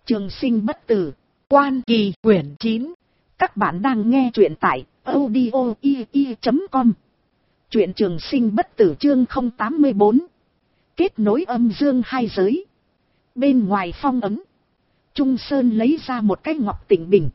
Trường sinh bất tử, Quan Kỳ quyển 9. Các bạn đang nghe truyện tại audio.com. Truyện Trường sinh bất tử chương 084. Kết nối âm dương hai giới. Bên ngoài phong ấm, Trung Sơn lấy ra một cái ngọc tịnh bình.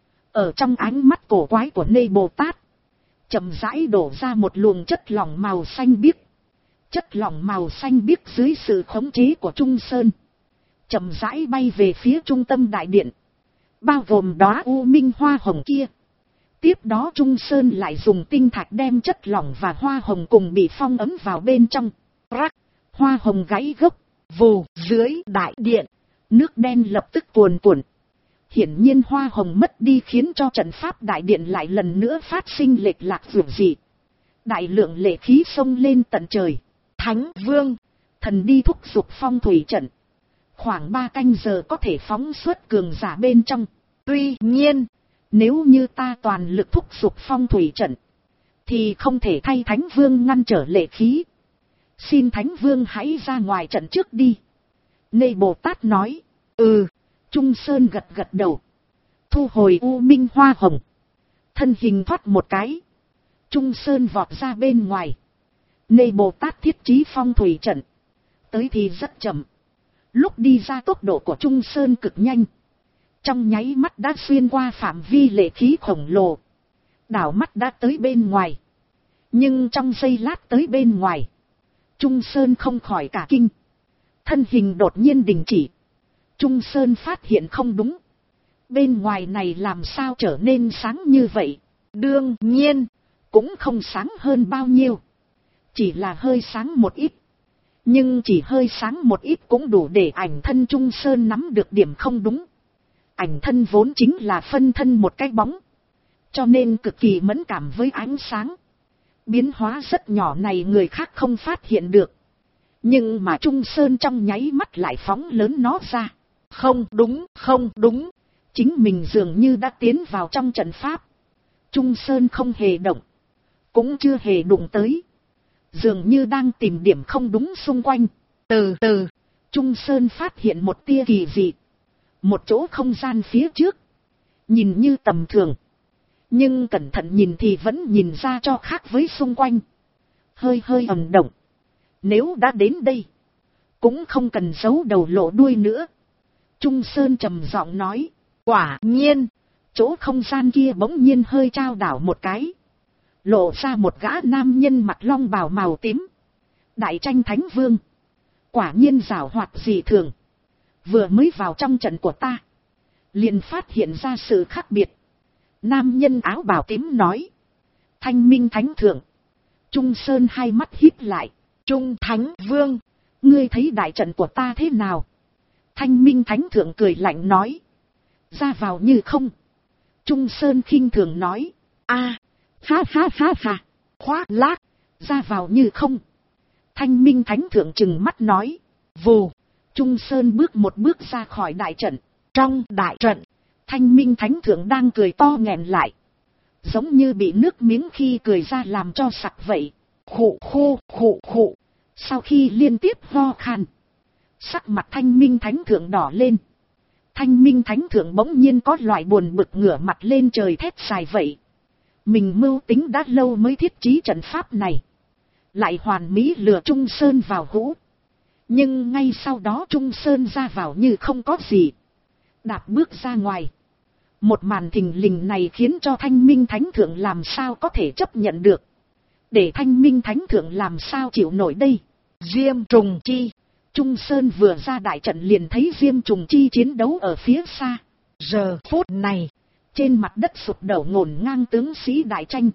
Ở trong ánh mắt cổ quái của Nê Bồ Tát, chậm rãi đổ ra một luồng chất lỏng màu xanh biếc. Chất lỏng màu xanh biếc dưới sự khống chế của Trung Sơn, chậm rãi bay về phía trung tâm đại điện, bao gồm đóa u minh hoa hồng kia. Tiếp đó Trung Sơn lại dùng tinh thạch đem chất lỏng và hoa hồng cùng bị phong ấm vào bên trong. Rắc, hoa hồng gãy gốc, vù, dưới đại điện, nước đen lập tức cuồn cuộn. Hiển nhiên hoa hồng mất đi khiến cho trận pháp đại điện lại lần nữa phát sinh lệch lạc dường dị. Đại lượng lệ khí xông lên tận trời. Thánh Vương, thần đi thúc giục phong thủy trận. Khoảng 3 canh giờ có thể phóng xuất cường giả bên trong. Tuy nhiên, nếu như ta toàn lực thúc giục phong thủy trận, thì không thể thay Thánh Vương ngăn trở lệ khí. Xin Thánh Vương hãy ra ngoài trận trước đi. Nê Bồ Tát nói. Trung Sơn gật gật đầu. Thu hồi u minh hoa hồng. Thân hình thoát một cái. Trung Sơn vọt ra bên ngoài. Nê Bồ Tát thiết trí phong thủy trận. Tới thì rất chậm. Lúc đi ra tốc độ của Trung Sơn cực nhanh. Trong nháy mắt đã xuyên qua phạm vi lệ khí khổng lồ. Đảo mắt đã tới bên ngoài. Nhưng trong giây lát tới bên ngoài, Trung Sơn không khỏi cả kinh. Thân hình đột nhiên đình chỉ. Trung Sơn phát hiện không đúng. Bên ngoài này làm sao trở nên sáng như vậy? Đương nhiên, cũng không sáng hơn bao nhiêu. Chỉ là hơi sáng một ít. Nhưng chỉ hơi sáng một ít cũng đủ để ảnh thân Trung Sơn nắm được điểm không đúng. Ảnh thân vốn chính là phân thân một cái bóng, cho nên cực kỳ mẫn cảm với ánh sáng. Biến hóa rất nhỏ này người khác không phát hiện được. Nhưng mà Trung Sơn trong nháy mắt lại phóng lớn nó ra. Không đúng, không đúng. Chính mình dường như đã tiến vào trong trận pháp. Trung Sơn không hề động, cũng chưa hề đụng tới. Dường như đang tìm điểm không đúng xung quanh. Từ từ, Trung Sơn phát hiện một tia kỳ dị. Một chỗ không gian phía trước, nhìn như tầm thường, nhưng cẩn thận nhìn thì vẫn nhìn ra cho khác với xung quanh. Hơi hơi ầm động. Nếu đã đến đây, cũng không cần giấu đầu lộ đuôi nữa. Trung Sơn trầm giọng nói. Quả nhiên, chỗ không gian kia bỗng nhiên hơi trao đảo một cái. Lộ ra một gã nam nhân mặc long bào màu tím. Đại tranh Thánh Vương. Quả nhiên giảo hoạt dị thường. Vừa mới vào trong trận của ta, liền phát hiện ra sự khác biệt. Nam nhân áo bào tím nói. Thanh Minh Thánh Thượng. Trung Sơn hai mắt híp lại. Trung Thánh Vương, ngươi thấy đại trận của ta thế nào? Thanh Minh Thánh Thượng cười lạnh nói. Ra vào như không. Trung Sơn khinh thường nói. Ha ha ha ha, khoác lác, ra vào như không. Thanh Minh Thánh Thượng trừng mắt nói. Vù, Trung Sơn bước một bước ra khỏi đại trận. Trong đại trận, Thanh Minh Thánh Thượng đang cười to nghẹn lại. Giống như bị nước miếng khi cười ra làm cho sặc vậy. Khụ khụ khụ khụ. Sau khi liên tiếp ho khan, sắc mặt Thanh Minh Thánh Thượng đỏ lên. Thanh Minh Thánh Thượng bỗng nhiên có loại buồn bực ngửa mặt lên trời thét dài vậy. Mình mưu tính đã lâu mới thiết trí trận pháp này, lại hoàn mỹ lừa Trung Sơn vào hũ. Nhưng ngay sau đó Trung Sơn ra vào như không có gì. Đạp bước ra ngoài. Một màn thình lình này khiến cho Thanh Minh Thánh Thượng làm sao có thể chấp nhận được. Để Thanh Minh Thánh Thượng làm sao chịu nổi đây. Diêm Trùng Chi. Trung Sơn vừa ra đại trận liền thấy Diêm Trùng Chi chiến đấu ở phía xa. Giờ phút này, trên mặt đất sụp đổ ngổn ngang tướng sĩ đại tranh.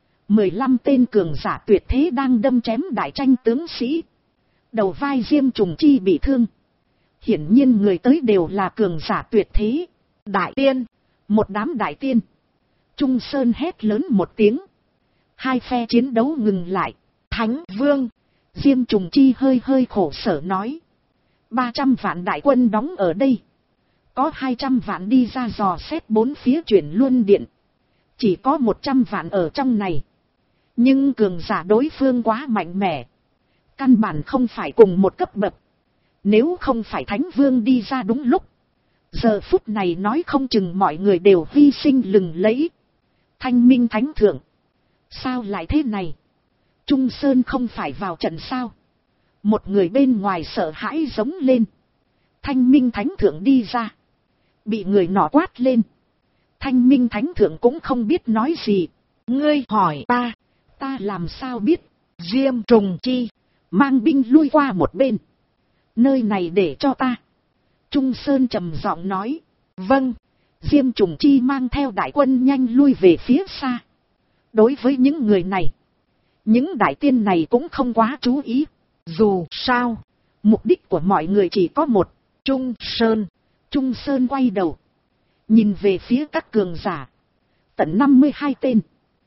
15 tên cường giả tuyệt thế đang đâm chém đại tranh tướng sĩ. Đầu vai Diêm Trùng Chi bị thương. Hiển nhiên người tới đều là cường giả tuyệt thế. Đại tiên, một đám đại tiên. Trung Sơn hét lớn một tiếng. Hai phe chiến đấu ngừng lại. Thánh Vương, Diêm Trùng Chi hơi hơi khổ sở nói. 300 vạn đại quân đóng ở đây. Có 200 vạn đi ra dò xét bốn phía chuyển luân điện. Chỉ có 100 vạn ở trong này. Nhưng cường giả đối phương quá mạnh mẽ. Căn bản không phải cùng một cấp bậc. Nếu không phải Thánh Vương đi ra đúng lúc, Giờ phút này nói không chừng mọi người đều hy sinh lừng lẫy. Thanh minh thánh thượng. Sao lại thế này? Trung Sơn không phải vào trận sao? Một người bên ngoài sợ hãi giống lên. Thanh minh thánh thượng đi ra. Bị người nọ quát lên. Thanh minh thánh thượng cũng không biết nói gì. Ngươi hỏi ta. Ta làm sao biết? Diêm Trùng Chi. Mang binh lui qua một bên. Nơi này để cho ta. Trung Sơn trầm giọng nói. Vâng. Diêm Trùng Chi mang theo đại quân nhanh lui về phía xa. Đối với những người này. Những đại tiên này cũng không quá chú ý. Dù sao. Mục đích của mọi người chỉ có một. Trung Sơn. Trung Sơn quay đầu. Nhìn về phía các cường giả. Tận 52 tên.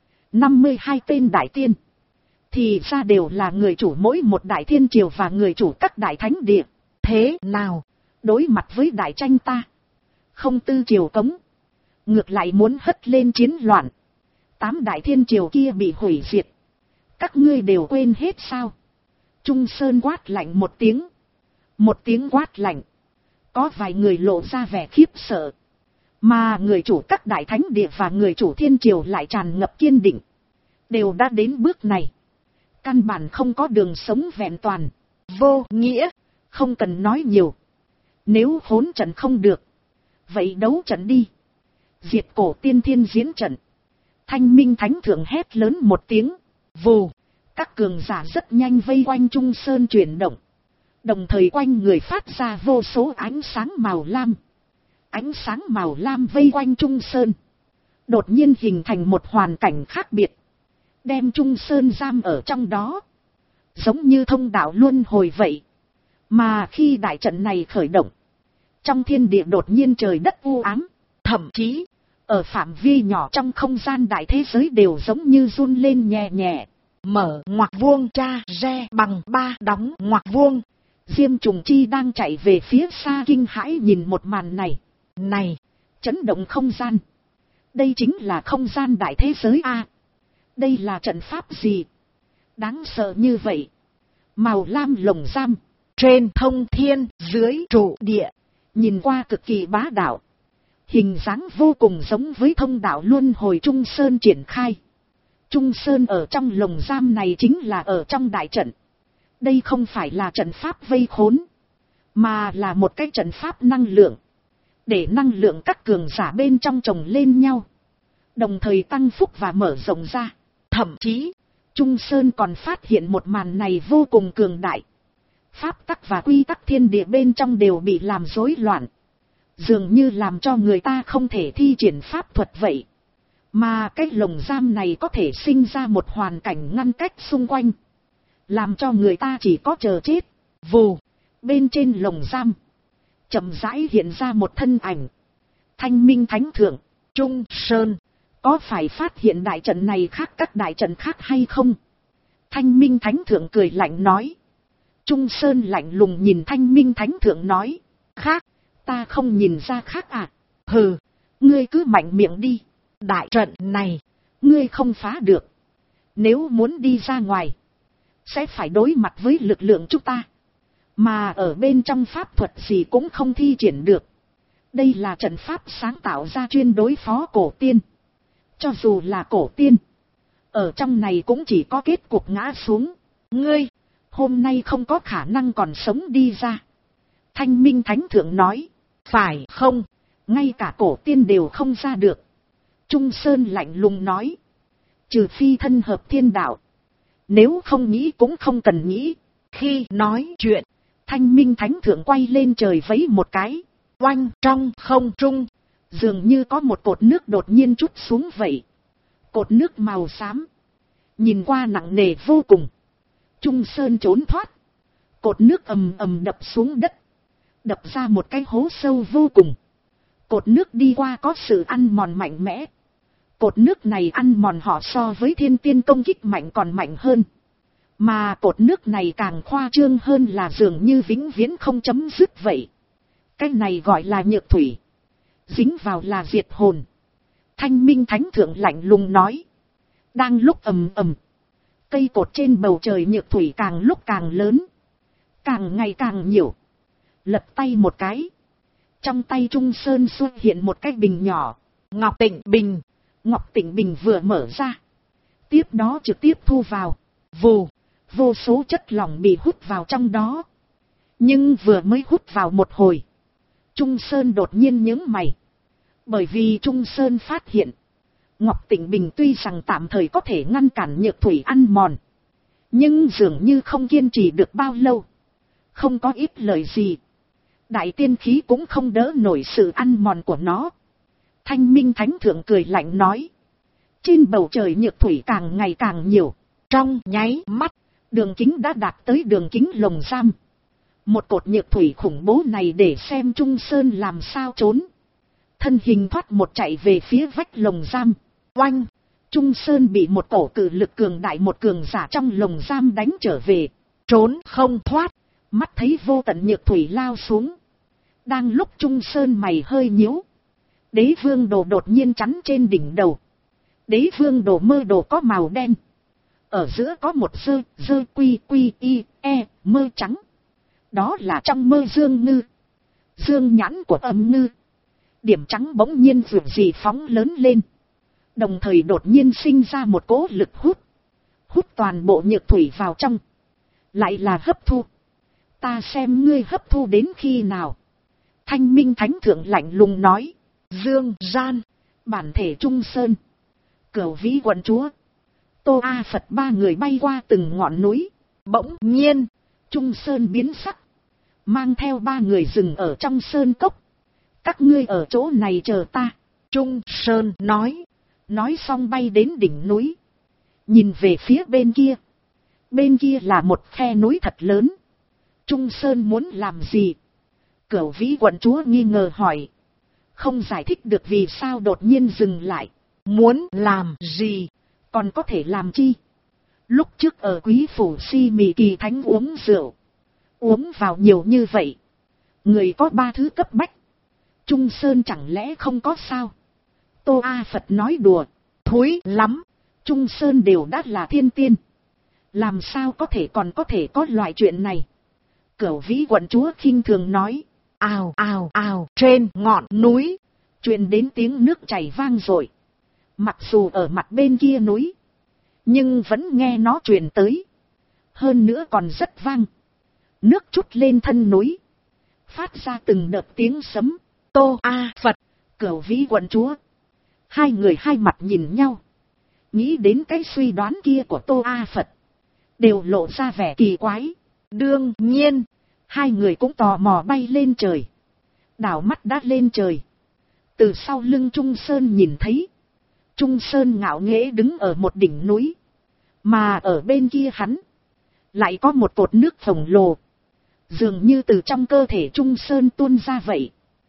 52 tên đại tiên. Thì ra đều là người chủ mỗi một đại thiên triều và người chủ các đại thánh địa. Thế nào? Đối mặt với đại tranh ta. Không tư triều cống. Ngược lại muốn hất lên chiến loạn. 8 đại thiên triều kia bị hủy diệt. Các ngươi đều quên hết sao? Trung Sơn quát lạnh một tiếng. Một tiếng quát lạnh. Có vài người lộ ra vẻ khiếp sợ. Mà người chủ các đại thánh địa và người chủ thiên triều lại tràn ngập kiên định. Đều đã đến bước này. Căn bản không có đường sống vẹn toàn. Vô nghĩa. Không cần nói nhiều. Nếu hỗn trận không được. Vậy đấu trận đi. Diệt cổ tiên thiên diễn trận. Thanh minh thánh thượng hét lớn một tiếng. Vù. Các cường giả rất nhanh vây quanh Trung Sơn chuyển động. Đồng thời quanh người phát ra vô số ánh sáng màu lam. Ánh sáng màu lam vây quanh Trung Sơn. Đột nhiên hình thành một hoàn cảnh khác biệt. Đem Trung Sơn giam ở trong đó. Giống như thông đạo luân hồi vậy. Mà khi đại trận này khởi động. Trong thiên địa đột nhiên trời đất u ám. Thậm chí, ở phạm vi nhỏ trong không gian đại thế giới đều giống như run lên nhẹ nhẹ. Mở ngoặc vuông tra re bằng 3 đóng ngoặc vuông. Diêm Trùng Chi đang chạy về phía xa kinh hãi nhìn một màn này. Này, chấn động không gian. Đây chính là không gian đại thế giới a. Đây là trận pháp gì? Đáng sợ như vậy. Màu lam lồng giam. Trên thông thiên, dưới trụ địa. Nhìn qua cực kỳ bá đạo. Hình dáng vô cùng giống với thông đạo luân hồi Trung Sơn triển khai. Trung Sơn ở trong lồng giam này chính là ở trong đại trận. Đây không phải là trận pháp vây khốn. Mà là một cái trận pháp năng lượng. Để năng lượng các cường giả bên trong chồng lên nhau. Đồng thời tăng phúc và mở rộng ra. Thậm chí, Trung Sơn còn phát hiện một màn này vô cùng cường đại. Pháp tắc và quy tắc thiên địa bên trong đều bị làm rối loạn. Dường như làm cho người ta không thể thi triển pháp thuật vậy. Mà cái lồng giam này có thể sinh ra một hoàn cảnh ngăn cách xung quanh. Làm cho người ta chỉ có chờ chết. Vù, bên trên lồng giam. Chậm rãi hiện ra một thân ảnh. Thanh minh thánh thượng, Trung Sơn. Có phải phát hiện đại trận này khác các đại trận khác hay không? Thanh minh thánh thượng cười lạnh nói. Trung Sơn lạnh lùng nhìn thanh minh thánh thượng nói. Khác, ta không nhìn ra khác à? Hừ, ngươi cứ mạnh miệng đi. Đại trận này, ngươi không phá được. Nếu muốn đi ra ngoài, sẽ phải đối mặt với lực lượng chúng ta. Mà ở bên trong pháp thuật gì cũng không thi triển được. Đây là trận pháp sáng tạo ra chuyên đối phó cổ tiên. Cho dù là cổ tiên, ở trong này cũng chỉ có kết cục ngã xuống. Ngươi, hôm nay không có khả năng còn sống đi ra. Thanh minh thánh thượng nói. Phải không? Ngay cả cổ tiên đều không ra được. Trung Sơn lạnh lùng nói. Trừ phi thân hợp thiên đạo. Nếu không nghĩ cũng không cần nghĩ. Khi nói chuyện, thanh minh thánh thượng quay lên trời vẫy một cái. Oanh trong không trung. Dường như có một cột nước đột nhiên trút xuống vậy. Cột nước màu xám. Nhìn qua nặng nề vô cùng. Trung Sơn trốn thoát. Cột nước ầm ầm đập xuống đất. Đập ra một cái hố sâu vô cùng. Cột nước đi qua có sự ăn mòn mạnh mẽ. Cột nước này ăn mòn họ so với thiên tiên công kích mạnh còn mạnh hơn. Mà cột nước này càng khoa trương hơn là dường như vĩnh viễn không chấm dứt vậy. Cái này gọi là nhược thủy. Dính vào là diệt hồn. Thanh minh thánh thượng lạnh lùng nói. Đang lúc ầm ầm. Cây cột trên bầu trời nhược thủy càng lúc càng lớn. Càng ngày càng nhiều. Lật tay một cái. Trong tay Trung Sơn xuất hiện một cái bình nhỏ. Ngọc Tịnh Bình. Ngọc Tịnh Bình vừa mở ra. Tiếp đó trực tiếp thu vào. Vù. Vô số chất lỏng bị hút vào trong đó. Nhưng vừa mới hút vào một hồi, Trung Sơn đột nhiên nhướng mày. Bởi vì Trung Sơn phát hiện, Ngọc Tịnh Bình tuy rằng tạm thời có thể ngăn cản nhược thủy ăn mòn, nhưng dường như không kiên trì được bao lâu. Không có ít lời gì, đại tiên khí cũng không đỡ nổi sự ăn mòn của nó. Thanh Minh Thánh Thượng cười lạnh nói. Trên bầu trời nhược thủy càng ngày càng nhiều. Trong nháy mắt, đường kính đã đạt tới đường kính lồng giam. Một cột nhược thủy khủng bố này để xem Trung Sơn làm sao trốn. Thân hình thoát một chạy về phía vách lồng giam. Oanh! Trung Sơn bị một cổ cự lực cường đại, một cường giả trong lồng giam đánh trở về. Trốn không thoát. Mắt thấy vô tận nhược thủy lao xuống. Đang lúc Trung Sơn mày hơi nhíu, Đế Vương Đồ đột nhiên chắn trên đỉnh đầu. Đế Vương Đồ mơ đồ có màu đen. Ở giữa có một dơ quy y e mơ trắng. Đó là trong mơ dương ngư. Dương nhãn của âm ngư. Điểm trắng bỗng nhiên vượt gì phóng lớn lên. Đồng thời đột nhiên sinh ra một cỗ lực hút. Hút toàn bộ nhược thủy vào trong. Lại là hấp thu. Ta xem ngươi hấp thu đến khi nào. Thanh Minh Thánh Thượng lạnh lùng nói. Dương gian. Bản thể Trung Sơn. Cửu Vĩ Quận Chúa. Tô A Phật ba người bay qua từng ngọn núi. Bỗng nhiên. Trung Sơn biến sắc. Mang theo ba người dừng ở trong sơn cốc. Các ngươi ở chỗ này chờ ta. Trung Sơn nói. Nói xong bay đến đỉnh núi. Nhìn về phía bên kia. Bên kia là một khe núi thật lớn. Trung Sơn muốn làm gì? Cửu Vĩ Quận Chúa nghi ngờ hỏi. Không giải thích được vì sao đột nhiên dừng lại. Muốn làm gì? Còn có thể làm chi? Lúc trước ở Quý Phủ Si Mị Kỳ Thánh uống rượu. Uống vào nhiều như vậy. Người có 3 thứ cấp bách. Trung Sơn chẳng lẽ không có sao? Tô A Phật nói đùa. Thối lắm. Trung Sơn đều đã là thiên tiên. Làm sao có thể còn có thể có loại chuyện này? Cửu Vĩ Quận Chúa khinh thường nói. Ào ào ào. Trên ngọn núi. Truyền đến tiếng nước chảy vang dội. Mặc dù ở mặt bên kia núi. Nhưng vẫn nghe nó truyền tới. Hơn nữa còn rất vang. Nước trút lên thân núi. Phát ra từng đợt tiếng sấm. Tô A Phật. Cửu Vĩ Quận Chúa. Hai người hai mặt nhìn nhau. Nghĩ đến cái suy đoán kia của Tô A Phật. Đều lộ ra vẻ kỳ quái. Đương nhiên. Hai người cũng tò mò bay lên trời. Đảo mắt đã lên trời. Từ sau lưng Trung Sơn nhìn thấy. Trung Sơn ngạo nghễ đứng ở một đỉnh núi. Mà ở bên kia hắn. Lại có một cột nước khổng lồ. Dường như từ trong cơ thể Trung Sơn tuôn ra vậy.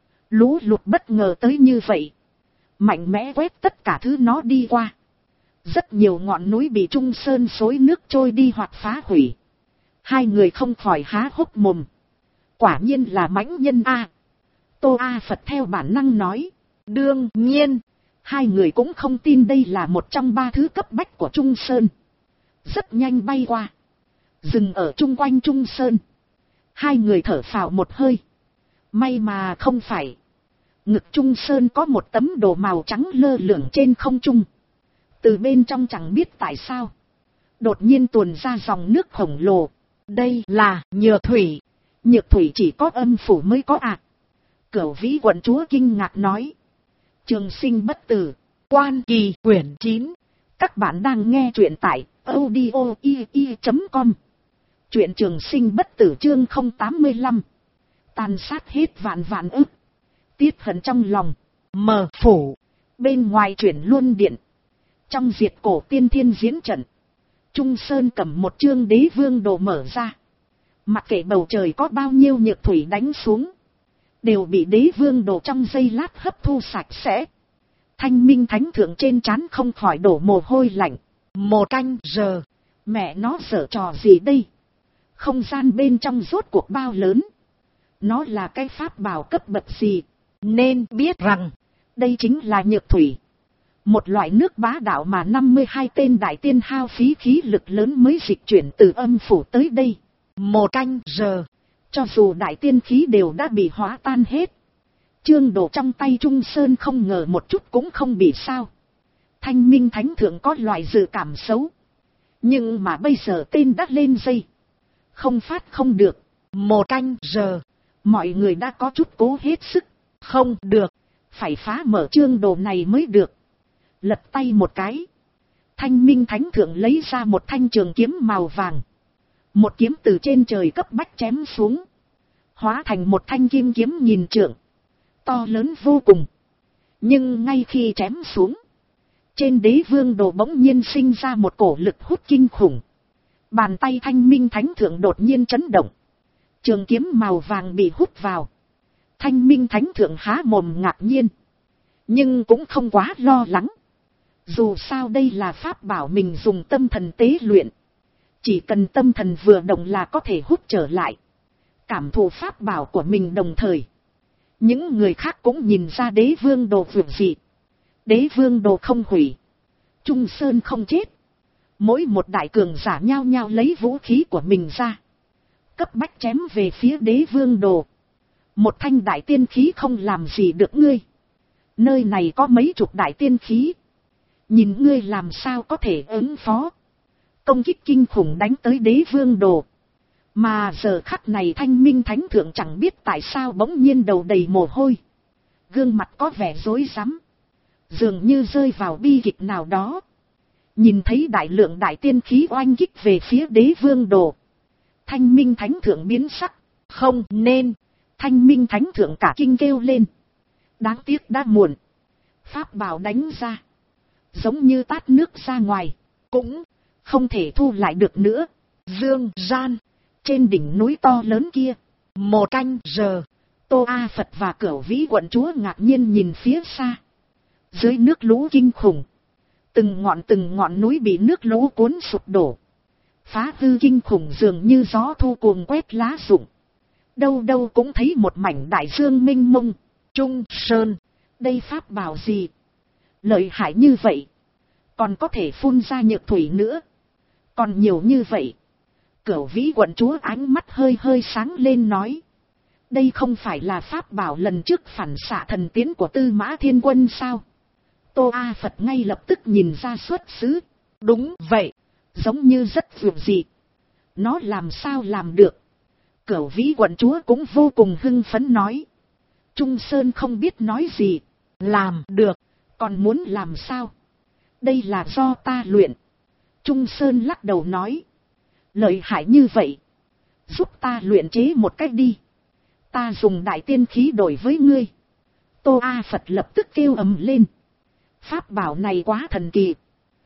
Lũ lụt bất ngờ tới như vậy. Mạnh mẽ quét tất cả thứ nó đi qua. Rất nhiều ngọn núi bị Trung Sơn xối nước trôi đi hoặc phá hủy. Hai người không khỏi há hốc mồm. Quả nhiên là mãnh nhân a. Tô A Phật theo bản năng nói. Đương nhiên. Hai người cũng không tin đây là một trong 3 thứ cấp bách của Trung Sơn. Rất nhanh bay qua. Dừng ở chung quanh Trung Sơn. Hai người thở phào một hơi. May mà không phải. Ngực Trung Sơn có một tấm đồ màu trắng lơ lửng trên không trung. Từ bên trong chẳng biết tại sao. Đột nhiên tuôn ra dòng nước khổng lồ. Đây là nhược thủy. Nhược thủy chỉ có âm phủ mới có à. Cửu Vĩ Quận Chúa kinh ngạc nói. Trường Sinh Bất Tử. Quan Kỳ quyển 9. Các bạn đang nghe truyện tại audio.com. Truyện Trường Sinh Bất Tử chương 085. Tàn sát hết vạn vạn ức. Tiết hận trong lòng. Mờ phủ. Bên ngoài chuyển luân điện. Trong diệt cổ tiên thiên diễn trận. Trung Sơn cầm một chương Đế Vương Đồ mở ra. Mặc kệ bầu trời có bao nhiêu nhược thủy đánh xuống. Đều bị Đế Vương Đồ trong giây lát hấp thu sạch sẽ. Thanh Minh Thánh Thượng trên trán không khỏi đổ mồ hôi lạnh. 1 canh giờ. Mẹ nó giở trò gì đây? Không gian bên trong rốt cuộc bao lớn. Nó là cái pháp bảo cấp bậc gì? Nên biết rằng. Đây chính là nhược thủy. Một loại nước bá đạo mà 52 tên đại tiên hao phí khí lực lớn mới dịch chuyển từ âm phủ tới đây. 1 canh giờ. Cho dù đại tiên khí đều đã bị hóa tan hết. Chương Đồ trong tay Trung Sơn không ngờ một chút cũng không bị sao. Thanh Minh Thánh Thượng có loại dự cảm xấu. Nhưng mà bây giờ tên đã lên dây. Không phát không được. 1 canh giờ. Mọi người đã có chút cố hết sức. Không được. Phải phá mở Chương Đồ này mới được. Lật tay một cái. Thanh Minh Thánh Thượng lấy ra một thanh trường kiếm màu vàng. Một kiếm từ trên trời cấp bách chém xuống. Hóa thành một thanh kim kiếm nghìn trượng. To lớn vô cùng. Nhưng ngay khi chém xuống. Trên Đế Vương Đồ bỗng nhiên sinh ra một cổ lực hút kinh khủng. Bàn tay Thanh Minh Thánh Thượng đột nhiên chấn động. Trường kiếm màu vàng bị hút vào. Thanh Minh Thánh Thượng há mồm ngạc nhiên. Nhưng cũng không quá lo lắng. Dù sao đây là pháp bảo mình dùng tâm thần tế luyện. Chỉ cần tâm thần vừa động là có thể hút trở lại. Cảm thụ pháp bảo của mình đồng thời. Những người khác cũng nhìn ra Đế Vương Đồ vượt dị. Đế Vương Đồ không hủy. Trung Sơn không chết. Mỗi một đại cường giả nhao nhao lấy vũ khí của mình ra. Cấp bách chém về phía Đế Vương Đồ. Một thanh đại tiên khí không làm gì được ngươi. Nơi này có mấy chục đại tiên khí. Nhìn ngươi làm sao có thể ứng phó. Công kích kinh khủng đánh tới Đế Vương Đồ. Mà giờ khắc này Thanh Minh Thánh Thượng chẳng biết tại sao bỗng nhiên đầu đầy mồ hôi. Gương mặt có vẻ rối rắm. Dường như rơi vào bi kịch nào đó. Nhìn thấy đại lượng đại tiên khí oanh kích về phía Đế Vương Đồ. Thanh Minh Thánh Thượng biến sắc. Không nên. Thanh Minh Thánh Thượng cả kinh kêu lên. Đáng tiếc đã muộn. Pháp bảo đánh ra. Giống như tát nước ra ngoài. Cũng không thể thu lại được nữa. Dương gian. Trên đỉnh núi to lớn kia. 1 canh giờ. Tô A Phật và Cửu Vĩ Quận Chúa ngạc nhiên nhìn phía xa. Dưới nước lũ kinh khủng. Từng ngọn núi bị nước lũ cuốn sụp đổ. Phá hư kinh khủng dường như gió thu cuồng quét lá rụng. Đâu đâu cũng thấy một mảnh đại dương mênh mông. Trung Sơn. Đây pháp bảo gì? Lợi hại như vậy. Còn có thể phun ra nhược thủy nữa. Còn nhiều như vậy. Cửu Vĩ Quận Chúa ánh mắt hơi hơi sáng lên nói. Đây không phải là pháp bảo lần trước phản xạ thần tiến của Tư Mã Thiên Quân sao? Tô A Phật ngay lập tức nhìn ra xuất xứ. Đúng vậy. Giống như rất vượt dị. Nó làm sao làm được? Cửu Vĩ Quận Chúa cũng vô cùng hưng phấn nói. Trung Sơn không biết nói gì. Làm được. Còn muốn làm sao? Đây là do ta luyện. Trung Sơn lắc đầu nói. Lợi hại như vậy. Giúp ta luyện chế một cách đi. Ta dùng đại tiên khí đổi với ngươi. Tô A Phật lập tức kêu ầm lên. Pháp bảo này quá thần kỳ.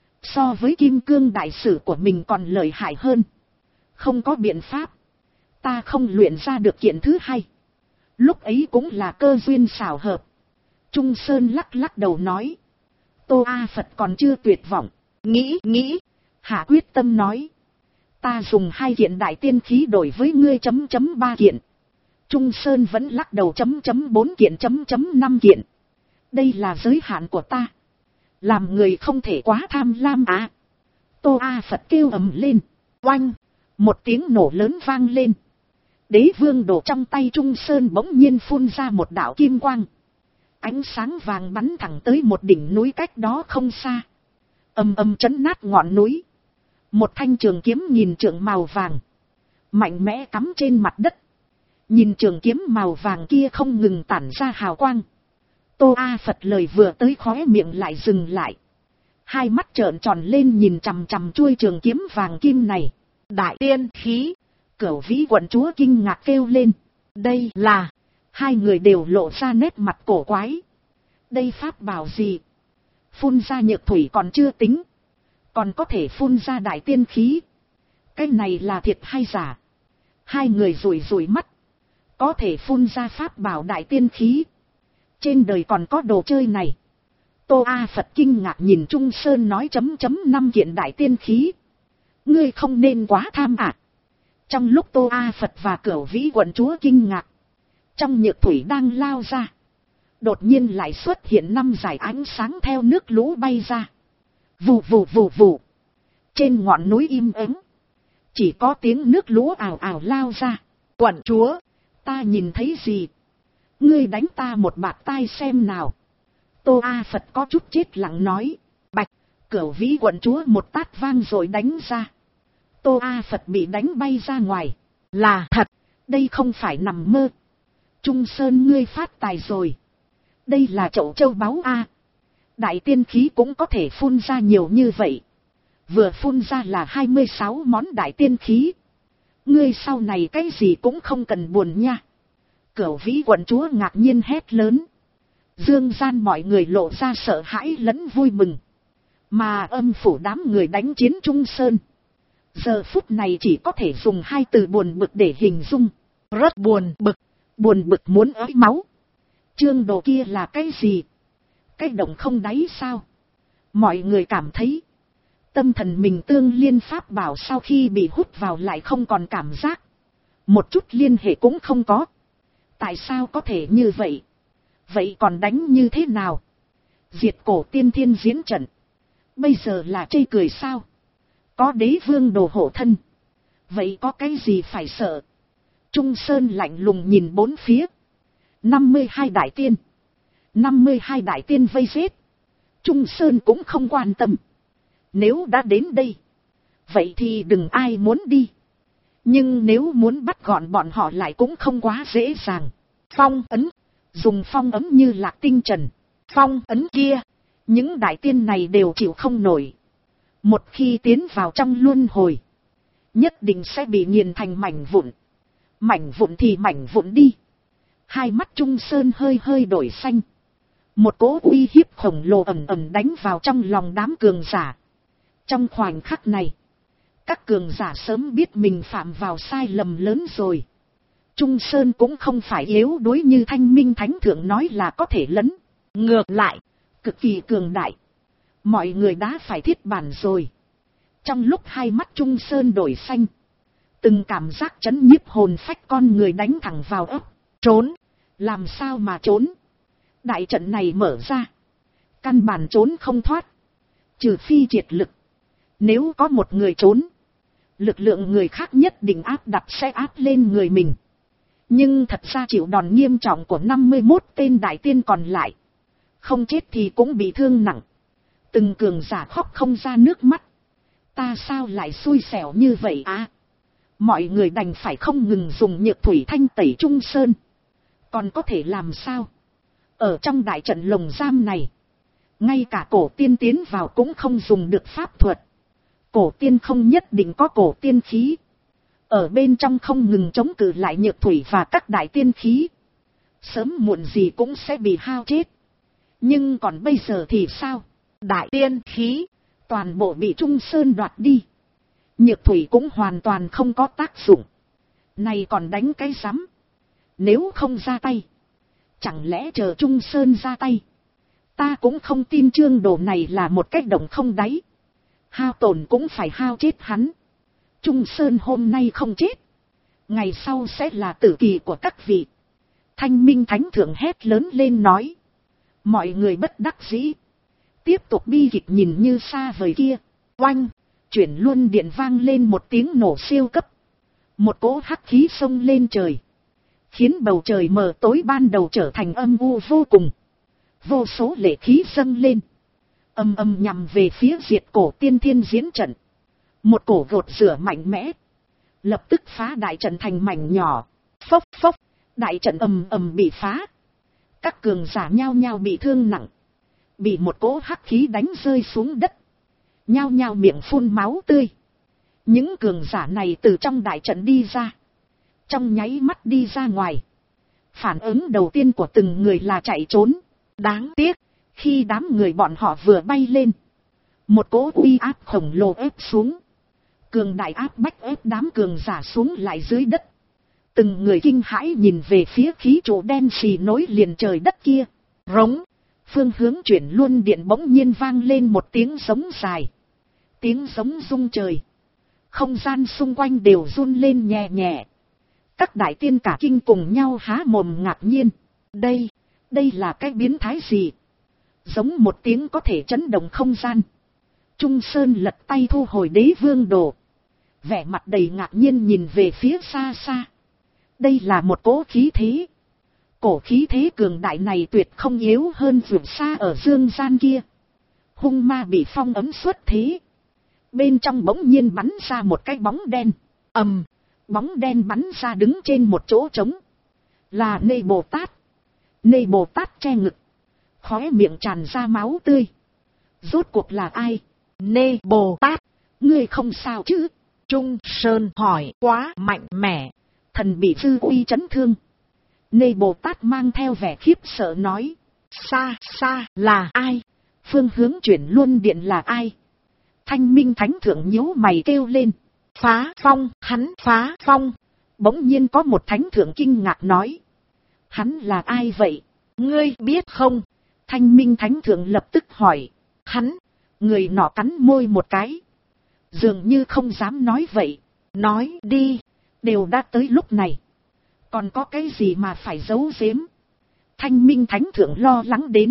So với kim cương đại sử của mình còn lợi hại hơn. Không có biện pháp. Ta không luyện ra được kiện thứ hai. Lúc ấy cũng là cơ duyên xảo hợp. Trung Sơn lắc đầu nói. Tô A Phật còn chưa tuyệt vọng. Nghĩ. Hạ quyết tâm nói. Ta dùng 2 kiện đại tiên khí đổi với ngươi .3 kiện. Trung Sơn vẫn lắc đầu .4 kiện .5 kiện. Đây là giới hạn của ta. Làm người không thể quá tham lam à. Tô A Phật kêu ầm lên. Oanh. Một tiếng nổ lớn vang lên. Đế Vương Đồ trong tay Trung Sơn bỗng nhiên phun ra một đạo kim quang. Ánh sáng vàng bắn thẳng tới một đỉnh núi cách đó không xa. Ầm chấn nát ngọn núi. Một thanh trường kiếm nghìn trượng màu vàng. Mạnh mẽ cắm trên mặt đất. Nhìn trường kiếm màu vàng kia không ngừng tản ra hào quang. Tô A Phật lời vừa tới khóe miệng lại dừng lại. Hai mắt trợn tròn lên nhìn chằm chằm chuôi trường kiếm vàng kim này. Đại tiên khí. Cửu Vĩ Quận Chúa kinh ngạc kêu lên. Đây là. Hai người đều lộ ra nét mặt cổ quái. Đây pháp bảo gì? Phun ra nhược thủy còn chưa tính. Còn có thể phun ra đại tiên khí. Cái này là thiệt hay giả? Hai người rủi mắt. Có thể phun ra pháp bảo đại tiên khí. Trên đời còn có đồ chơi này. Tô A Phật kinh ngạc nhìn Trung Sơn nói .5 kiện đại tiên khí. Ngươi không nên quá tham ạ. Trong lúc Tô A Phật và Cửu Vĩ Quận Chúa kinh ngạc. Trong nhược thủy đang lao ra. Đột nhiên lại xuất hiện 5 dải ánh sáng theo nước lũ bay ra. Vù vù vù vù. Trên ngọn núi im ắng. Chỉ có tiếng nước lũ ào ào lao ra. Quận chúa, ta nhìn thấy gì? Ngươi đánh ta một bạt tai xem nào. Tô A Phật có chút chết lặng nói. Bạch, Cửu Vĩ quận chúa một tát vang rồi đánh ra. Tô A Phật bị đánh bay ra ngoài. Là thật, đây không phải nằm mơ. Trung Sơn ngươi phát tài rồi. Đây là chậu châu báu A. Đại tiên khí cũng có thể phun ra nhiều như vậy. Vừa phun ra là 26 món đại tiên khí. Ngươi sau này cái gì cũng không cần buồn nha. Cửu Vĩ quận chúa ngạc nhiên hét lớn. Dương gian mọi người lộ ra sợ hãi lẫn vui mừng. Mà âm phủ đám người đánh chiến Trung Sơn. Giờ phút này chỉ có thể dùng hai từ buồn bực để hình dung. Rất buồn bực muốn ới máu. Trương đồ kia là cái gì? Cái động không đáy sao? Mọi người cảm thấy tâm thần mình tương liên pháp bảo sau khi bị hút vào lại không còn cảm giác. Một chút liên hệ cũng không có. Tại sao có thể như vậy? Vậy còn đánh như thế nào? Diệt cổ tiên thiên diễn trận. Bây giờ là chê cười sao? Có đế vương đồ hộ thân. Vậy có cái gì phải sợ? Trung Sơn lạnh lùng nhìn bốn phía. 52 đại tiên. 52 đại tiên vây giết. Trung Sơn cũng không quan tâm. Nếu đã đến đây, vậy thì đừng ai muốn đi. Nhưng nếu muốn bắt gọn bọn họ lại cũng không quá dễ dàng. Phong ấn. Dùng phong ấn như Lạc Tinh Trần. Phong ấn kia. Những đại tiên này đều chịu không nổi. Một khi tiến vào trong luân hồi, nhất định sẽ bị nghiền thành mảnh vụn. Mảnh vụn thì mảnh vụn đi. Hai mắt Trung Sơn hơi hơi đổi xanh. Một cỗ uy hiếp khổng lồ ầm ầm đánh vào trong lòng đám cường giả. Trong khoảnh khắc này, các cường giả sớm biết mình phạm vào sai lầm lớn rồi. Trung Sơn cũng không phải yếu đuối như Thanh Minh Thánh Thượng nói là có thể lấn. Ngược lại, cực kỳ cường đại. Mọi người đã phải thiết bản rồi. Trong lúc hai mắt Trung Sơn đổi xanh, từng cảm giác chấn nhiếp hồn phách con người đánh thẳng vào ấp. Trốn, làm sao mà trốn? Đại trận này mở ra, căn bản trốn không thoát. Trừ phi triệt lực. Nếu có một người trốn, lực lượng người khác nhất định áp đặt sẽ áp lên người mình. Nhưng thật ra chịu đòn nghiêm trọng của 51 tên đại tiên còn lại. Không chết thì cũng bị thương nặng. Từng cường giả khóc không ra nước mắt. Ta sao lại xui xẻo như vậy à? Mọi người đành phải không ngừng dùng nhược thủy thanh tẩy Trung Sơn. Còn có thể làm sao? Ở trong đại trận lồng giam này, ngay cả cổ tiên tiến vào cũng không dùng được pháp thuật. Cổ tiên không nhất định có cổ tiên khí. Ở bên trong không ngừng chống cự lại nhược thủy và các đại tiên khí. Sớm muộn gì cũng sẽ bị hao chết. Nhưng còn bây giờ thì sao? Đại tiên khí toàn bộ bị Trung Sơn đoạt đi. Nhược thủy cũng hoàn toàn không có tác dụng. Này còn đánh cái rắm? Nếu không ra tay, chẳng lẽ chờ Trung Sơn ra tay? Ta cũng không tin Trương đồ này là một cách động không đáy. Hao tổn cũng phải hao chết hắn. Trung Sơn hôm nay không chết, ngày sau sẽ là tử kỳ của các vị. Thanh Minh Thánh Thượng hét lớn lên nói. Mọi người bất đắc dĩ. Tiếp tục bi kịch nhìn như xa vời kia. Oanh, chuyển luân điện vang lên một tiếng nổ siêu cấp. Một cỗ hắc khí xông lên trời, khiến bầu trời mờ tối ban đầu trở thành âm u vô cùng. Vô số lệ khí dâng lên, âm âm nhằm về phía diệt cổ tiên thiên diễn trận. Một cổ gột rửa mạnh mẽ, lập tức phá đại trận thành mảnh nhỏ. Phốc phốc, đại trận ầm ầm bị phá. Các cường giả nhao nhao bị thương nặng, bị một cỗ hắc khí đánh rơi xuống đất, nhao nhao miệng phun máu tươi. Những cường giả này từ trong đại trận đi ra, trong nháy mắt đi ra ngoài. Phản ứng đầu tiên của từng người là chạy trốn. Đáng tiếc, khi đám người bọn họ vừa bay lên, một cỗ uy áp khổng lồ ép xuống. Cường đại áp bách ép đám cường giả xuống lại dưới đất. Từng người kinh hãi nhìn về phía khí trụ đen xì nối liền trời đất kia. Rống, phương hướng chuyển luân điện bỗng nhiên vang lên một tiếng giống dài. Tiếng giống rung trời. Không gian xung quanh đều run lên nhẹ nhẹ. Các đại tiên cả kinh cùng nhau há mồm ngạc nhiên. Đây là cái biến thái gì? Giống một tiếng có thể chấn động không gian. Trung Sơn lật tay thu hồi đế vương đồ. Vẻ mặt đầy ngạc nhiên nhìn về phía xa xa. Đây là một cỗ khí thế. Cổ khí thế cường đại này tuyệt không yếu hơn vượt xa ở dương gian kia. Hung ma bị phong ấm xuất thế. Bên trong bỗng nhiên bắn ra một cái bóng đen. Bóng đen bắn ra đứng trên một chỗ trống. Là Nê Bồ Tát. Nê Bồ Tát che ngực. Khóe miệng tràn ra máu tươi. Rốt cuộc là ai? Nê Bồ Tát, ngươi không sao chứ? Trung Sơn hỏi. Quá mạnh mẽ. Thần bị dư uy chấn thương. Nê Bồ Tát mang theo vẻ khiếp sợ nói. Xa xa là ai? Phương hướng chuyển luân điện là ai? Thanh Minh Thánh Thượng nhíu mày kêu lên. Phá Phong, hắn Phá Phong. Bỗng nhiên có một thánh thượng kinh ngạc nói. Hắn là ai vậy? Ngươi biết không? Thanh Minh Thánh Thượng lập tức hỏi. Hắn, người nọ cắn môi một cái. Dường như không dám nói vậy. Nói đi, đều đã tới lúc này. Còn có cái gì mà phải giấu giếm? Thanh Minh Thánh Thượng lo lắng đến.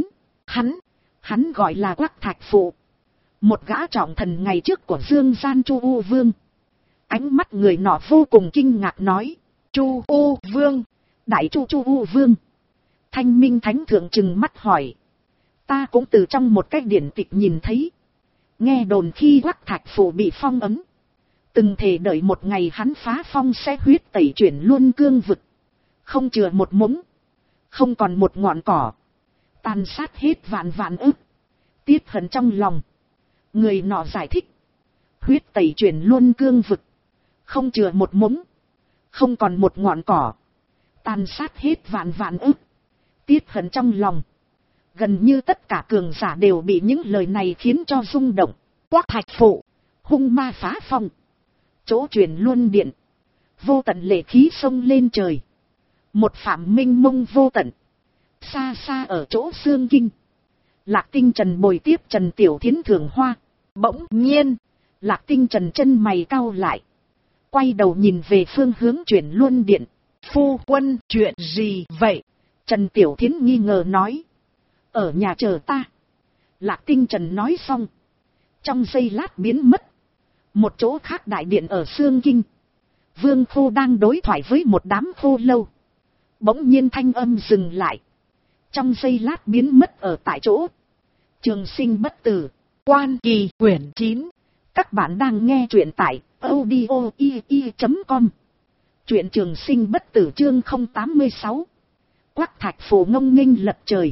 Hắn gọi là Quắc Thạch Phụ. Một gã trọng thần ngày trước của Dương Gian Chu U Vương. Ánh mắt người nọ vô cùng kinh ngạc nói. Chu U Vương, Đại Chu U Vương. Thanh Minh Thánh Thượng trừng mắt hỏi. Ta cũng từ trong một cái điển tịch nhìn thấy. Nghe đồn khi Quắc Thạch Phụ bị phong ấm. Từng thể đợi một ngày hắn phá phong sẽ huyết tẩy chuyển luôn cương vực. Không chừa một mống. Không còn một ngọn cỏ. Tàn sát hết vạn vạn ức. Tiết hận trong lòng. Người nọ giải thích. Huyết tẩy chuyển luôn cương vực. Không chừa một mống. Không còn một ngọn cỏ. Tàn sát hết vạn vạn ức. Tiết hận trong lòng. Gần như tất cả cường giả đều bị những lời này khiến cho rung động. Quắc Thạch Phụ, hung ma phá phong. Chỗ chuyển luân điện. Vô tận lệ khí sông lên trời. Một phạm minh mông vô tận. Xa xa ở chỗ Xương Kinh. Lạc Tinh Trần bồi tiếp Trần Tiểu Thiến thưởng hoa. Bỗng nhiên, Lạc Tinh Trần chân mày cau lại. Quay đầu nhìn về phương hướng chuyển luân điện. Phu quân, chuyện gì vậy? Trần Tiểu Thiến nghi ngờ nói. Ở nhà chờ ta. Lạc Tinh Trần nói xong. Trong giây lát biến mất. Một chỗ khác đại điện ở Xương Kinh. Vương Khô đang đối thoại với một đám khô lâu. Bỗng nhiên thanh âm dừng lại. Trong giây lát biến mất ở tại chỗ. Trường Sinh Bất Tử. Quan Kỳ quyển 9. Các bạn đang nghe truyện tại audio.com. Truyện Trường Sinh Bất Tử chương 086. Quắc Thạch Phụ ngông nghênh lật trời.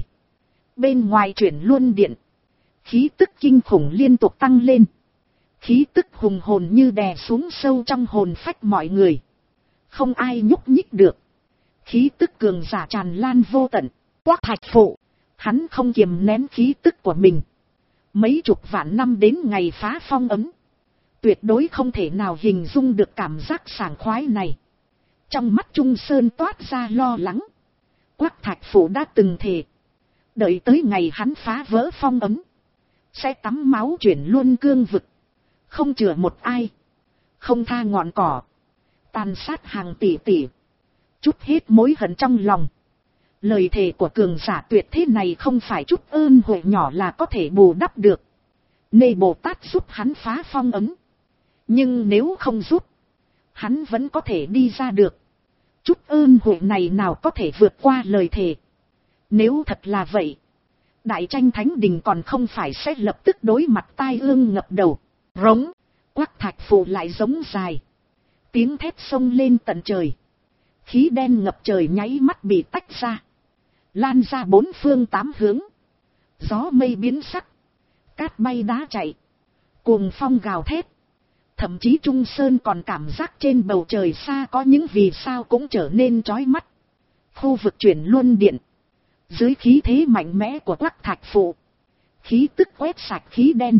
Bên ngoài chuyển luân điện. Khí tức kinh khủng liên tục tăng lên. Khí tức hùng hồn như đè xuống sâu trong hồn phách mọi người. Không ai nhúc nhích được. Khí tức cường giả tràn lan vô tận. Quắc Thạch Phụ, hắn không kiềm nén khí tức của mình. Mấy chục vạn năm đến ngày phá phong ấm. Tuyệt đối không thể nào hình dung được cảm giác sảng khoái này. Trong mắt Trung Sơn toát ra lo lắng. Quắc Thạch Phụ đã từng thề. Đợi tới ngày hắn phá vỡ phong ấm. Sẽ tắm máu chuyển luôn cương vực. Không chừa một ai. Không tha ngọn cỏ. Tàn sát hàng tỷ tỷ. Chút hết mối hận trong lòng. Lời thề của cường giả tuyệt thế này không phải chút ơn huệ nhỏ là có thể bù đắp được. Nê Bồ Tát giúp hắn phá phong ấm. Nhưng nếu không giúp, hắn vẫn có thể đi ra được. Chút ơn huệ này nào có thể vượt qua lời thề. Nếu thật là vậy, Đại Tranh Thánh Đình còn không phải sẽ lập tức đối mặt tai ương ngập đầu. Rống, Quắc Thạch Phụ lại giống dài. Tiếng thét sông lên tận trời. Khí đen ngập trời nháy mắt bị tách ra. Lan ra bốn phương tám hướng. Gió mây biến sắc. Cát bay đá chạy. Cuồng phong gào thét. Thậm chí Trung Sơn còn cảm giác trên bầu trời xa có những vì sao cũng trở nên chói mắt. Khu vực chuyển luân điện. Dưới khí thế mạnh mẽ của Quắc Thạch Phụ. Khí tức quét sạch khí đen.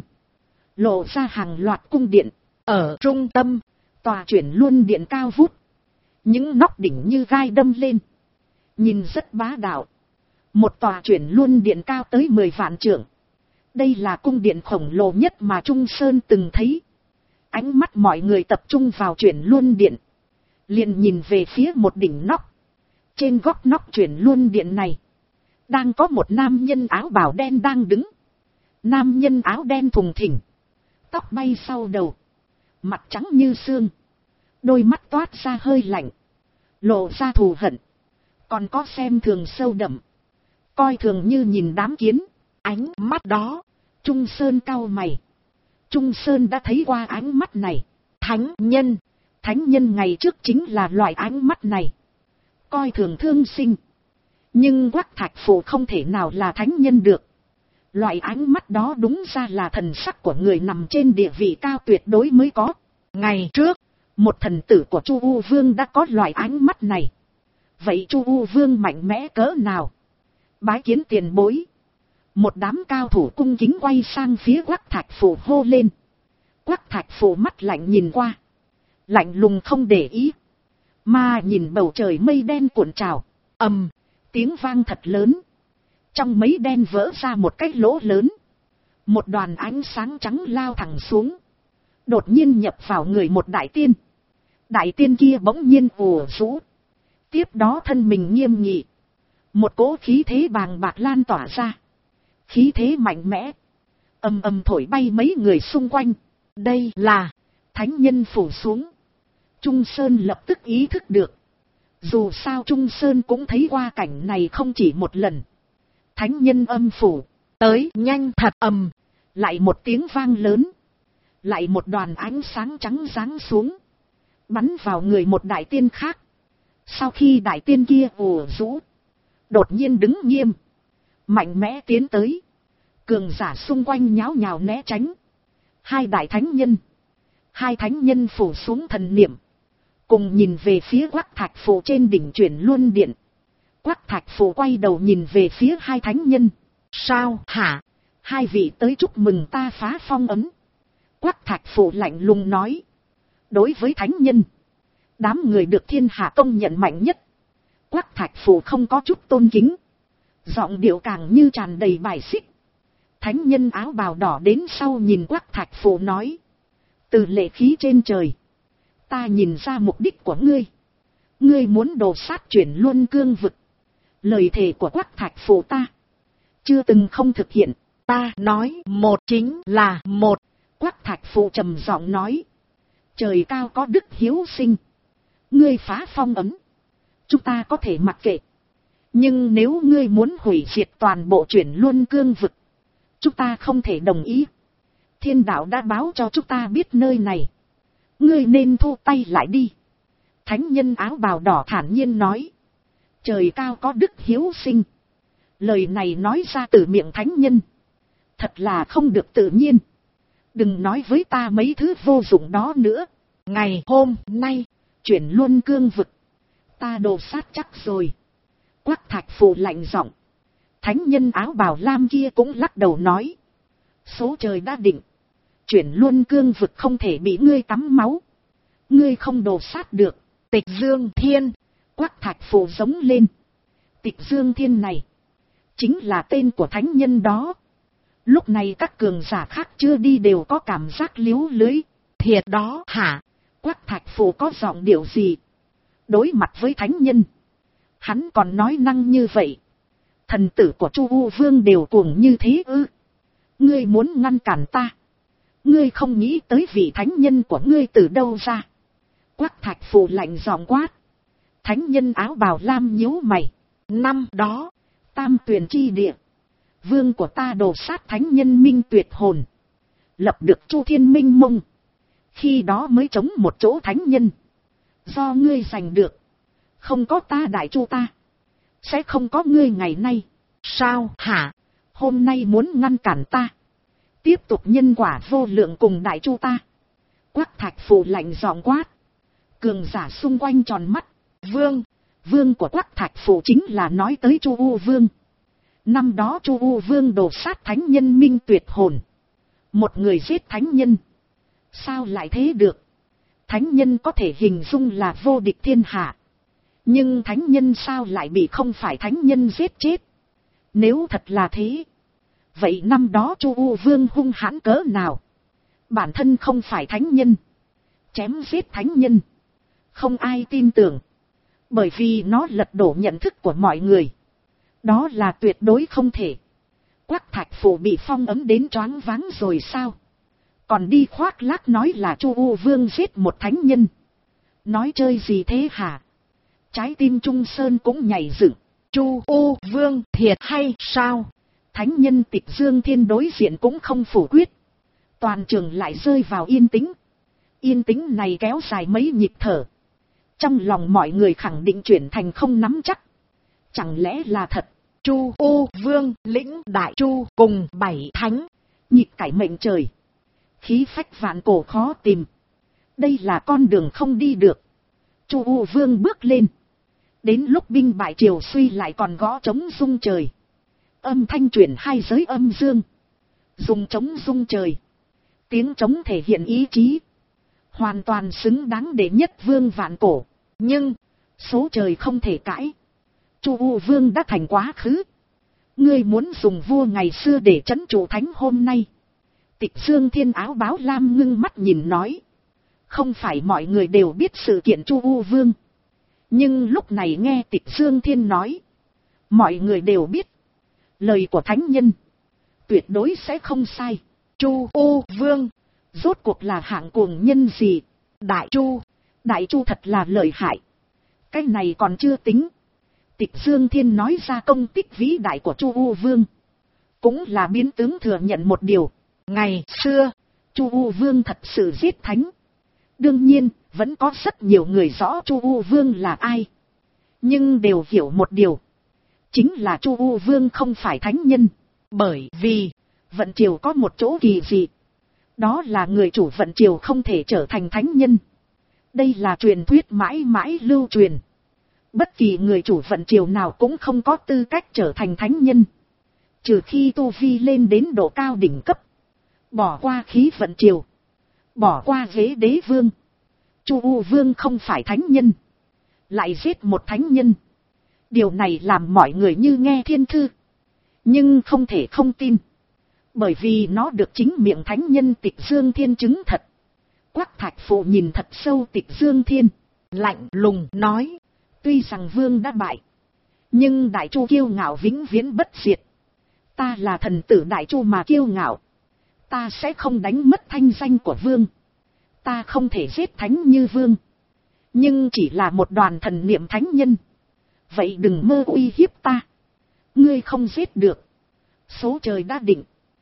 Lộ ra hàng loạt cung điện. Ở trung tâm, tòa chuyển luân điện cao vút. Những nóc đỉnh như gai đâm lên. Nhìn rất bá đạo. Một tòa chuyển luân điện cao tới 10 vạn trượng. Đây là cung điện khổng lồ nhất mà Trung Sơn từng thấy. Ánh mắt mọi người tập trung vào chuyển luân điện. Liền nhìn về phía một đỉnh nóc. Trên góc nóc chuyển luân điện này. Đang có một nam nhân áo bào đen đang đứng. Nam nhân áo đen thùng thình. Tóc bay sau đầu. Mặt trắng như xương. Đôi mắt toát ra hơi lạnh. Lộ ra thù hận. còn có xem thường sâu đậm, coi thường như nhìn đám kiến. Ánh mắt đó, Trung Sơn cau mày. Trung Sơn đã thấy qua ánh mắt này. Thánh nhân ngày trước chính là loại ánh mắt này, coi thường thương sinh. Nhưng Quách Thạch Phù không thể nào là thánh nhân được. Loại ánh mắt đó đúng ra là thần sắc của người nằm trên địa vị cao tuyệt đối mới có. Ngày trước, một thần tử của Chu U Vương đã có loại ánh mắt này. Vậy Chu U Vương mạnh mẽ cỡ nào? Bái kiến tiền bối. Một đám cao thủ cung kính quay sang phía Quách Thạch Phù hô lên. Quách Thạch Phù mắt lạnh nhìn qua, lạnh lùng không để ý, mà nhìn bầu trời mây đen cuộn trào. Ầm, tiếng vang thật lớn. Trong mấy đen vỡ ra một cái lỗ lớn. Một đoàn ánh sáng trắng lao thẳng xuống, đột nhiên nhập vào người một đại tiên. Đại tiên kia bỗng nhiên ùa rũ, tiếp đó thân mình nghiêm nghị. Một cỗ khí thế bàng bạc lan tỏa ra, khí thế mạnh mẽ, ầm ầm thổi bay mấy người xung quanh. Đây là thánh nhân phủ xuống. Trung Sơn lập tức ý thức được. Dù sao Trung Sơn cũng thấy qua cảnh này không chỉ một lần. Thánh nhân âm phủ, tới nhanh thật. Ầm, lại một tiếng vang lớn. Lại một đoàn ánh sáng trắng giáng xuống, bắn vào người một đại tiên khác. Sau khi đại tiên kia ùa rũ, đột nhiên đứng nghiêm, mạnh mẽ tiến tới. Cường giả xung quanh nháo nhào né tránh. Hai thánh nhân phủ xuống thần niệm, cùng nhìn về phía Quách Thạch Phù trên đỉnh Chuyển Luân Điện. Quách Thạch Phù quay đầu nhìn về phía hai thánh nhân. Sao hả? Hai vị tới chúc mừng ta phá phong ấn. Quách Thạch Phù lạnh lùng nói. Đối với thánh nhân, đám người được thiên hạ công nhận mạnh nhất, Quách Thạch Phù không có chút tôn kính, giọng điệu càng như tràn đầy bài xích. Thánh nhân áo bào đỏ đến sau nhìn Quách Thạch Phù nói. Từ lệ khí trên trời, ta nhìn ra mục đích của ngươi. Ngươi muốn đồ sát Chuyển Luân cương vực. Lời thề của Quách Thạch Phù ta chưa từng không thực hiện. Ta nói một chính là một. Quách Thạch Phù trầm giọng nói. Trời cao có đức hiếu sinh. Ngươi phá phong ấn, chúng ta có thể mặc kệ. Nhưng nếu ngươi muốn hủy diệt toàn bộ Chuyển Luân cương vực, chúng ta không thể đồng ý. Thiên đạo đã báo cho chúng ta biết nơi này. Ngươi nên thu tay lại đi. Thánh nhân áo bào đỏ thản nhiên nói. Trời cao có đức hiếu sinh. Lời này nói ra từ miệng thánh nhân, thật là không được tự nhiên. Đừng nói với ta mấy thứ vô dụng đó nữa. Ngày hôm nay, Chuyển Luân cương vực, ta đồ sát chắc rồi. Quách Thạch Phù lạnh giọng. Thánh nhân áo bào lam kia cũng lắc đầu nói. Số trời đã định. Chuyển Luân cương vực không thể bị ngươi tắm máu. Ngươi không đồ sát được. Tịch Dương Thiên. Quách Thạch Phù giống lên. Tịch Dương Thiên này chính là tên của thánh nhân đó. Lúc này các cường giả khác chưa đi đều có cảm giác liếu lưới. Thiệt đó hả? Quách Thạch Phù có giọng điệu gì? Đối mặt với thánh nhân, hắn còn nói năng như vậy. Thần tử của Chu U Vương đều cuồng như thế ư? Ngươi muốn ngăn cản ta? Ngươi không nghĩ tới vị thánh nhân của ngươi từ đâu ra? Quách Thạch Phù lạnh giọng quát. Thánh nhân áo bào lam nhíu mày. Năm đó, Tam Tuyền chi địa, vương của ta đồ sát thánh nhân Minh Tuyệt hồn, lập được Chu Thiên Minh mông. Khi đó mới chống một chỗ thánh nhân. Do ngươi giành được, không có ta Đại Chu ta, sẽ không có ngươi ngày nay. Sao hả? Hôm nay muốn ngăn cản ta, tiếp tục nhân quả vô lượng cùng Đại Chu ta? Quách Thạch Phù lạnh giọng quát. Cường giả xung quanh tròn mắt. Vương của Quách Thạch Phù chính là nói tới Chu U Vương. Năm đó Chu U Vương đồ sát thánh nhân Minh Tuyệt hồn, một người giết thánh nhân. Sao lại thế được? Thánh nhân có thể hình dung là vô địch thiên hạ, nhưng thánh nhân sao lại bị không phải thánh nhân giết chết? Nếu thật là thế, vậy năm đó Chu U Vương hung hãn cỡ nào? Bản thân không phải thánh nhân, chém giết thánh nhân, không ai tin tưởng, bởi vì nó lật đổ nhận thức của mọi người. Đó là tuyệt đối không thể. Quách Thạch Phù bị phong ấn đến choáng váng rồi sao? Còn đi khoác lác nói là Chu U Vương giết một thánh nhân. Nói chơi gì thế hả? Trái tim Trung Sơn cũng nhảy dựng. Chu U Vương thiệt hay sao? Thánh nhân Tịch Dương Thiên đối diện cũng không phủ quyết. Toàn trường lại rơi vào yên tĩnh. Yên tĩnh này kéo dài mấy nhịp thở. Trong lòng mọi người khẳng định chuyển thành không nắm chắc. Chẳng lẽ là thật? Chu U Vương lĩnh Đại Chu cùng 7 thánh. Nhịp cải mệnh trời. Khí phách vạn cổ khó tìm. Đây là con đường không đi được. Chu U Vương bước lên. Đến lúc binh bại triều suy lại còn gõ trống rung trời. Âm thanh chuyển hai giới âm dương. Dùng trống rung trời. Tiếng trống thể hiện ý chí. Hoàn toàn xứng đáng để nhất vương vạn cổ. Nhưng, số trời không thể cãi. Chu U Vương đã thành quá khứ. Ngươi muốn dùng vua ngày xưa để trấn trụ thánh hôm nay. Tịch Dương Thiên áo báo lam ngưng mắt nhìn nói. Không phải mọi người đều biết sự kiện Chu U Vương. Nhưng lúc này nghe Tịch Dương Thiên nói. Mọi người đều biết. Lời của thánh nhân. Tuyệt đối sẽ không sai. Chu U Vương. Rốt cuộc là hạng cuồng nhân gì? Đại Chu thật là lợi hại. Cái này còn chưa tính. Tịch Dương Thiên nói ra công tích vĩ đại của Chu U Vương. Cũng là biến tướng thừa nhận một điều. Ngày xưa, Chu U Vương thật sự giết thánh. Đương nhiên, vẫn có rất nhiều người rõ Chu U Vương là ai. Nhưng đều hiểu một điều. Chính là Chu U Vương không phải thánh nhân. Bởi vì, vận triều có một chỗ kỳ dị. Đó là người chủ vận triều không thể trở thành thánh nhân. Đây là truyền thuyết mãi mãi lưu truyền. Bất kỳ người chủ vận triều nào cũng không có tư cách trở thành thánh nhân. Trừ khi tu vi lên đến độ cao đỉnh cấp. Bỏ qua khí vận triều. Bỏ qua ghế đế vương. Chu U Vương không phải thánh nhân. Lại giết một thánh nhân. Điều này làm mọi người như nghe thiên thư. Nhưng không thể không tin. Bởi vì nó được chính miệng thánh nhân Tịch Dương Thiên chứng thật. Quắc Thạch Phụ nhìn thật sâu Tịch Dương Thiên. Lạnh lùng nói. Tuy rằng vương đã bại. Nhưng Đại Chu kiêu ngạo vĩnh viễn bất diệt. Ta là thần tử Đại Chu mà kiêu ngạo. Ta sẽ không đánh mất thanh danh của vương. Ta không thể giết thánh như vương. Nhưng chỉ là một đoàn thần niệm thánh nhân. Vậy đừng mơ uy hiếp ta. Ngươi không giết được. Số trời đã định.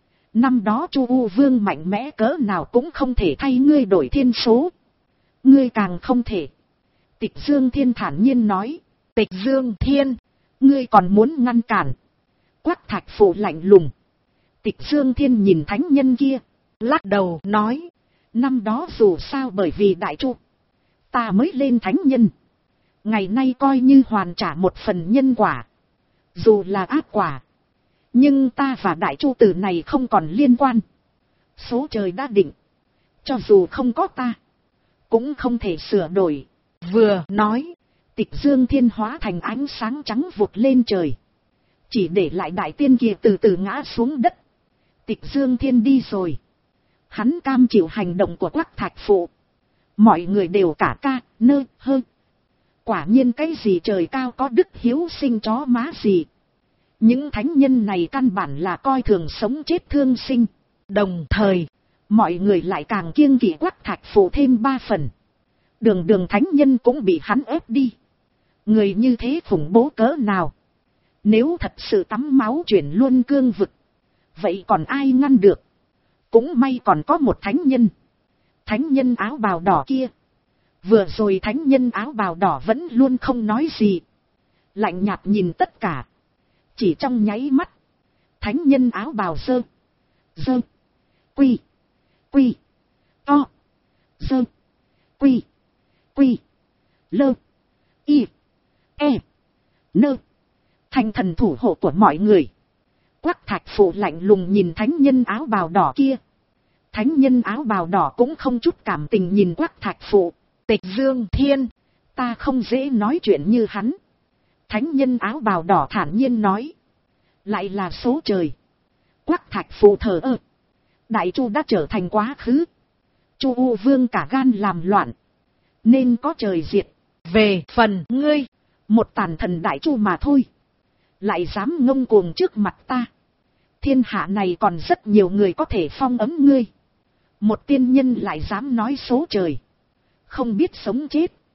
Năm đó Chu U Vương mạnh mẽ cỡ nào cũng không thể thay ngươi đổi thiên số. Ngươi càng không thể. Tịch Dương Thiên thản nhiên nói. Tịch Dương Thiên, ngươi còn muốn ngăn cản. Quắc Thạch Phụ lạnh lùng. Tịch Dương Thiên nhìn thánh nhân kia. Lắc đầu nói. Năm đó dù sao bởi vì Đại Chu. Ta mới lên thánh nhân. Ngày nay coi như hoàn trả một phần nhân quả. Dù là ác quả. Nhưng ta và Đại Chu từ này không còn liên quan. Số trời đã định. Cho dù không có ta. Cũng không thể sửa đổi. Vừa nói. Tịch Dương Thiên hóa thành ánh sáng trắng vụt lên trời. Chỉ để lại đại tiên kia từ từ ngã xuống đất. Tịch Dương Thiên đi rồi. Hắn cam chịu hành động của Quắc Thạch Phụ. Mọi người đều cả ca, nơ, hơ. Quả nhiên cái gì trời cao có đức hiếu sinh chó má gì. Những thánh nhân này căn bản là coi thường sống chết thương sinh. Đồng thời, mọi người lại càng kiêng kỵ Quắc Thạch Phụ thêm 3 phần. Đường thánh nhân cũng bị hắn ép đi. Người như thế khủng bố cỡ nào. Nếu thật sự tắm máu chuyển luôn cương vực. Vậy còn ai ngăn được. Cũng may còn có một thánh nhân. Thánh nhân áo bào đỏ kia. Vừa rồi thánh nhân áo bào đỏ vẫn luôn không nói gì. Lạnh nhạt nhìn tất cả. Chỉ trong nháy mắt. Thánh nhân áo bào dơ. Quy. To. Quy. Lơ. Y. E. Nơ. Thành thần thủ hộ của mọi người. Quắc Thạch Phụ lạnh lùng nhìn thánh nhân áo bào đỏ kia. Thánh nhân áo bào đỏ cũng không chút cảm tình nhìn Quắc Thạch Phụ. Tịch Dương Thiên, ta không dễ nói chuyện như hắn. Thánh nhân áo bào đỏ thản nhiên nói. Lại là số trời. Quắc Thạch Phụ thờ ơ. Đại Chu đã trở thành quá khứ. Chu U Vương cả gan làm loạn. Nên có trời diệt. Về phần ngươi, một tàn thần Đại Chu mà thôi. Lại dám ngông cuồng trước mặt ta. Thiên hạ này còn rất nhiều người có thể phong ấm ngươi. Một tiên nhân lại dám nói số trời. Không biết sống chết.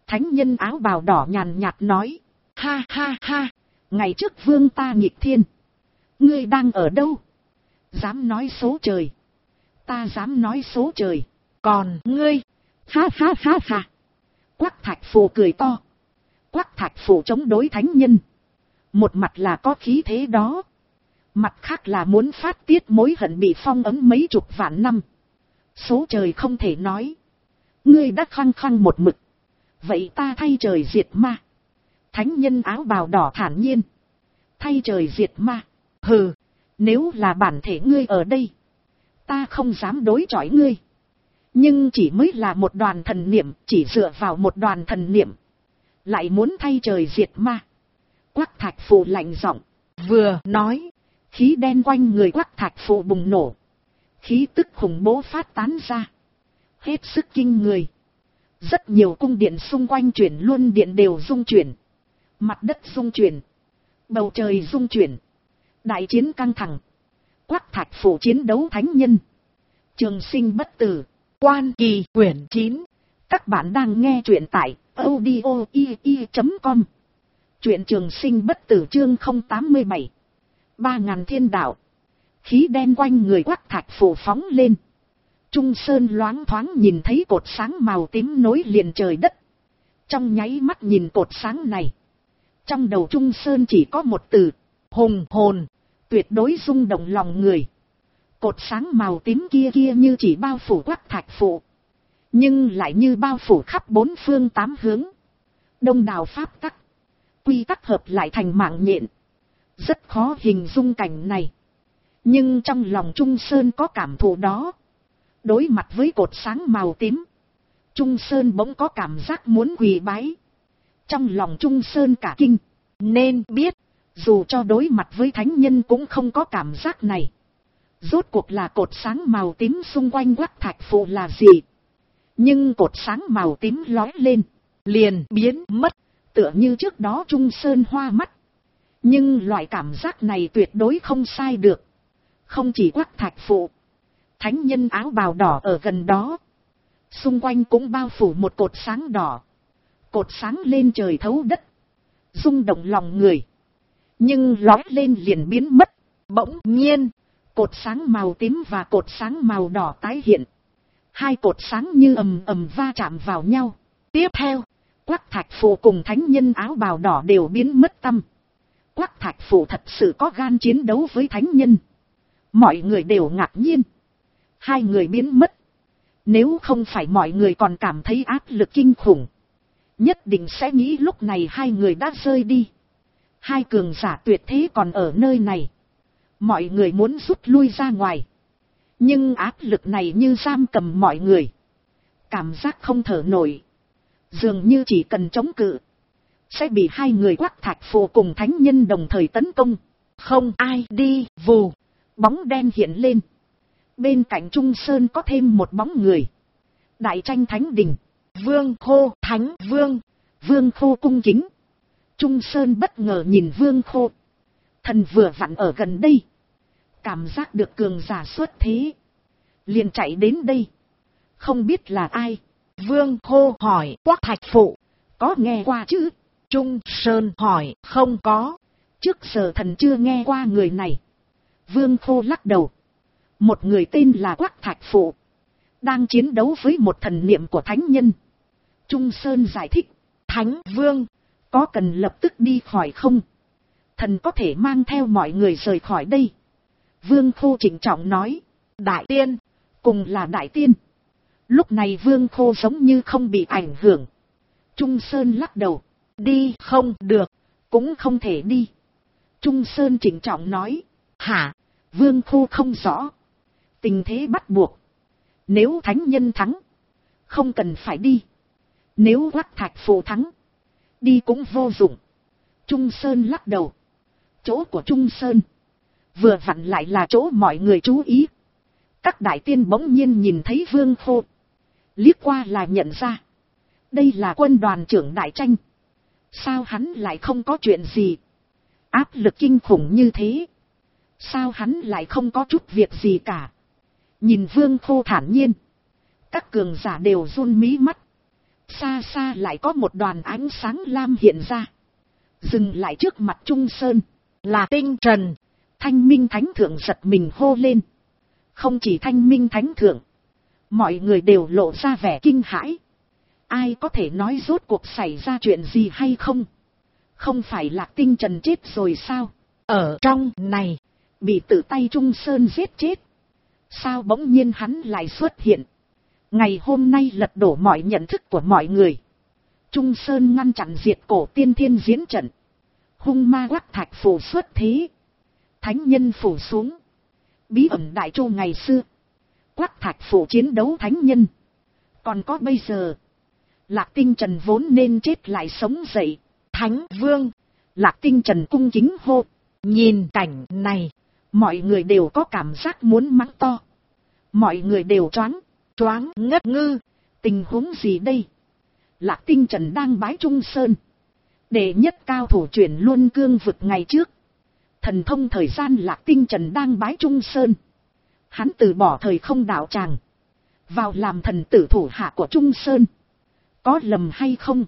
Thánh nhân áo bào đỏ nhàn nhạt nói. Ha ha ha, ngày trước vương ta nghịch thiên. Ngươi đang ở đâu? Dám nói số trời. Ta dám nói số trời. Còn ngươi? Ha ha ha ha. Quắc Thạch Phù cười to. Quắc Thạch Phù chống đối thánh nhân. Một mặt là có khí thế đó. Mặt khác là muốn phát tiết mối hận bị phong ấn mấy chục vạn năm. Số trời không thể nói. Ngươi đã khăng khăng một mực. Vậy ta thay trời diệt ma. Thánh nhân áo bào đỏ thản nhiên. Thay trời diệt ma. Hừ, nếu là bản thể ngươi ở đây, ta không dám đối chọi ngươi. Nhưng chỉ mới là một đoàn thần niệm, chỉ dựa vào một đoàn thần niệm, lại muốn thay trời diệt ma. Quắc Thạch Phù lạnh giọng, vừa nói, khí đen quanh người Quắc Thạch Phù bùng nổ. Khí tức khủng bố phát tán ra. Hết sức kinh người. Rất nhiều cung điện xung quanh chuyển luôn điện đều rung chuyển. Mặt đất rung chuyển. Bầu trời rung chuyển. Đại chiến căng thẳng. Quắc Thạch Phù chiến đấu thánh nhân. Trường sinh bất tử. Quan Kỳ quyển 9. Các bạn đang nghe truyện tại audio.com. Truyện Trường sinh bất tử chương 087. 3000 thiên đạo. Khí đen quanh người Quắc Thạch Phù phóng lên. Trung sơn loáng thoáng nhìn thấy cột sáng màu tím nối liền trời đất. Trong nháy mắt nhìn cột sáng này, trong đầu Trung sơn chỉ có một từ: hùng hồn. Tuyệt đối rung động lòng người. Cột sáng màu tím kia như chỉ bao phủ Quắc Thạch Phù, nhưng lại như bao phủ khắp bốn phương tám hướng. Đông đảo pháp tắc, quy tắc hợp lại thành mạng nhện. Rất khó hình dung cảnh này. Nhưng trong lòng Trung Sơn có cảm thụ đó. Đối mặt với cột sáng màu tím, Trung Sơn bỗng có cảm giác muốn quỳ bái. Trong lòng Trung Sơn cả kinh. Nên biết, dù cho đối mặt với thánh nhân cũng không có cảm giác này. Rốt cuộc là cột sáng màu tím xung quanh Quắc Thạch Phù là gì? Nhưng cột sáng màu tím lóe lên, liền biến mất, tựa như trước đó Trung Sơn hoa mắt. Nhưng loại cảm giác này tuyệt đối không sai được. Không chỉ Quắc Thạch Phù, thánh nhân áo bào đỏ ở gần đó, xung quanh cũng bao phủ một cột sáng đỏ. Cột sáng lên trời thấu đất, rung động lòng người. Nhưng lóe lên liền biến mất. Bỗng nhiên, cột sáng màu tím và cột sáng màu đỏ tái hiện. Hai cột sáng như ầm ầm va chạm vào nhau. Tiếp theo, Quắc Thạch Phù cùng thánh nhân áo bào đỏ đều biến mất tăm. Quắc Thạch Phù thật sự có gan chiến đấu với thánh nhân. Mọi người đều ngạc nhiên. Hai người biến mất. Nếu không phải mọi người còn cảm thấy áp lực kinh khủng, nhất định sẽ nghĩ lúc này hai người đã rơi đi. Hai cường giả tuyệt thế còn ở nơi này. Mọi người muốn rút lui ra ngoài. Nhưng áp lực này như giam cầm mọi người. Cảm giác không thở nổi. Dường như chỉ cần chống cự, sẽ bị hai người Quắc Thạch Phù cùng thánh nhân đồng thời tấn công. Không ai đi, vù. Bóng đen hiện lên. Bên cạnh Trung Sơn có thêm một bóng người. Đại tranh thánh đình. Vương Khô, Thánh Vương. Vương Khô cung kính. Trung Sơn bất ngờ nhìn Vương Khô. Thần vừa vặn ở gần đây, cảm giác được cường giả xuất thế, liền chạy đến đây. Không biết là ai? Vương Khô hỏi. Quắc Thạch Phù, có nghe qua chứ? Trung Sơn hỏi. Không có. Trước giờ thần chưa nghe qua người này. Vương Khô lắc đầu. Một người tên là Quắc Thạch Phù, đang chiến đấu với một thần niệm của thánh nhân. Trung Sơn giải thích. Thánh Vương, có cần lập tức đi khỏi không? Thần có thể mang theo mọi người rời khỏi đây. Vương Khô trịnh trọng nói. Đại tiên, cùng là đại tiên. Lúc này Vương Khô giống như không bị ảnh hưởng. Trung Sơn lắc đầu. Đi không được, cũng không thể đi. Trung Sơn trịnh trọng nói. Hả? Vương Khô không rõ. Tình thế bắt buộc. Nếu thánh nhân thắng, không cần phải đi. Nếu Quắc Thạch Phù thắng, đi cũng vô dụng. Trung Sơn lắc đầu. Chỗ của Trung Sơn vừa vặn lại là chỗ mọi người chú ý. Các đại tiên bỗng nhiên nhìn thấy Vương Khô, liếc qua là nhận ra. Đây là quân đoàn trưởng đại tranh. Sao hắn lại không có chuyện gì? Áp lực kinh khủng như thế, sao hắn lại không có chút việc gì cả? Nhìn Vương Khô thản nhiên, các cường giả đều run mí mắt. Xa xa lại có một đoàn ánh sáng lam hiện ra. Dừng lại trước mặt Trung Sơn. Là Tinh Trần. Thanh Minh Thánh Thượng giật mình hô lên. Không chỉ Thanh Minh Thánh Thượng. Mọi người đều lộ ra vẻ kinh hãi. Ai có thể nói rốt cuộc xảy ra chuyện gì hay không? Không phải Lạc Tinh Trần chết rồi sao? Ở trong này, bị tự tay Trung Sơn giết chết. Sao bỗng nhiên hắn lại xuất hiện? Ngày hôm nay lật đổ mọi nhận thức của mọi người. Trung Sơn ngăn chặn diệt cổ tiên thiên diễn trận. Hung ma Quắc Thạch Phù xuất thế. Thánh nhân phủ xuống. Bí ẩn Đại Chu ngày xưa. Quắc Thạch Phù chiến đấu thánh nhân. Còn có bây giờ. Lạc Tinh Trần vốn nên chết lại sống dậy. Thánh Vương. Lạc Tinh Trần cung kính hô. Nhìn cảnh này. Mọi người đều có cảm giác muốn mắng to. Mọi người đều choáng ngất ngư. Tình huống gì đây? Lạc Tinh Trần đang bái Trung Sơn. Đệ nhất cao thủ chuyển Luân Cương vực ngày trước. Thần thông thời gian Lạc Tinh Trần đang bái Trung Sơn. Hắn từ bỏ thời không đạo tràng. Vào làm thần tử thủ hạ của Trung Sơn. Có lầm hay không?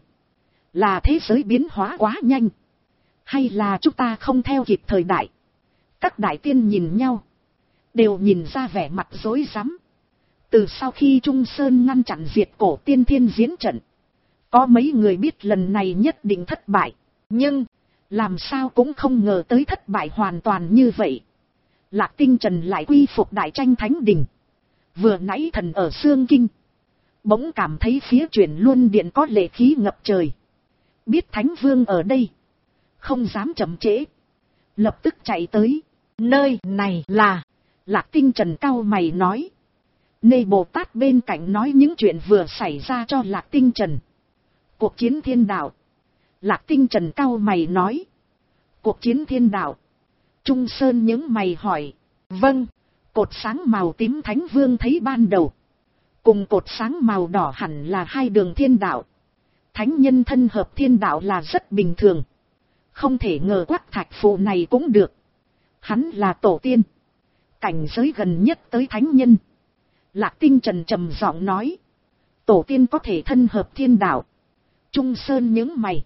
Là thế giới biến hóa quá nhanh. Hay là chúng ta không theo kịp thời đại? Các đại tiên nhìn nhau. Đều nhìn ra vẻ mặt rối rắm. Từ sau khi Trung Sơn ngăn chặn diệt cổ tiên thiên diễn trận. Có mấy người biết lần này nhất định thất bại. Nhưng, làm sao cũng không ngờ tới thất bại hoàn toàn như vậy. Lạc Tinh Trần lại quy phục Đại Tranh Thánh Đình. Vừa nãy thần ở Xương Kinh. Bỗng cảm thấy phía Chuyển Luân Điện có lệ khí ngập trời. Biết Thánh Vương ở đây. Không dám chậm trễ. Lập tức chạy tới. Nơi này là... Lạc Tinh Trần cau mày nói. Nê Bồ Tát bên cạnh nói những chuyện vừa xảy ra cho Lạc Tinh Trần. Cuộc chiến thiên đạo. Lạc Tinh Trần cau mày nói. Cuộc chiến thiên đạo. Trung Sơn những mày hỏi. Vâng. Cột sáng màu tím Thánh Vương thấy ban đầu. Cùng cột sáng màu đỏ hẳn là hai đường thiên đạo. Thánh nhân thân hợp thiên đạo là rất bình thường. Không thể ngờ Quắc Thạch Phù này cũng được. Hắn là tổ tiên. Cảnh giới gần nhất tới thánh nhân. Lạc Tinh Trần trầm giọng nói. Tổ tiên có thể thân hợp thiên đạo. Trung Sơn những mày.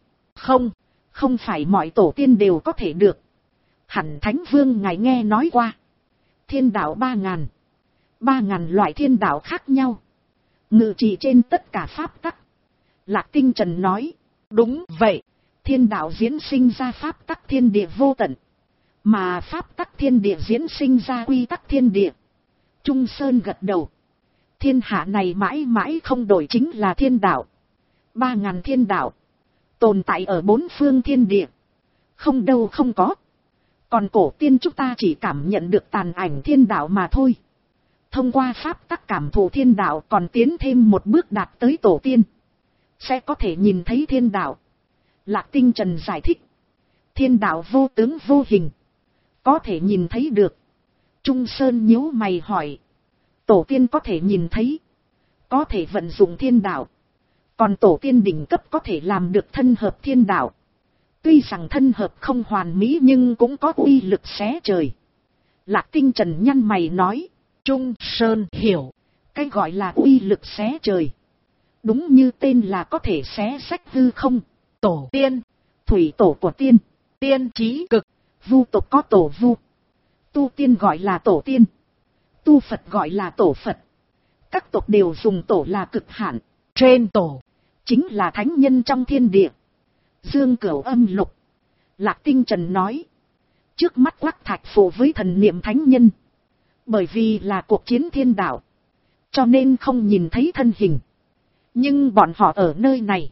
Không phải mọi tổ tiên đều có thể được. Hẳn Thánh Vương ngài nghe nói qua. Thiên đạo 3.000. 3.000 loại thiên đạo khác nhau. Ngự trị trên tất cả pháp tắc. Lạc Tinh Trần nói. Đúng vậy. Thiên đạo diễn sinh ra pháp tắc thiên địa vô tận. Mà pháp tắc thiên địa diễn sinh ra quy tắc thiên địa. Trung Sơn gật đầu. Thiên hạ này mãi mãi không đổi chính là thiên đạo. 3.000 thiên đạo. Tồn tại ở bốn phương thiên địa. Không đâu không có. Còn cổ tiên chúng ta chỉ cảm nhận được tàn ảnh thiên đạo mà thôi. Thông qua pháp tắc cảm thụ thiên đạo còn tiến thêm một bước đạt tới tổ tiên. Sẽ có thể nhìn thấy thiên đạo. Lạc Tinh Trần giải thích. Thiên đạo vô tướng vô hình. Có thể nhìn thấy được. Trung Sơn nhíu mày hỏi. Tổ tiên có thể nhìn thấy. Có thể vận dụng thiên đạo. Còn tổ tiên đỉnh cấp có thể làm được thân hợp thiên đạo. Tuy rằng thân hợp không hoàn mỹ nhưng cũng có uy lực xé trời. Lạc Tinh Trần nhăn mày nói. Trung Sơn hiểu. Cái gọi là uy lực xé trời. Đúng như tên là có thể xé sách hư không. Tổ tiên. Thủy tổ của tiên. Tiên trí cực. Vu tộc có tổ vu. Tu tiên gọi là tổ tiên. Tu Phật gọi là tổ Phật. Các tộc đều dùng tổ là cực hạn. Trên tổ. Chính là thánh nhân trong thiên địa. Dương Cửu Âm Lục. Lạc Tinh Trần nói. Trước mắt Quắc Thạch Phù với thần niệm thánh nhân. Bởi vì là cuộc chiến thiên đạo. Cho nên không nhìn thấy thân hình. Nhưng bọn họ ở nơi này.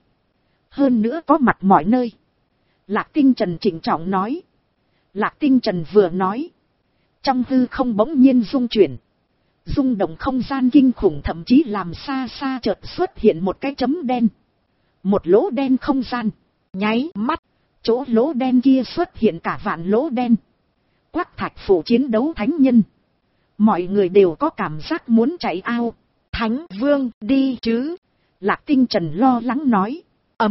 Hơn nữa có mặt mọi nơi. Lạc Tinh Trần trịnh trọng nói. Lạc Tinh Trần vừa nói. Trong hư không bỗng nhiên rung chuyển. Rung động không gian kinh khủng thậm chí làm xa xa chợt xuất hiện một cái chấm đen. Một lỗ đen không gian. Nháy mắt. Chỗ lỗ đen kia xuất hiện cả vạn lỗ đen. Quắc Thạch Phù chiến đấu thánh nhân. Mọi người đều có cảm giác muốn chạy ao. Thánh Vương đi chứ. Lạc Tinh Trần lo lắng nói.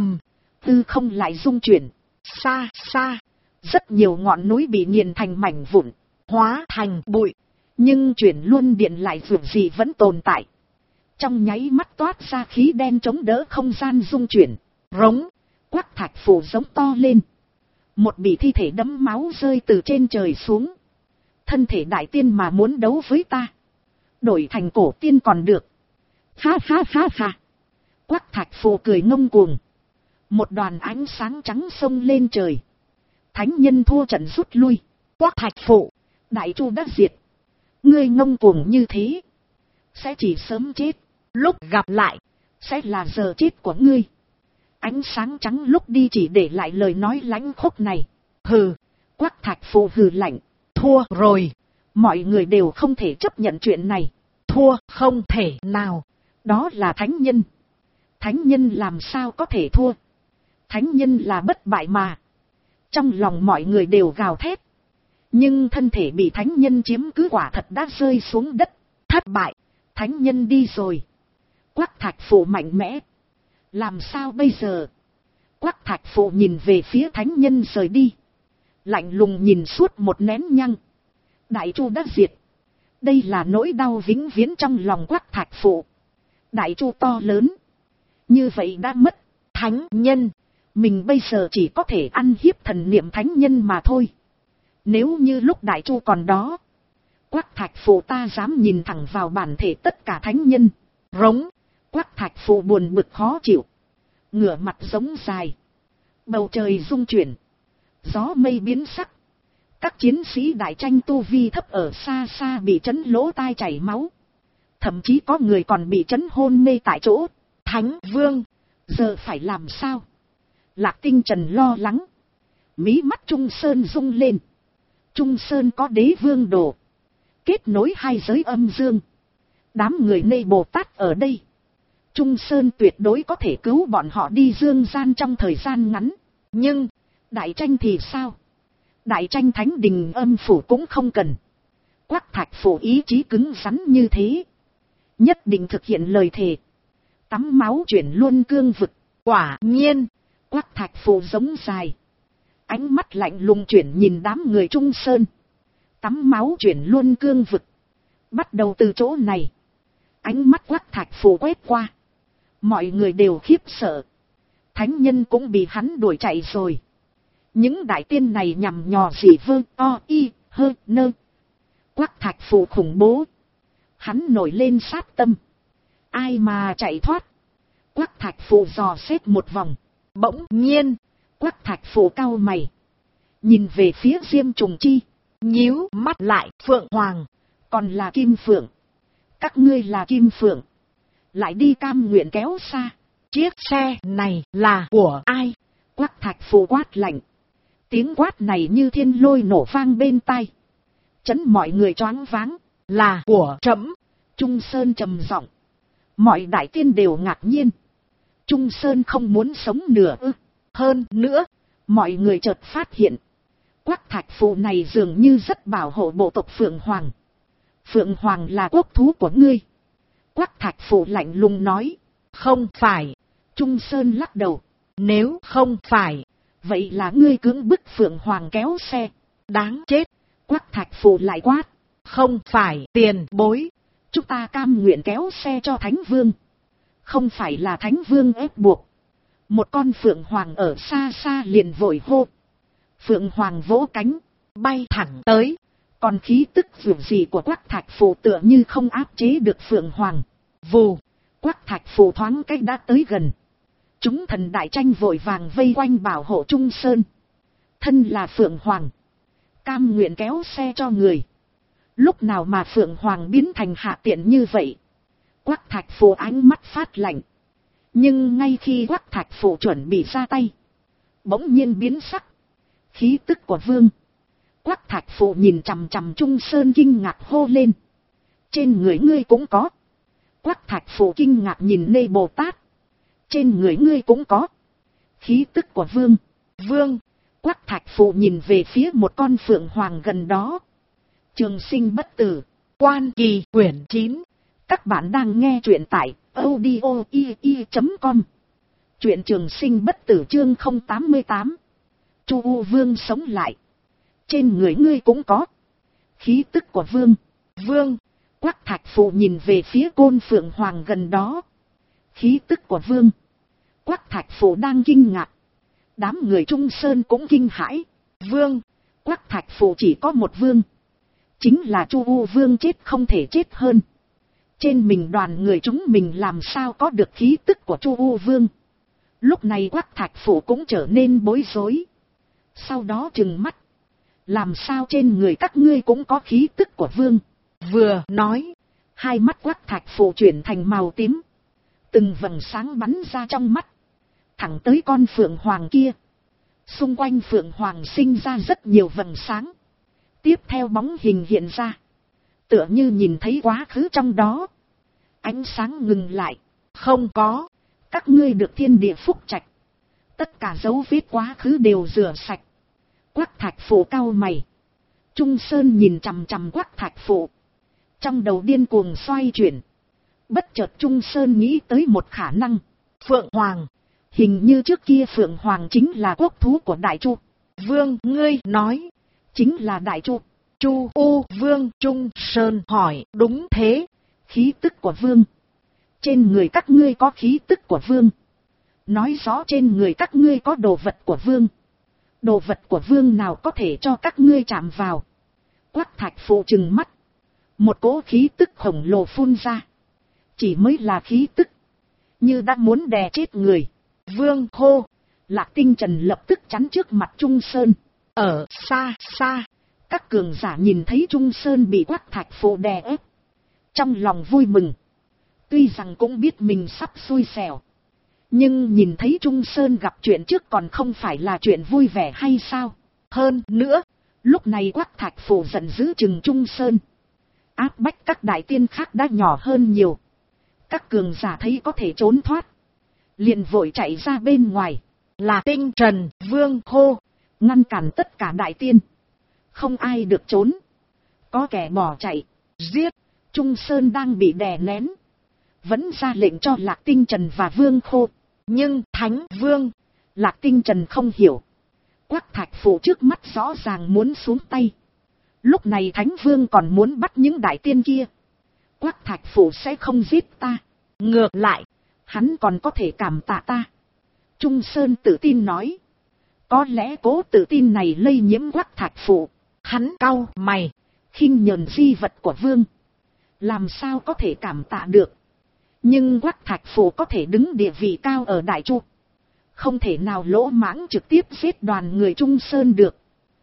Hư không lại rung chuyển. Xa xa. Rất nhiều ngọn núi bị nghiền thành mảnh vụn. Hóa thành bụi. Nhưng Chuyển Luân Điện lại dường gì vẫn tồn tại. Trong nháy mắt toát ra khí đen chống đỡ không gian rung chuyển. Rống. Quắc Thạch Phù giống to lên. Một bị thi thể đẫm máu rơi từ trên trời xuống. Thân thể đại tiên mà muốn đấu với ta. Đổi thành cổ tiên còn được. Ha ha ha ha. Quắc Thạch Phù cười ngông cuồng. Một đoàn ánh sáng trắng xông lên trời. Thánh nhân thua trận rút lui. Quắc Thạch Phù, đại chu đã diệt. Ngươi ngông cuồng như thế, sẽ chỉ sớm chết. Lúc gặp lại, sẽ là giờ chết của ngươi. Ánh sáng trắng lúc đi chỉ để lại lời nói lãnh khốc này. Hừ. Quắc Thạch Phù hừ lạnh. Thua rồi. Mọi người đều không thể chấp nhận chuyện này. Thua không thể nào. Đó là thánh nhân. Thánh nhân làm sao có thể thua. Thánh nhân là bất bại mà. Trong lòng mọi người đều gào thét. Nhưng thân thể bị thánh nhân chiếm cứ quả thật đã rơi xuống đất. Thất bại. Thánh nhân đi rồi. Quắc Thạch Phù mạnh mẽ. Làm sao bây giờ? Quắc Thạch Phù nhìn về phía thánh nhân rời đi. Lạnh lùng nhìn suốt một nén nhăng. Đại chu đã diệt. Đây là nỗi đau vĩnh viễn trong lòng Quắc Thạch Phù. Đại chu to lớn. Như vậy đã mất. Thánh nhân. Mình bây giờ chỉ có thể ăn hiếp thần niệm thánh nhân mà thôi. Nếu như lúc đại chu còn đó. Quắc Thạch Phù ta dám nhìn thẳng vào bản thể tất cả thánh nhân. Rống. Quắc Thạch Phù buồn bực khó chịu. Ngửa mặt giống dài. Bầu trời rung chuyển. Gió mây biến sắc. Các chiến sĩ đại tranh tu vi thấp ở xa xa bị chấn lỗ tai chảy máu. Thậm chí có người còn bị chấn hôn mê tại chỗ. Thánh Vương. Giờ phải làm sao? Lạc Tinh Trần lo lắng. Mí mắt Trung Sơn rung lên. Trung Sơn có đế vương đồ. Kết nối hai giới âm dương. Đám người Nê Bồ Tát ở đây. Trung Sơn tuyệt đối có thể cứu bọn họ đi dương gian trong thời gian ngắn. Nhưng, đại tranh thì sao? Đại tranh thánh đình âm phủ cũng không cần. Quắc Thạch Phù ý chí cứng rắn như thế. Nhất định thực hiện lời thề. Tắm máu chuyển luôn cương vực. Quả nhiên, Quắc Thạch Phù giống dài. Ánh mắt lạnh lùng chuyển nhìn đám người Trung Sơn. Tắm máu chuyển luôn cương vực. Bắt đầu từ chỗ này. Ánh mắt Quắc Thạch Phù quét qua. Mọi người đều khiếp sợ. Thánh nhân cũng bị hắn đuổi chạy rồi. Những đại tiên này nhằm nhò gì vơ o y hơ nơ. Quắc Thạch Phù khủng bố. Hắn nổi lên sát tâm. Ai mà chạy thoát. Quắc Thạch Phù dò xét một vòng. Bỗng nhiên. Quắc Thạch Phù cau mày. Nhìn về phía Diêm Trùng Chi. Nhíu mắt lại. Phượng Hoàng. Còn là Kim Phượng. Các ngươi là Kim Phượng. Lại đi cam nguyện kéo xa. Chiếc xe này là của ai? Quắc Thạch Phù quát lạnh. Tiếng quát này như thiên lôi nổ vang bên tai. Chấn mọi người choáng váng. Là của trẫm. Trung Sơn trầm giọng. Mọi đại tiên đều ngạc nhiên. Trung Sơn không muốn sống nửa ư. Hơn nữa, mọi người chợt phát hiện. Quắc Thạch Phù này dường như rất bảo hộ bộ tộc Phượng Hoàng. Phượng Hoàng là quốc thú của ngươi. Quắc Thạch Phù lạnh lùng nói. Không phải. Trung Sơn lắc đầu. Nếu không phải, vậy là ngươi cưỡng bức Phượng Hoàng kéo xe. Đáng chết. Quắc Thạch Phù lại quát. Không phải tiền bối. Chúng ta cam nguyện kéo xe cho Thánh Vương. Không phải là Thánh Vương ép buộc. Một con Phượng Hoàng ở xa xa liền vội hô. Phượng Hoàng vỗ cánh, bay thẳng tới. Còn khí tức vượt gì của Quắc Thạch Phù tựa như không áp chế được Phượng Hoàng. Vù, Quắc Thạch Phù thoáng cách đã tới gần. Chúng thần đại tranh vội vàng vây quanh bảo hộ Trung Sơn. Thân là Phượng Hoàng. Cam nguyện kéo xe cho người. Lúc nào mà Phượng Hoàng biến thành hạ tiện như vậy? Quắc Thạch Phù ánh mắt phát lạnh. Nhưng ngay khi Quắc Thạch Phù chuẩn bị ra tay. Bỗng nhiên biến sắc. Khí tức của vương. Quắc Thạch Phù nhìn chằm chằm Trung Sơn kinh ngạc hô lên. Trên người ngươi cũng có. Quắc Thạch Phù kinh ngạc nhìn Nê Bồ Tát. Trên người ngươi cũng có. Khí tức của vương. Vương. Quắc Thạch Phù nhìn về phía một con Phượng Hoàng gần đó. Trường sinh bất tử. Quan Kỳ quyển 9. Các bạn đang nghe truyện tại audio.com. Truyện Trường Sinh bất tử chương 088. Chu U Vương sống lại. Trên người ngươi cũng có. Khí tức của vương. Vương. Quắc Thạch Phụ nhìn về phía Côn Phượng Hoàng gần đó. Khí tức của vương. Quắc Thạch Phụ đang kinh ngạc. Đám người Trung Sơn cũng kinh hãi. Vương. Quắc Thạch Phụ chỉ có một vương. Chính là Chu U Vương, chết không thể chết hơn. Trên mình đoàn người chúng mình làm sao có được khí tức của Chu U Vương. Lúc này Quắc Thạch Phụ cũng trở nên bối rối. Sau đó trừng mắt. Làm sao trên người các ngươi cũng có khí tức của vương. Vừa nói, hai mắt Quắc Thạch Phụ chuyển thành màu tím. Từng vầng sáng bắn ra trong mắt. Thẳng tới con Phượng Hoàng kia. Xung quanh Phượng Hoàng sinh ra rất nhiều vầng sáng. Tiếp theo bóng hình hiện ra. Tựa như nhìn thấy quá khứ trong đó. Ánh sáng ngừng lại. Không có. Các ngươi được thiên địa phúc trạch. Tất cả dấu vết quá khứ đều rửa sạch. Quắc Thạch Phụ cau mày. Trung Sơn nhìn chằm chằm Quắc Thạch Phụ. Trong đầu điên cuồng xoay chuyển. Bất chợt Trung Sơn nghĩ tới một khả năng. Phượng Hoàng. Hình như trước kia Phượng Hoàng chính là quốc thú của Đại Chu. Vương, ngươi nói. Chính là Đại Chu. Chu U Vương. Trung Sơn hỏi. Đúng thế. Khí tức của vương. Trên người các ngươi có khí tức của vương. Nói rõ trên người các ngươi có đồ vật của vương. Đồ vật của vương nào có thể cho các ngươi chạm vào. Quắc Thạch Phụ trừng mắt. Một cỗ khí tức khổng lồ phun ra. Chỉ mới là khí tức. Như đã muốn đè chết người. Vương hô. Lạc Tinh Trần lập tức chắn trước mặt Trung Sơn. Ở xa xa. Các cường giả nhìn thấy Trung Sơn bị Quắc Thạch Phụ đè ép. Trong lòng vui mừng. Tuy rằng cũng biết mình sắp xui xẻo. Nhưng nhìn thấy Trung Sơn gặp chuyện trước còn không phải là chuyện vui vẻ hay sao? Hơn nữa, lúc này Quắc Thạch Phụ giận dữ chừng Trung Sơn. Áp bách các đại tiên khác đã nhỏ hơn nhiều. Các cường giả thấy có thể trốn thoát. Liền vội chạy ra bên ngoài. Là Tinh Trần, Vương hô. Ngăn cản tất cả đại tiên. Không ai được trốn. Có kẻ bỏ chạy. Giết. Trung Sơn đang bị đè nén. Vẫn ra lệnh cho Lạc Tinh Trần và Vương Khô. Nhưng Thánh Vương, Lạc Tinh Trần không hiểu. Quắc Thạch Phụ trước mắt rõ ràng muốn xuống tay. Lúc này Thánh Vương còn muốn bắt những đại tiên kia. Quắc Thạch Phụ sẽ không giết ta. Ngược lại, hắn còn có thể cảm tạ ta. Trung Sơn tự tin nói. Có lẽ cố tự tin này lây nhiễm Quắc Thạch Phụ. Hắn cau mày, khinh nhờn di vật của Vương. Làm sao có thể cảm tạ được. Nhưng Quắc Thạch Phụ có thể đứng địa vị cao ở Đại Chu. Không thể nào lỗ mãng trực tiếp giết đoàn người Trung Sơn được.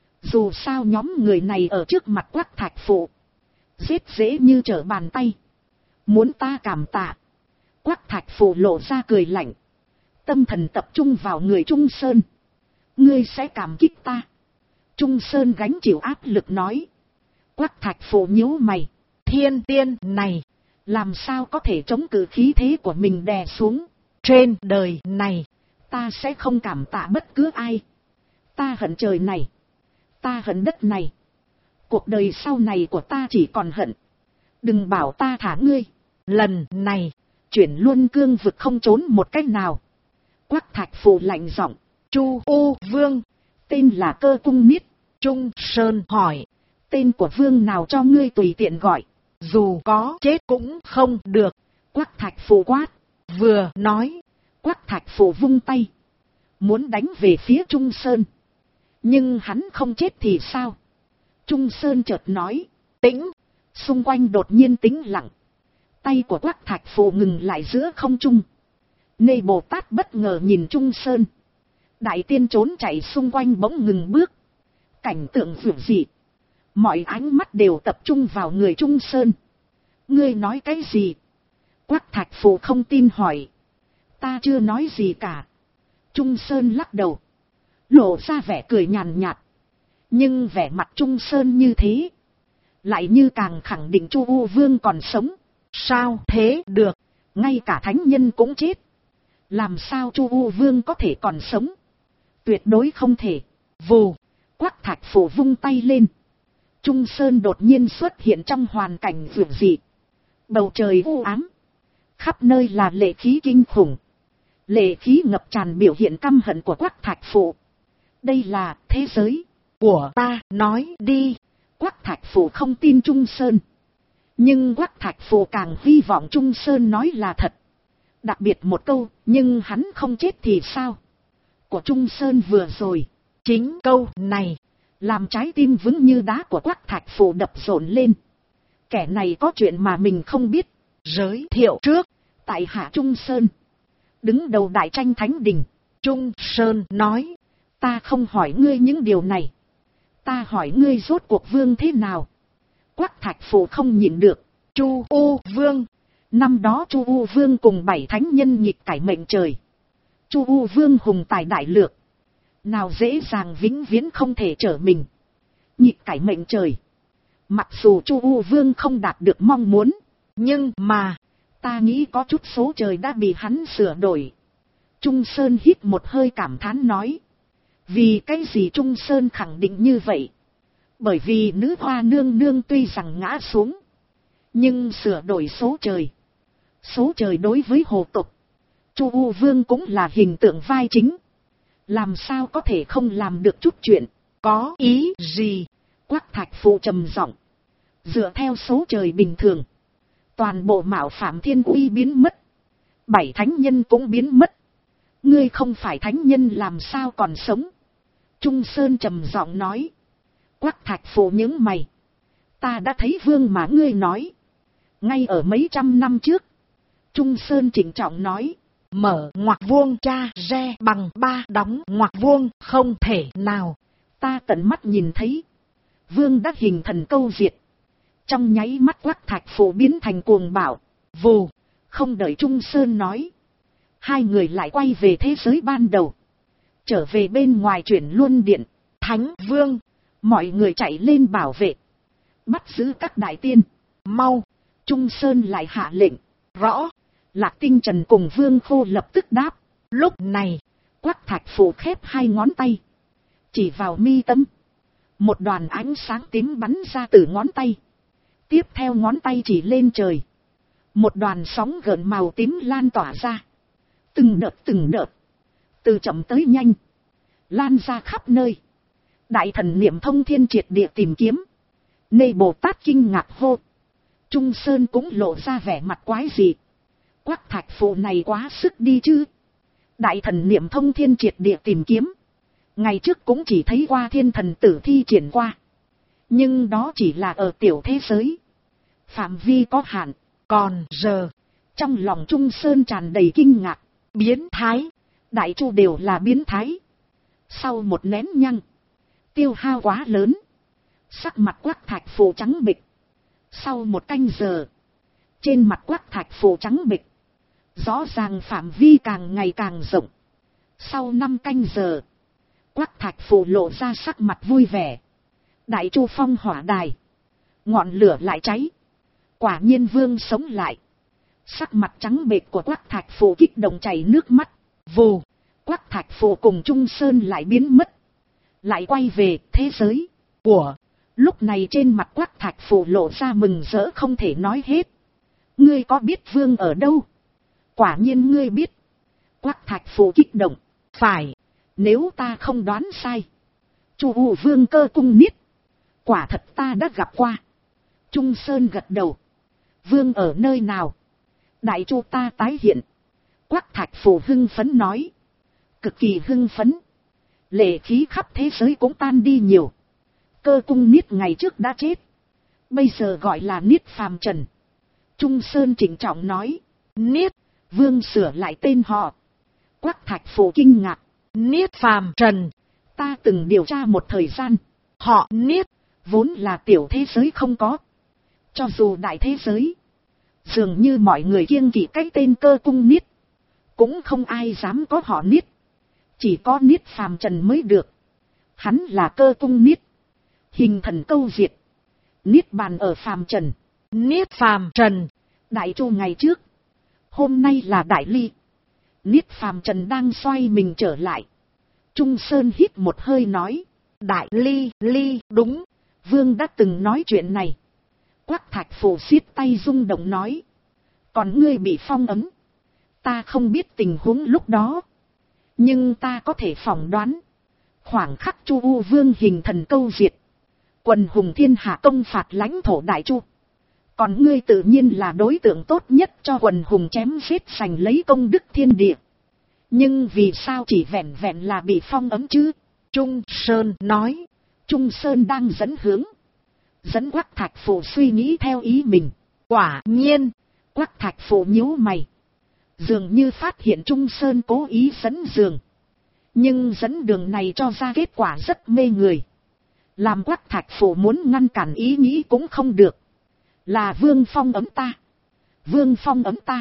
Dù sao nhóm người này ở trước mặt Quắc Thạch Phụ. Giết dễ như trở bàn tay. Muốn ta cảm tạ. Quắc Thạch Phụ lộ ra cười lạnh. Tâm thần tập trung vào người Trung Sơn. Ngươi sẽ cảm kích ta. Trung Sơn gánh chịu áp lực nói. Quắc Thạch Phụ nhíu mày. Thiên tiên này. Làm sao có thể chống cự khí thế của mình đè xuống. Trên đời này. Ta sẽ không cảm tạ bất cứ ai. Ta hận trời này. Ta hận đất này. Cuộc đời sau này của ta chỉ còn hận. Đừng bảo ta thả ngươi. Lần này. Chuyển Luân Cương vực không trốn một cách nào. Quắc Thạch Phụ lạnh giọng. Chu U Vương. Tên là Cơ Cung Niết. Trung Sơn hỏi. Tên của vương nào cho ngươi tùy tiện gọi. Dù có chết cũng không được. Quắc Thạch Phụ quát. Vừa nói. Quắc Thạch Phụ vung tay. Muốn đánh về phía Trung Sơn. Nhưng hắn không chết thì sao? Trung Sơn chợt nói. Tĩnh. Xung quanh đột nhiên tĩnh lặng. Tay của Quắc Thạch Phụ ngừng lại giữa không trung. Nê Bồ Tát bất ngờ nhìn Trung Sơn. Đại tiên trốn chạy xung quanh bỗng ngừng bước. Cảnh tượng vượt dị. Mọi ánh mắt đều tập trung vào người Trung Sơn. Ngươi nói cái gì? Quắc Thạch Phụ không tin hỏi. Ta chưa nói gì cả. Trung Sơn lắc đầu. Lộ ra vẻ cười nhàn nhạt. Nhưng vẻ mặt Trung Sơn như thế. Lại như càng khẳng định Chu U Vương còn sống. Sao thế được? Ngay cả thánh nhân cũng chết. Làm sao Chu U Vương có thể còn sống? Tuyệt đối không thể. Vù. Quắc Thạch Phụ vung tay lên. Trung Sơn đột nhiên xuất hiện trong hoàn cảnh vượt dị. Bầu trời u ám. Khắp nơi là lệ khí kinh khủng. Lệ khí ngập tràn biểu hiện căm hận của Quắc Thạch Phụ. Đây là thế giới của ta, nói đi. Quắc Thạch Phụ không tin Trung Sơn. Nhưng Quắc Thạch Phù càng hy vọng Trung Sơn nói là thật. Đặc biệt một câu, nhưng hắn không chết thì sao? Của Trung Sơn vừa rồi, chính câu này, làm trái tim vững như đá của Quắc Thạch Phù đập rộn lên. Kẻ này có chuyện mà mình không biết. Giới thiệu trước, tại hạ Trung Sơn, đứng đầu Đại Tranh Thánh Đình. Trung Sơn nói, ta không hỏi ngươi những điều này. Ta hỏi ngươi rốt cuộc vương thế nào? Quắc Thạch Phù không nhịn được. Chu U Vương. Năm đó Chu U Vương cùng 7 thánh nhân nghịch cải mệnh trời. Chu U Vương hùng tài đại lược, nào dễ dàng vĩnh viễn không thể trở mình. Nghịch cải mệnh trời. Mặc dù Chu U Vương không đạt được mong muốn, nhưng mà ta nghĩ có chút số trời đã bị hắn sửa đổi. Trung Sơn hít một hơi cảm thán nói. Vì cái gì Trung Sơn khẳng định như vậy? Bởi vì nữ hoa nương nương tuy rằng ngã xuống, nhưng sửa đổi số trời. Số trời đối với hồ tộc, Chu U Vương cũng là hình tượng vai chính. Làm sao có thể không làm được chút chuyện? Có ý gì? Quắc Thạch Phù trầm giọng. Dựa theo số trời bình thường, toàn bộ mạo phạm thiên uy biến mất, 7 thánh nhân cũng biến mất. Ngươi không phải thánh nhân làm sao còn sống? Trung Sơn trầm giọng nói. Quắc Thạch Phù nhướng mày. Ta đã thấy vương mà ngươi nói, ngay ở mấy trăm năm trước. Trung Sơn trịnh trọng nói. Mở ngoặc vuông cha re bằng 3 đóng ngoặc vuông, không thể nào. Ta tận mắt nhìn thấy, vương đã hình thần câu diệt. Trong nháy mắt Quắc Thạch Phù biến thành cuồng bạo. Vù, không đợi Trung Sơn nói, hai người lại quay về thế giới ban đầu, trở về bên ngoài chuyển luân điện. Thánh Vương, mọi người chạy lên bảo vệ, bắt giữ các đại tiên, mau. Trung Sơn lại hạ lệnh. Rõ. Lạc Tinh Trần cùng Vương Khô lập tức đáp. Lúc này, Quắc Thạch Phù khép 2 ngón tay, chỉ vào mi tâm. Một đoàn ánh sáng tím bắn ra từ ngón tay. Tiếp theo ngón tay chỉ lên trời, một đoàn sóng gợn màu tím lan tỏa ra. Từng đợt, từ chậm tới nhanh, lan ra khắp nơi. Đại thần niệm thông thiên triệt địa tìm kiếm. Nê Bồ Tát kinh ngạc hô. Trung Sơn cũng lộ ra vẻ mặt quái dị. Quắc Thạch Phù này quá sức đi chứ. Đại thần niệm thông thiên triệt địa tìm kiếm, ngày trước cũng chỉ thấy qua thiên thần tử thi triển qua. Nhưng đó chỉ là ở tiểu thế giới, phạm vi có hạn. Còn giờ, trong lòng Trung Sơn tràn đầy kinh ngạc. Biến thái, đại chu đều là biến thái. Sau một nén nhăng, tiêu hao quá lớn, sắc mặt Quắc Thạch Phù trắng bệch. Sau một canh giờ, trên mặt Quắc Thạch Phù trắng bệch, rõ ràng phạm vi càng ngày càng rộng. Sau 5 canh giờ, Quắc Thạch Phù lộ ra sắc mặt vui vẻ. Đại chu phong hỏa đài, ngọn lửa lại cháy. Quả nhiên vương sống lại. Sắc mặt trắng bệch của Quắc Thạch Phù kích động chảy nước mắt. Vù, Quắc Thạch Phù cùng Trung Sơn lại biến mất, lại quay về thế giới của. Lúc này trên mặt Quắc Thạch Phù lộ ra mừng rỡ không thể nói hết. Ngươi có biết vương ở đâu? Quả nhiên ngươi biết. Quắc Thạch Phù kích động. Phải, nếu ta không đoán sai, Chu U Vương Cơ Cung Niết, quả thật ta đã gặp qua. Trung Sơn gật đầu. Vương ở nơi nào? Đại chu ta tái hiện. Quắc Thạch Phù hưng phấn nói. Cực kỳ hưng phấn. Lệ khí khắp thế giới cũng tan đi nhiều. Cơ Cung Niết ngày trước đã chết, bây giờ gọi là Niết phàm trần. Trung Sơn trịnh trọng nói. Niết, vương sửa lại tên họ. Quắc Thạch Phù kinh ngạc. Niết phàm trần, ta từng điều tra một thời gian, họ Niết vốn là tiểu thế giới không có. Cho dù đại thế giới, dường như mọi người kiêng kỵ cái tên Cơ Cung Niết, cũng không ai dám có họ Niết. Chỉ có Niết phàm trần mới được. Hắn là Cơ Cung Niết, hình thần câu diệt, niết bàn ở phàm trần. Niết phàm trần, đại chu ngày trước, hôm nay là đại ly. Niết phàm trần đang xoay mình trở lại. Trung Sơn hít một hơi nói. Đại ly, đúng. Vương đã từng nói chuyện này. Quắc Thạch Phù siết tay rung động nói. Còn ngươi bị phong ấn, ta không biết tình huống lúc đó, nhưng ta có thể phỏng đoán. Khoảng khắc Chu U Vương hình thần câu diệt, quần hùng thiên hạ công phạt lãnh thổ đại chu, Còn ngươi tự nhiên là đối tượng tốt nhất cho quần hùng chém giết giành lấy công đức thiên địa. Nhưng vì sao chỉ vẹn vẹn là bị phong ấm chứ? Trung Sơn nói. Trung Sơn đang dẫn hướng. Dẫn Quắc Thạch Phụ suy nghĩ theo ý mình. Quả nhiên, Quắc Thạch Phụ nhíu mày. Dường như phát hiện Trung Sơn cố ý dẫn đường. Nhưng dẫn đường này cho ra kết quả rất mê người. Làm Quắc Thạch Phụ muốn ngăn cản ý nghĩ cũng không được. Là Vương phong ấm ta. Vương phong ấm ta.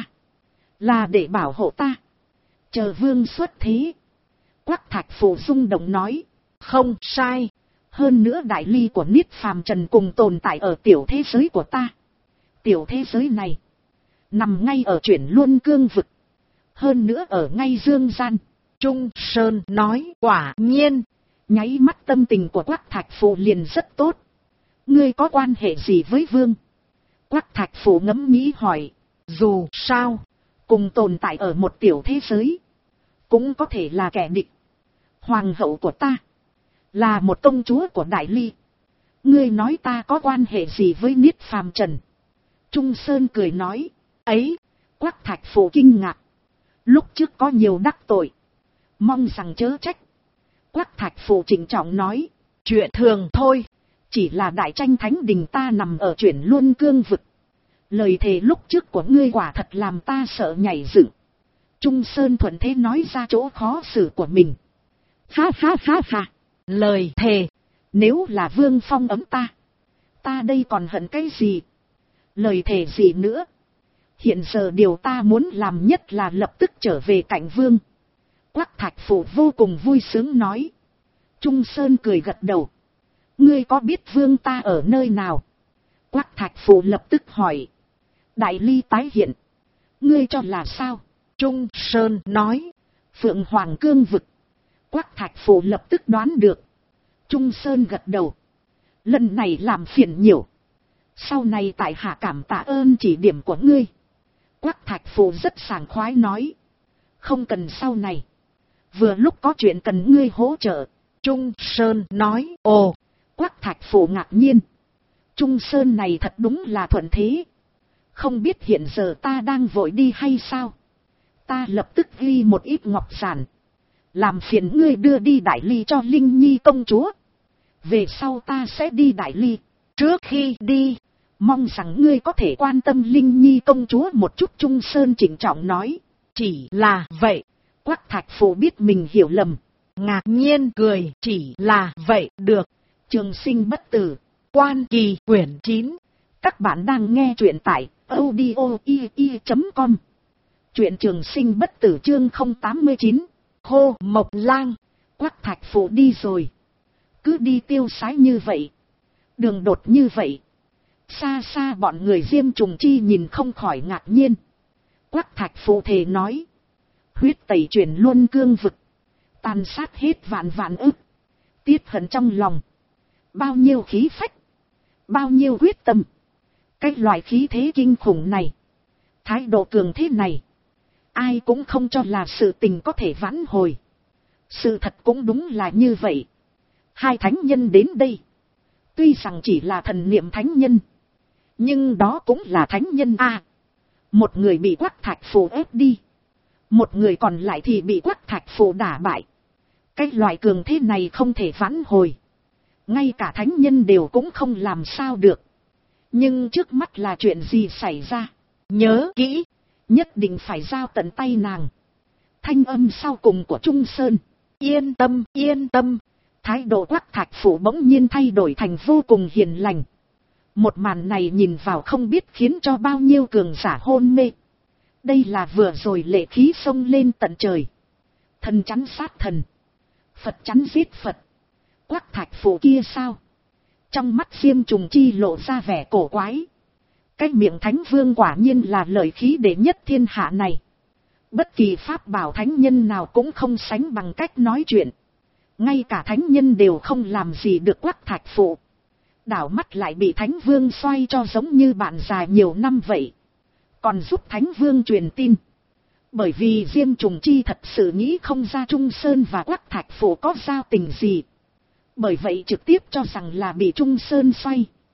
Là để bảo hộ ta. Chờ Vương xuất thế. Quắc Thạch Phụ rung động nói. Không sai. Hơn nữa đại ly của Niết Phàm Trần cùng tồn tại ở tiểu thế giới của ta. Tiểu thế giới này nằm ngay ở chuyển luân cương vực. Hơn nữa ở ngay dương gian. Trung Sơn nói. Quả nhiên. Nháy mắt tâm tình của Quắc Thạch Phụ liền rất tốt. Ngươi có quan hệ gì với Vương? Quắc Thạch Phụ ngẫm nghĩ hỏi. Dù sao, cùng tồn tại ở một tiểu thế giới, cũng có thể là kẻ địch. Hoàng hậu của ta là một công chúa của Đại Ly. Ngươi nói ta có quan hệ gì với Niết Phàm Trần? Trung Sơn cười nói. Ấy, Quắc Thạch Phụ kinh ngạc. Lúc trước có nhiều đắc tội, mong rằng chớ trách. Quắc Thạch Phụ trịnh trọng nói. Chuyện thường thôi. Chỉ là đại tranh thánh đình ta nằm ở chuyển luân cương vực. Lời thề lúc trước của ngươi quả thật làm ta sợ nhảy dựng. Trung Sơn thuận thế nói ra chỗ khó xử của mình. Ha ha ha ha. Lời thề. Nếu là Vương phong ấm ta, ta đây còn hận cái gì? Lời thề gì nữa? Hiện giờ điều ta muốn làm nhất là lập tức trở về cạnh Vương. Quắc Thạch Phụ vô cùng vui sướng nói. Trung Sơn cười gật đầu. Ngươi có biết Vương ta ở nơi nào? Quắc Thạch Phụ lập tức hỏi. Đại Ly tái hiện. Ngươi cho là sao? Trung Sơn nói. Phượng Hoàng cương vực. Quắc Thạch Phụ lập tức đoán được. Trung Sơn gật đầu. Lần này làm phiền nhiều. Sau này tại hạ cảm tạ ơn chỉ điểm của ngươi. Quắc Thạch Phụ rất sảng khoái nói. Không cần sau này. Vừa lúc có chuyện cần ngươi hỗ trợ. Trung Sơn nói. Ồ. Quắc Thạch Phụ ngạc nhiên. Trung Sơn này thật đúng là thuận thế. Không biết hiện giờ ta đang vội đi hay sao? Ta lập tức ghi một ít ngọc giản. Làm phiền ngươi đưa đi Đại Ly cho Linh Nhi công chúa. Về sau ta sẽ đi Đại Ly. Trước khi đi, mong rằng ngươi có thể quan tâm Linh Nhi công chúa một chút. Trung Sơn trịnh trọng nói. Chỉ là vậy. Quắc Thạch Phụ biết mình hiểu lầm. Ngạc nhiên cười. Chỉ là vậy được. Trường Sinh Bất Tử. Quan Kỳ quyển 9. Các bạn đang nghe truyện tại audio.com. Truyện Trường Sinh Bất Tử chương 089. Hô Mộc Lang. Quắc Thạch Phụ đi rồi. Cứ đi tiêu sái như vậy. Đường đột như vậy. Xa xa bọn người Diêm Trùng Chi nhìn không khỏi ngạc nhiên. Quắc Thạch Phụ thề nói. Huyết tẩy chuyển luân cương vực. Tàn sát hết vạn vạn ức. Tiết hận trong lòng. Bao nhiêu khí phách. Bao nhiêu quyết tâm. Cái loại khí thế kinh khủng này. Thái độ cường thế này. Ai cũng không cho là sự tình có thể vãn hồi. Sự thật cũng đúng là như vậy. Hai thánh nhân đến đây. Tuy rằng chỉ là thần niệm thánh nhân. Nhưng đó cũng là thánh nhân a. Một người bị Quắc Thạch Phụ ép đi. Một người còn lại thì bị Quắc Thạch Phụ đả bại. Cái loại cường thế này không thể vãn hồi. Ngay cả thánh nhân đều cũng không làm sao được. Nhưng trước mắt là chuyện gì xảy ra? Nhớ kỹ. Nhất định phải giao tận tay nàng. Thanh âm sau cùng của Trung Sơn. Yên tâm, yên tâm. Thái độ Quắc Thạch Phụ bỗng nhiên thay đổi thành vô cùng hiền lành. Một màn này nhìn vào không biết khiến cho bao nhiêu cường giả hôn mê. Đây là vừa rồi lệ khí xông lên tận trời. Thần chắn sát thần. Phật chắn giết Phật. Quắc Thạch Phụ kia sao? Trong mắt Diêm Trùng Chi lộ ra vẻ cổ quái. Cái miệng Thánh Vương quả nhiên là lợi khí đệ nhất thiên hạ này. Bất kỳ pháp bảo thánh nhân nào cũng không sánh bằng cách nói chuyện. Ngay cả thánh nhân đều không làm gì được Quắc Thạch Phụ. Đảo mắt lại bị Thánh Vương xoay cho giống như bạn già nhiều năm vậy. Còn giúp Thánh Vương truyền tin. Bởi vì Diêm Trùng Chi thật sự nghĩ không ra Trung Sơn và Quắc Thạch Phụ có giao tình gì. Bởi vậy trực tiếp cho rằng là bị Trung Sơn xoay.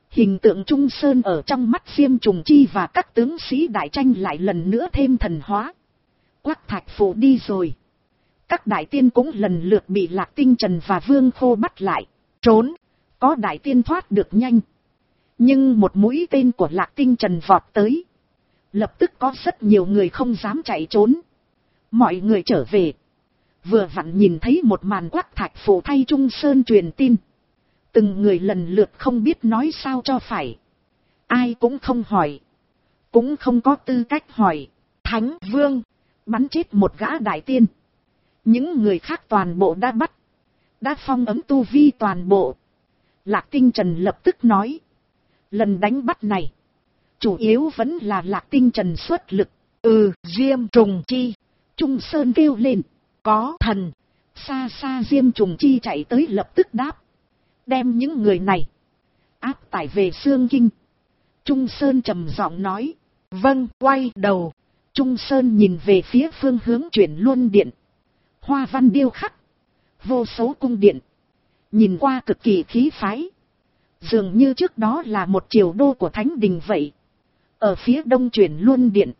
Hình tượng Trung Sơn ở trong mắt Diêm Trùng Chi và các tướng sĩ đại tranh lại lần nữa thêm thần hóa. Quắc Thạch Phụ đi rồi. Các đại tiên cũng lần lượt bị Lạc Tinh Trần và Vương Khô bắt lại. Trốn. Có đại tiên thoát được nhanh. Nhưng một mũi tên của Lạc Tinh Trần vọt tới. Lập tức có rất nhiều người không dám chạy trốn. Mọi người trở về. Vừa vặn nhìn thấy một màn Quắc Thạch Phụ thay Trung Sơn truyền tin. Từng người lần lượt không biết nói sao cho phải. Ai cũng không hỏi. Cũng không có tư cách hỏi. Thánh Vương. Bắn chết một gã đại tiên. Những người khác toàn bộ đã bắt. Đã phong ấn tu vi toàn bộ. Lạc Tinh Trần lập tức nói. Lần đánh bắt này. Chủ yếu vẫn là Lạc Tinh Trần xuất lực. Diêm Trùng Chi. Trung Sơn kêu lên. Có thần. Xa xa Diêm Trùng Chi chạy tới lập tức đáp. Đem những người này. Áp tải về Xương Kinh. Trung Sơn trầm giọng nói. Vâng, quay đầu. Trung Sơn nhìn về phía phương hướng Chuyển Luân Điện. Hoa văn điêu khắc. Vô số cung điện. Nhìn qua cực kỳ khí phái. Dường như trước đó là một triều đô của Thánh Đình vậy. Ở phía đông Chuyển Luân Điện.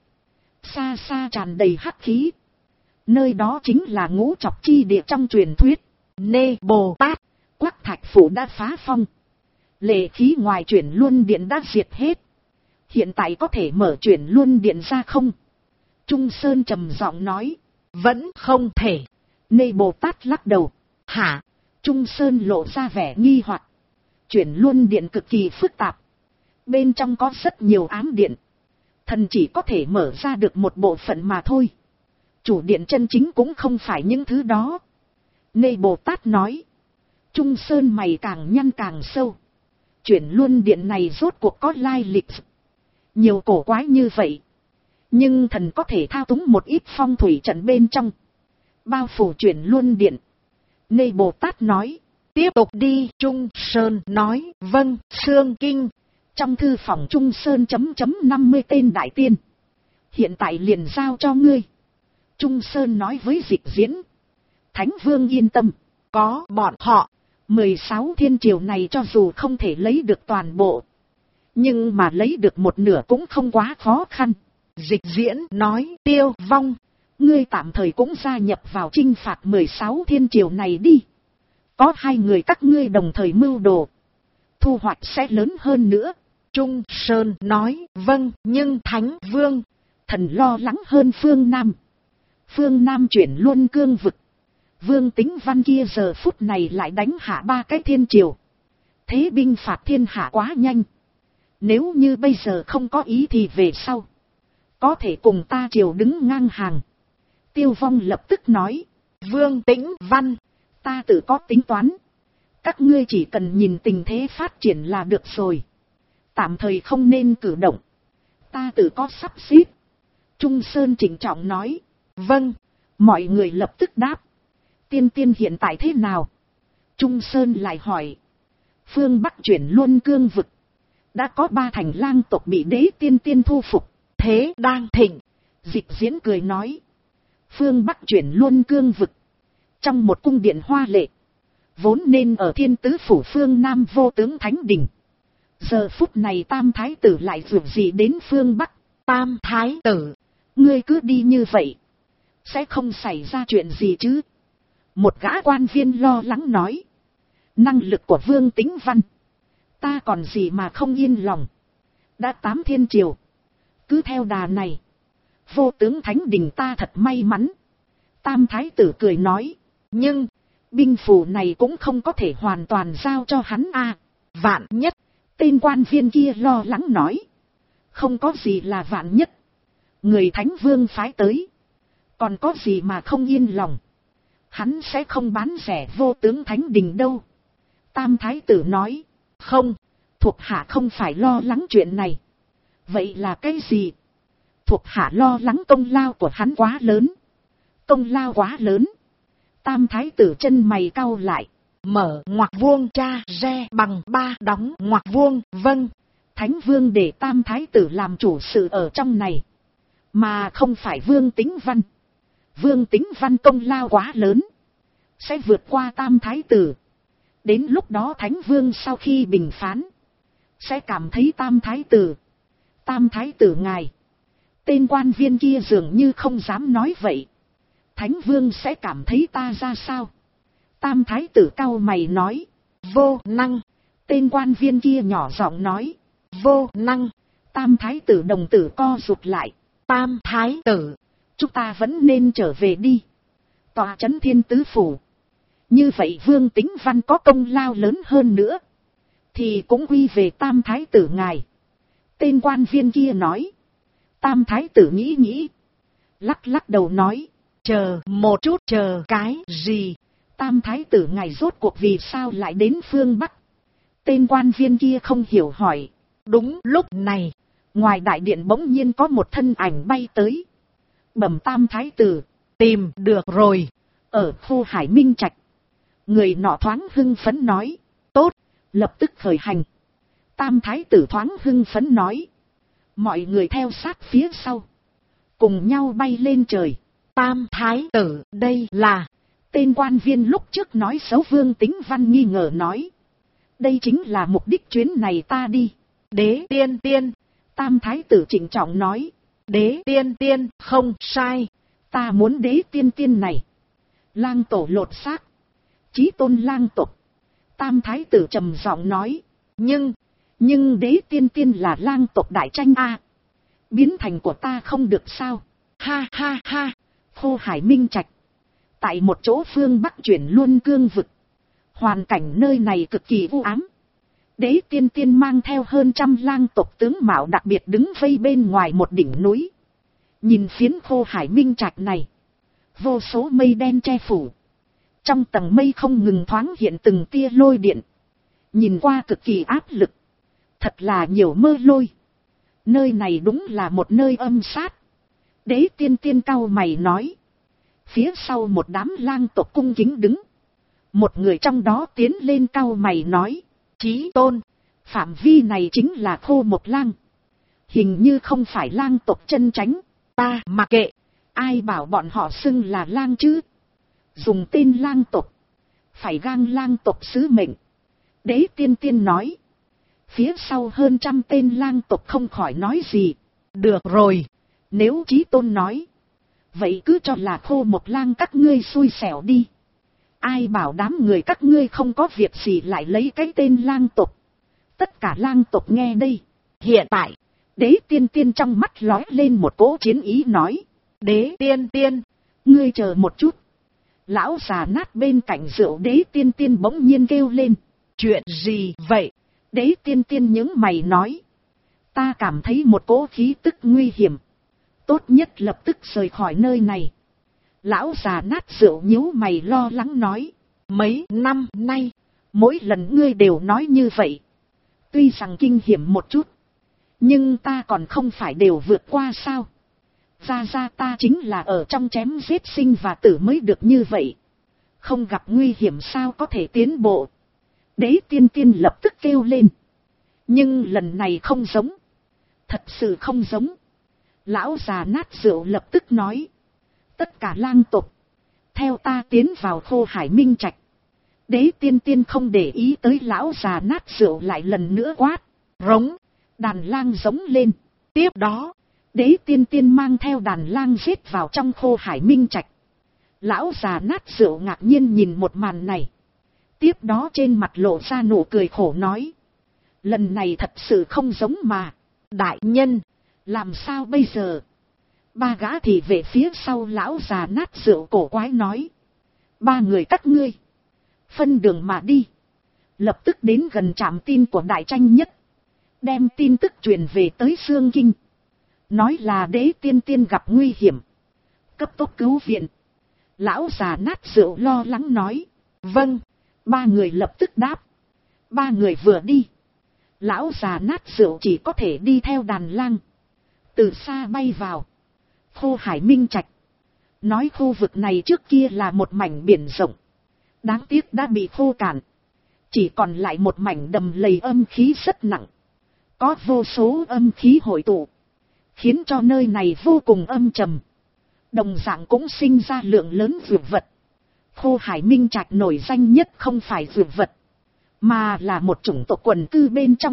Xa xa tràn đầy hắc khí. Nơi đó chính là Ngũ Trọc Chi Địa trong truyền thuyết. Nê Bồ Tát. Quắc Thạch Phụ đã phá phong. Lệ khí ngoài Chuyển Luân Điện đã diệt hết. Hiện tại có thể mở Chuyển Luân Điện ra không? Trung Sơn trầm giọng nói. Vẫn không thể. Nê Bồ Tát lắc đầu. Hả? Trung Sơn lộ ra vẻ nghi hoặc. Chuyển Luân Điện cực kỳ phức tạp. Bên trong có rất nhiều ám điện. Thần chỉ có thể mở ra được một bộ phận mà thôi. Chủ điện chân chính cũng không phải những thứ đó. Nê Bồ Tát nói. Trung Sơn mày càng nhăn càng sâu. Chuyển Luân Điện này rốt cuộc có lai lịch. Nhiều cổ quái như vậy. Nhưng thần có thể thao túng một ít phong thủy trận bên trong. Bao phủ Chuyển Luân Điện. Nê Bồ Tát nói. Tiếp tục đi. Trung Sơn nói. Vâng, Xương Kinh. Trong thư phòng Trung Sơn .. 50 tên đại tiên. Hiện tại liền giao cho ngươi. Trung Sơn nói với Dịch Diễn. Thánh Vương yên tâm. Có bọn họ. 16 thiên triều này cho dù không thể lấy được toàn bộ. Nhưng mà lấy được một nửa cũng không quá khó khăn. Dịch Diễn nói. Tiêu Vong. Ngươi tạm thời cũng gia nhập vào chinh phạt 16 thiên triều này đi. Có 2 người các ngươi đồng thời mưu đồ. Thu hoạch sẽ lớn hơn nữa. Trung Sơn nói. Vâng, nhưng Thánh Vương. Thần lo lắng hơn phương Nam. Phương Nam Chuyển Luân cương vực. Vương Tính Văn kia giờ phút này lại đánh hạ 3 cái thiên triều. Thế binh phạt thiên hạ quá nhanh. Nếu như bây giờ không có ý thì về sau. Có thể cùng ta triều đứng ngang hàng. Tiêu Vong lập tức nói. Vương Tĩnh Văn. Ta tự có tính toán. Các ngươi chỉ cần nhìn tình thế phát triển là được rồi. Tạm thời không nên cử động. Ta tự có sắp xếp. Trung Sơn trịnh trọng nói. Vâng. Mọi người lập tức đáp. Tiên tiên hiện tại thế nào? Trung Sơn lại hỏi. Phương Bắc Chuyển Luân cương vực. Đã có 3 thành lang tộc bị đế tiên tiên thu phục. Thế đang thịnh. Dịch Diễn cười nói. Phương Bắc Chuyển Luân cương vực. Trong một cung điện hoa lệ. Vốn nên ở Thiên Tứ Phủ phương Nam vô tướng Thánh Đình. Giờ phút này Tam Thái Tử lại vượt gì đến phương Bắc. Tam Thái Tử. Ngươi cứ đi như vậy. Sẽ không xảy ra chuyện gì chứ. Một gã quan viên lo lắng nói. Năng lực của Vương Tĩnh Văn. Ta còn gì mà không yên lòng. Đã 8 thiên triều. Cứ theo đà này. Vô tướng Thánh Đình ta thật may mắn. Tam Thái Tử cười nói. Nhưng. Binh phủ này cũng không có thể hoàn toàn giao cho hắn a. Vạn nhất. Tên quan viên kia lo lắng nói. Không có gì là vạn nhất. Người Thánh Vương phái tới. Còn có gì mà không yên lòng. Hắn sẽ không bán rẻ vô tướng Thánh Đình đâu. Tam Thái Tử nói. Không. Thuộc hạ không phải lo lắng chuyện này. Vậy là cái gì? Thuộc hạ lo lắng công lao của hắn quá lớn. Công lao quá lớn. Tam Thái Tử chân mày cau lại. Mở ngoặc vuông cha re bằng 3 đóng ngoặc vuông. Vâng. Thánh Vương để Tam Thái Tử làm chủ sự ở trong này. Mà không phải Vương Tĩnh Văn. Vương Tĩnh Văn công lao quá lớn. Sẽ vượt qua Tam Thái Tử. Đến lúc đó Thánh Vương sau khi bình phán. sẽ cảm thấy Tam Thái Tử. Tam Thái Tử ngài. Tên quan viên kia dường như không dám nói vậy. Thánh Vương sẽ cảm thấy ta ra sao? Tam Thái Tử cau mày nói. Vô năng. Tên quan viên kia nhỏ giọng nói. Vô năng. Tam Thái Tử đồng tử co rụt lại. Tam Thái Tử, chúng ta vẫn nên trở về đi. Tòa trấn Thiên Tứ Phủ. Như vậy Vương Tính Văn có công lao lớn hơn nữa. Thì cũng quy về Tam Thái Tử ngài. Tên quan viên kia nói. Tam Thái Tử nghĩ nghĩ. Lắc lắc đầu nói. Chờ một chút, chờ cái gì? Tam Thái Tử ngài rốt cuộc vì sao lại đến phương Bắc? Tên quan viên kia không hiểu hỏi. Đúng lúc này, ngoài đại điện bỗng nhiên có một thân ảnh bay tới. Bẩm Tam Thái Tử, tìm được rồi. Ở khu Hải Minh Trạch. Người nọ thoáng hưng phấn nói. Tốt, lập tức khởi hành. Tam Thái Tử thoáng hưng phấn nói. Mọi người theo sát phía sau. Cùng nhau bay lên trời. Tam Thái Tử, đây là... Tên quan viên lúc trước nói xấu Vương Tính Văn nghi ngờ nói. Đây chính là mục đích chuyến này ta đi. Đế tiên tiên. Tam Thái Tử trịnh trọng nói. Đế tiên tiên, không sai. Ta muốn đế tiên tiên này. Lang tổ lột xác. Chí tôn lang tộc. Tam Thái Tử trầm giọng nói. Nhưng đế tiên tiên là lang tộc đại tranh a. Biến thành của ta không được sao. Ha ha ha. Khu Hải Minh Trạch. Tại một chỗ phương Bắc chuyển luôn cương vực. Hoàn cảnh nơi này cực kỳ u ám. Đế tiên tiên mang theo hơn 100 lang tộc tướng mạo đặc biệt đứng vây bên ngoài một đỉnh núi. Nhìn phiến khu Hải Minh Trạch này. Vô số mây đen che phủ. Trong tầng mây không ngừng thoáng hiện từng tia lôi điện. Nhìn qua cực kỳ áp lực. Thật là nhiều mơ lôi. Nơi này đúng là một nơi âm sát. Đế tiên tiên cau mày nói. Phía sau một đám lang tộc cung kính đứng. Một người trong đó tiến lên cau mày nói. Chí tôn, phạm vi này chính là Khô Một Lang. Hình như không phải lang tộc chân chánh. Ta mặc kệ, ai bảo bọn họ xưng là lang chứ. Dùng tên lang tộc. Phải gang lang tộc sứ mệnh. Đế tiên tiên nói. Phía sau hơn 100 tên lang tộc không khỏi nói gì. Được rồi, nếu Chí tôn nói. Vậy cứ cho là Khô Một Lang các ngươi xui xẻo đi. Ai bảo đám người các ngươi không có việc gì lại lấy cái tên lang tộc. Tất cả lang tộc nghe đây. Hiện tại, đế tiên tiên trong mắt lóe lên một cỗ chiến ý nói. Đế tiên tiên, ngươi chờ một chút. Lão già nát bên cạnh rượu đế tiên tiên bỗng nhiên kêu lên. Chuyện gì vậy? Đế tiên tiên những mày nói. Ta cảm thấy một cỗ khí tức nguy hiểm. Tốt nhất lập tức rời khỏi nơi này. Lão già nát rượu nhíu mày lo lắng nói. Mấy năm nay, mỗi lần ngươi đều nói như vậy. Tuy rằng kinh hiểm một chút. Nhưng ta còn không phải đều vượt qua sao. Ra ta chính là ở trong chém giết sinh và tử mới được như vậy. Không gặp nguy hiểm sao có thể tiến bộ. Đế tiên tiên lập tức kêu lên. Nhưng lần này không giống. Thật sự không giống. Lão già nát rượu lập tức nói. Tất cả lang tộc. Theo ta tiến vào Khô Hải Minh Trạch. Đế tiên tiên không để ý tới lão già nát rượu lại lần nữa quát. Rống. Đàn lang giống lên. Tiếp đó. Đế tiên tiên mang theo đàn lang giết vào trong Khô Hải Minh Trạch. Lão già nát rượu ngạc nhiên nhìn một màn này. Tiếp đó trên mặt lộ ra nụ cười khổ nói. Lần này thật sự không giống mà. Đại nhân. Làm sao bây giờ? Ba gã thì về phía sau lão già nát rượu cổ quái nói. Ba người các ngươi. Phân đường mà đi. Lập tức đến gần trạm tin của đại tranh nhất. Đem tin tức truyền về tới Sương Kinh. Nói là đế tiên tiên gặp nguy hiểm. Cấp tốc cứu viện. Lão già nát rượu lo lắng nói. Vâng. Ba người lập tức đáp. Ba người vừa đi. Lão già nát rượu chỉ có thể đi theo đàn lang. Từ xa bay vào. Khô Hải Minh Trạch. Nói khu vực này trước kia là một mảnh biển rộng. Đáng tiếc đã bị khô cạn. Chỉ còn lại một mảnh đầm lầy âm khí rất nặng. Có vô số âm khí hội tụ. Khiến cho nơi này vô cùng âm trầm. Đồng dạng cũng sinh ra lượng lớn dược vật. Khô Hải Minh Trạch nổi danh nhất không phải dược vật. Mà là một chủng tộc quần cư bên trong.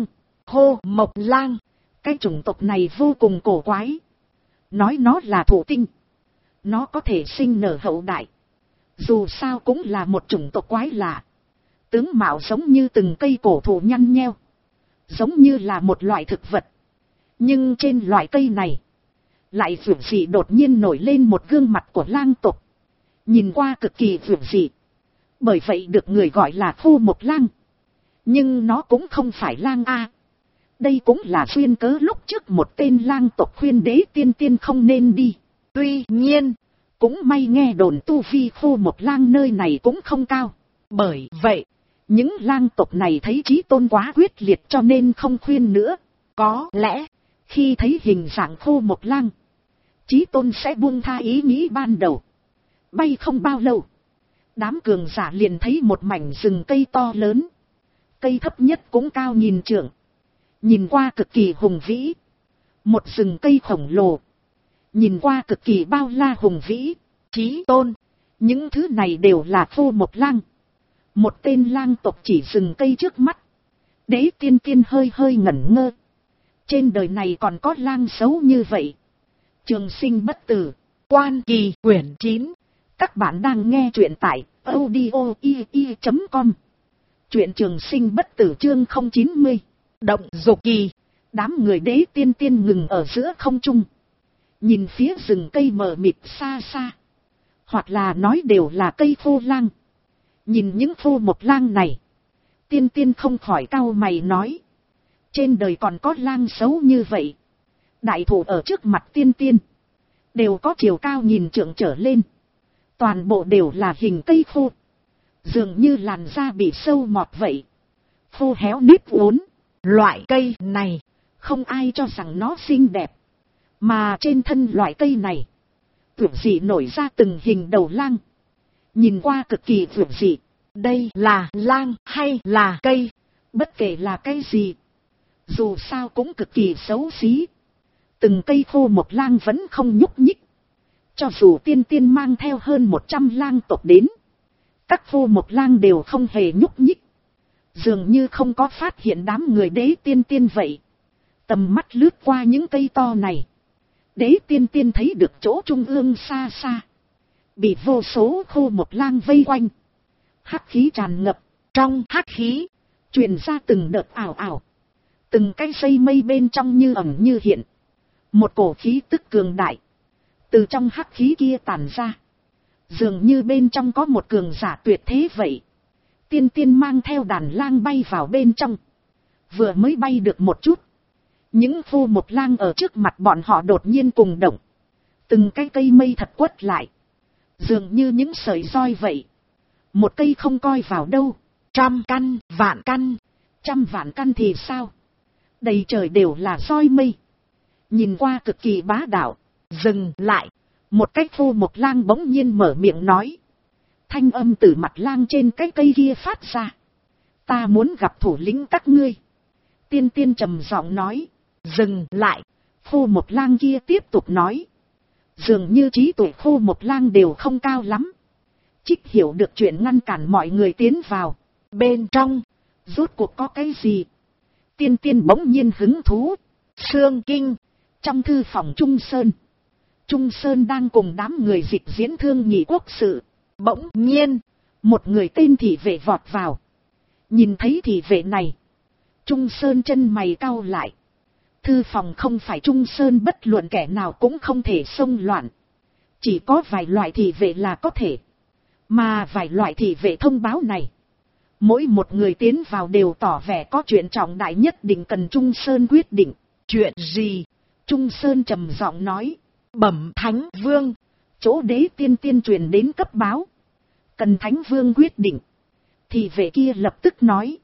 Hô Mộc Lang, cái chủng tộc này vô cùng cổ quái. Nói nó là thổ tinh, nó có thể sinh nở hậu đại. Dù sao cũng là một chủng tộc quái lạ. Tướng mạo giống như từng cây cổ thụ nhăn nheo, giống như là một loại thực vật. Nhưng trên loại cây này lại vượt dị đột nhiên nổi lên một gương mặt của lang tộc, nhìn qua cực kỳ vượt dị. Bởi vậy được người gọi là Khô Một Lang. Nhưng nó cũng không phải lang a. Đây cũng là duyên cớ lúc trước một tên lang tộc khuyên Đế Tiên Tiên không nên đi. Tuy nhiên, cũng may nghe đồn tu vi Khô Một Lang nơi này cũng không cao. Bởi vậy, những lang tộc này thấy Chí Tôn quá quyết liệt cho nên không khuyên nữa. Có lẽ, khi thấy hình dạng Khô Một Lang, Chí Tôn sẽ buông tha ý nghĩ ban đầu. Bay không bao lâu, đám cường giả liền thấy một mảnh rừng cây to lớn. Cây thấp nhất cũng cao nghìn trượng, nhìn qua cực kỳ hùng vĩ. Một rừng cây khổng lồ, nhìn qua cực kỳ bao la hùng vĩ. Chí Tôn, những thứ này đều là Khô Một Lang. Một tên lang tộc chỉ rừng cây trước mắt. Đế Tiên Tiên hơi hơi ngẩn ngơ. Trên đời này còn có lang xấu như vậy. Trường Sinh Bất Tử, Quan Kỳ quyển 9. Các bạn đang nghe truyện tại audio.com. Truyện Trường Sinh Bất Tử chương 090. Động Dục Kỳ. Đám người Đế Tiên Tiên ngừng ở giữa không trung, nhìn phía rừng cây mờ mịt xa xa. Hoặc là nói đều là cây khô lang. Nhìn những Khô Một Lang này, Tiên Tiên không khỏi cau mày nói. Trên đời còn có lang xấu như vậy. Đại thụ ở trước mặt Tiên Tiên đều có chiều cao nghìn trượng trở lên. Toàn bộ đều là hình cây khô, dường như làn da bị sâu mọt vậy, khô héo nếp uốn. Loại cây này không ai cho rằng nó xinh đẹp, mà trên thân loại cây này vượt dị nổi ra từng hình đầu lang, nhìn qua cực kỳ vượt dị. Đây là lang hay là cây, bất kể là cái gì, dù sao cũng cực kỳ xấu xí. Từng cây Khô Một Lang vẫn không nhúc nhích. Cho dù Tiên Tiên mang theo hơn 100 lang tộc đến, các Khô Một Lang đều không hề nhúc nhích, dường như không có phát hiện đám người Đế Tiên Tiên vậy. Tầm mắt lướt qua những cây to này, Đế Tiên Tiên thấy được chỗ trung ương xa xa, bị vô số Khô Một Lang vây quanh. Hắc khí tràn ngập, trong hắc khí truyền ra từng đợt ảo ảo, từng cái dây mây bên trong như ẩn như hiện. Một cổ khí tức cường đại từ trong hắc khí kia tản ra, dường như bên trong có một cường giả tuyệt thế vậy. Tiên Tiên mang theo đàn lang bay vào bên trong. Vừa mới bay được một chút, những Khô Một Lang ở trước mặt bọn họ đột nhiên cùng động. Từng cái cây mây thật quất lại, dường như những sợi roi vậy. Một cây không coi vào đâu, 100 căn, vạn căn, 100 vạn căn thì sao? Đầy trời đều là roi mây, nhìn qua cực kỳ bá đạo. Dừng lại, một cái Khô Một Lang bỗng nhiên mở miệng nói. Thanh âm từ mặt lang trên cái cây kia phát ra. Ta muốn gặp thủ lĩnh các ngươi. Tiên Tiên trầm giọng nói. Dừng lại, Khô Một Lang kia tiếp tục nói. Dường như trí tuệ Khô Một Lang đều không cao lắm. Trích hiểu được chuyện ngăn cản mọi người tiến vào. Bên trong, rốt cuộc có cái gì? Tiên Tiên bỗng nhiên hứng thú. Sương Kinh, trong thư phòng Trung Sơn. Trung Sơn đang cùng đám người dịch diễn thương nghị quốc sự. Bỗng nhiên, một người tên thị vệ vọt vào. Nhìn thấy thị vệ này, Trung Sơn chân mày cau lại. Thư phòng không phải Trung Sơn bất luận kẻ nào cũng không thể xông loạn. Chỉ có vài loại thị vệ là có thể. Mà vài loại thị vệ thông báo này, mỗi một người tiến vào đều tỏ vẻ có chuyện trọng đại nhất định cần Trung Sơn quyết định. Chuyện gì? Trung Sơn trầm giọng nói. Bẩm Thánh Vương, chỗ Đế Tiên Tiên truyền đến cấp báo, cần Thánh Vương quyết định. Thì vệ kia lập tức nói.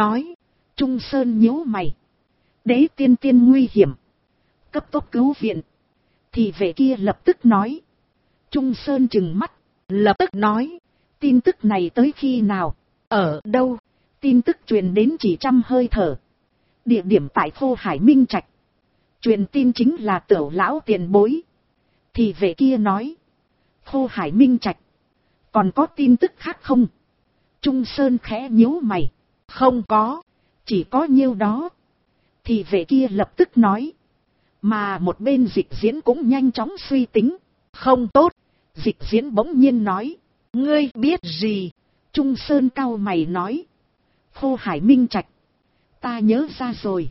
Trung Sơn nhíu mày. Đế Tiên Tiên nguy hiểm, cấp tốc cứu viện. Thì vệ kia lập tức nói. Trung Sơn trừng mắt, lập tức nói. Tin tức này tới khi nào? Ở đâu? Tin tức truyền đến chỉ 100 hơi thở. Địa điểm tại Khô Hải Minh Trạch. Truyền tin chính là Tửu lão tiền bối. Thì vệ kia nói. Khô Hải Minh Trạch, còn có tin tức khác không? Trung Sơn khẽ nhíu mày. Không có, chỉ có nhiêu đó. Thì vệ kia lập tức nói. Mà một bên Dịch Diễn cũng nhanh chóng suy tính. Không tốt. Dịch Diễn bỗng nhiên nói. Ngươi biết gì? Trung Sơn cau mày nói. Khô Hải Minh Trạch. Ta nhớ ra rồi.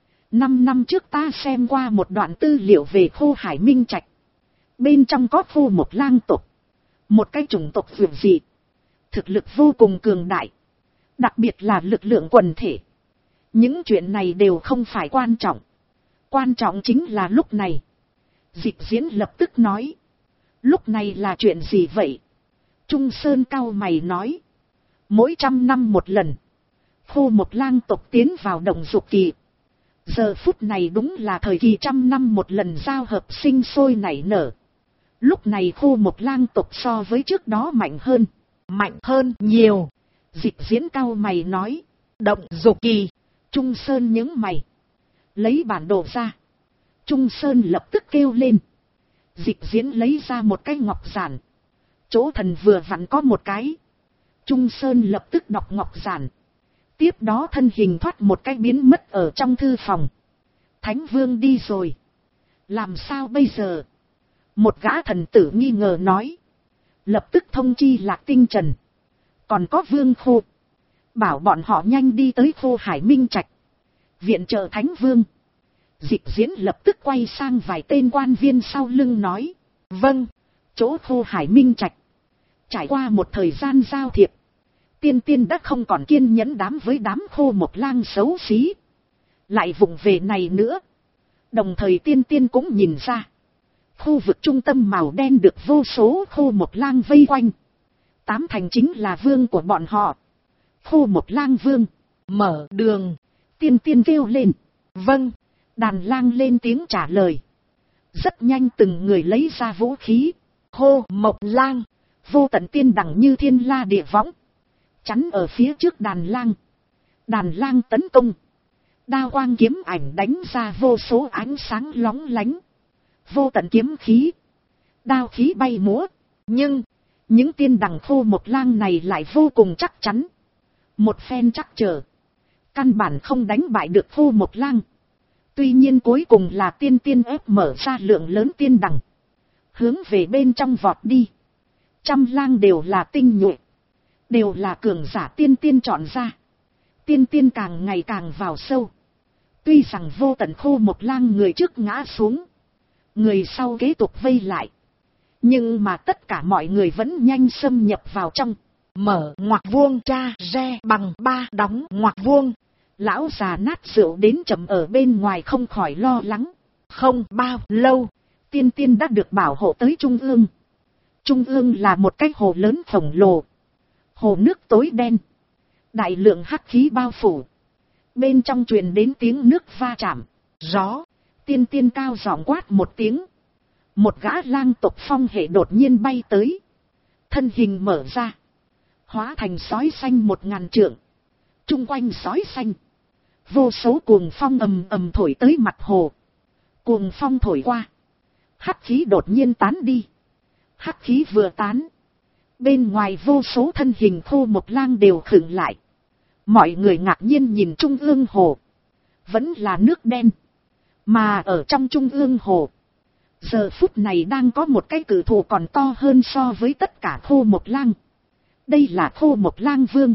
5 năm trước ta xem qua một đoạn tư liệu về Khô Hải Minh Trạch. Bên trong có Khô Một Lang tộc. Một cái chủng tộc vượt dị. Thực lực vô cùng cường đại. Đặc biệt là lực lượng quần thể. Những chuyện này đều không phải quan trọng. Quan trọng chính là lúc này. Dịch Diễn lập tức nói. Lúc này là chuyện gì vậy? Trung Sơn cau mày nói. Mỗi 100 năm một lần. Khô Một Lang tộc tiến vào động dục kỳ. Giờ phút này đúng là thời kỳ 100 năm một lần giao hợp sinh sôi nảy nở. Lúc này Khô Một Lang tộc so với trước đó mạnh hơn. Mạnh hơn nhiều. Dịch Diễn cau mày nói. Động dục kỳ. Trung Sơn nhướng mày. Lấy bản đồ ra. Trung Sơn lập tức kêu lên. Dịch Diễn lấy ra một cái ngọc giản. Chỗ thần vừa vặn có một cái. Trung Sơn lập tức đọc ngọc giản. Tiếp đó thân hình thoát một cái biến mất ở trong thư phòng. Thánh Vương đi rồi. Làm sao bây giờ? Một gã thần tử nghi ngờ nói. Lập tức thông chi Lạc Tinh Trần. Còn có Vương Khô. Bảo bọn họ nhanh đi tới Khô Hải Minh Trạch. Viện trợ Thánh Vương. Dịch Diễn lập tức quay sang vài tên quan viên sau lưng nói. Vâng, chỗ Khô Hải Minh Trạch. Trải qua một thời gian giao thiệp. Tiên tiên đã không còn kiên nhẫn đám với đám Khô Một Lang xấu xí. Lại vùng về này nữa. Đồng thời tiên tiên cũng nhìn ra. Khu vực trung tâm màu đen được vô số Khô Một Lang vây quanh. 8 thành chính là vương của bọn họ. Khô Một Lang vương. Mở đường. Tiên tiên kêu lên. Vâng. Đàn lang lên tiếng trả lời. Rất nhanh từng người lấy ra vũ khí. Khô Mộc Lang. Vô tận tiên đẳng như thiên la địa võng. Chắn ở phía trước đàn lang. Đàn lang tấn công. Đao quang kiếm ảnh đánh ra vô số ánh sáng lóng lánh. Vô tận kiếm khí. Đao khí bay múa. Nhưng, những tiên đẳng Khô Một Lang này lại vô cùng chắc chắn. Một phen chắc chờ. Căn bản không đánh bại được Khô Một Lang. Tuy nhiên cuối cùng là tiên tiên ép mở ra lượng lớn tiên đẳng. Hướng về bên trong vọt đi. 100 lang đều là tinh nhuệ. Đều là cường giả tiên tiên chọn ra. Tiên tiên càng ngày càng vào sâu. Tuy rằng vô tận Khô Một Lang người trước ngã xuống. Người sau kế tục vây lại. Nhưng mà tất cả mọi người vẫn nhanh xâm nhập vào trong. Mở ngoặc vuông tra re bằng 3 đóng ngoặc vuông. Lão già nát rượu đến chậm ở bên ngoài không khỏi lo lắng. Không bao lâu, tiên tiên đã được bảo hộ tới Trung ương. Trung ương là một cái hồ lớn khổng lồ. Hồ nước tối đen. Đại lượng hắc khí bao phủ. Bên trong truyền đến tiếng nước va chạm. Gió. Tiên tiên cao giọng quát một tiếng. Một gã lang tộc phong hệ đột nhiên bay tới. Thân hình mở ra. Hóa thành sói xanh 1000 trượng. Trung quanh sói xanh. Vô số cuồng phong ầm ầm thổi tới mặt hồ. Cuồng phong thổi qua. Hắc khí đột nhiên tán đi. Hắc khí vừa tán. Bên ngoài vô số thân hình Khô Một Lang đều khựng lại. Mọi người ngạc nhiên nhìn trung ương hồ. Vẫn là nước đen. Mà ở trong trung ương hồ. Giờ phút này đang có một cái cử thù còn to hơn so với tất cả Khô Một Lang. Đây là Khô Một Lang vương.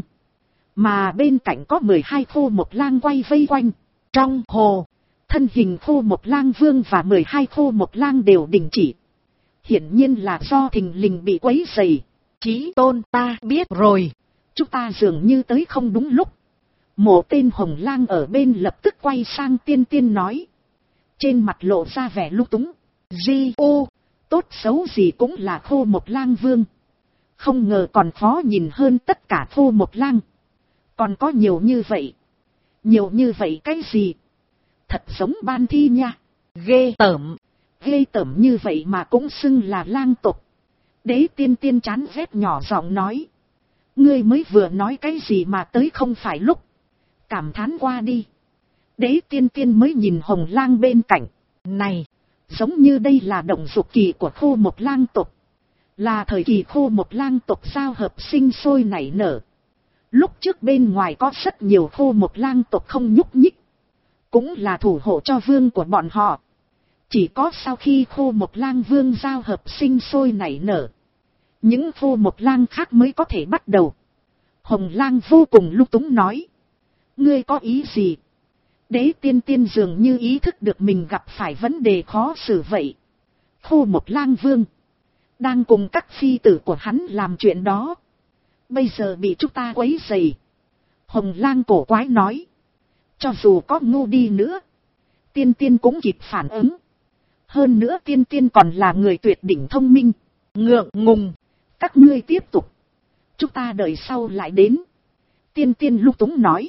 Mà bên cạnh có 12 Khô Một Lang quay vây quanh. Trong hồ, thân hình Khô Một Lang vương và 12 Khô Một Lang đều đình chỉ. Hiển nhiên là do thình lình bị quấy rầy. Chí Tôn, ta biết rồi. Chúng ta dường như tới không đúng lúc. Một tên Hồng Lang ở bên lập tức quay sang tiên tiên nói. Trên mặt lộ ra vẻ lung túng. Di-ô, tốt xấu gì cũng là Khô Một Lang vương. Không ngờ còn khó nhìn hơn tất cả Khô Một Lang. Còn có nhiều như vậy. Nhiều như vậy cái gì? Thật giống ban thi nha. Ghê tởm. Ghê tởm như vậy mà cũng xưng là lang tộc. Đế tiên tiên chán ghét nhỏ giọng nói. Ngươi mới vừa nói cái gì mà tới không phải lúc. Cảm thán qua đi. Đế tiên tiên mới nhìn Hồng Lang bên cạnh. Này, giống như đây là động dục kỳ của Khô Một Lang tộc. Là thời kỳ Khô Một Lang tộc giao hợp sinh sôi nảy nở. Lúc trước bên ngoài có rất nhiều Khô Một Lang tộc không nhúc nhích. cũng là thủ hộ cho vương của bọn họ. Chỉ có sau khi Khô Một Lang vương giao hợp sinh sôi nảy nở, những Khô Một Lang khác mới có thể bắt đầu. Hồng Lang vô cùng lung túng nói. Ngươi có ý gì? Đế tiên tiên dường như ý thức được mình gặp phải vấn đề khó xử vậy. Khô Một Lang vương đang cùng các phi tử của hắn làm chuyện đó, bây giờ bị chúng ta quấy rầy. Hồng Lang cổ quái nói. Cho dù có ngu đi nữa, tiên tiên cũng kịp phản ứng. Hơn nữa tiên tiên còn là người tuyệt đỉnh thông minh. Ngượng ngùng, các ngươi tiếp tục, chúng ta đợi sau lại đến. Tiên tiên lung túng nói.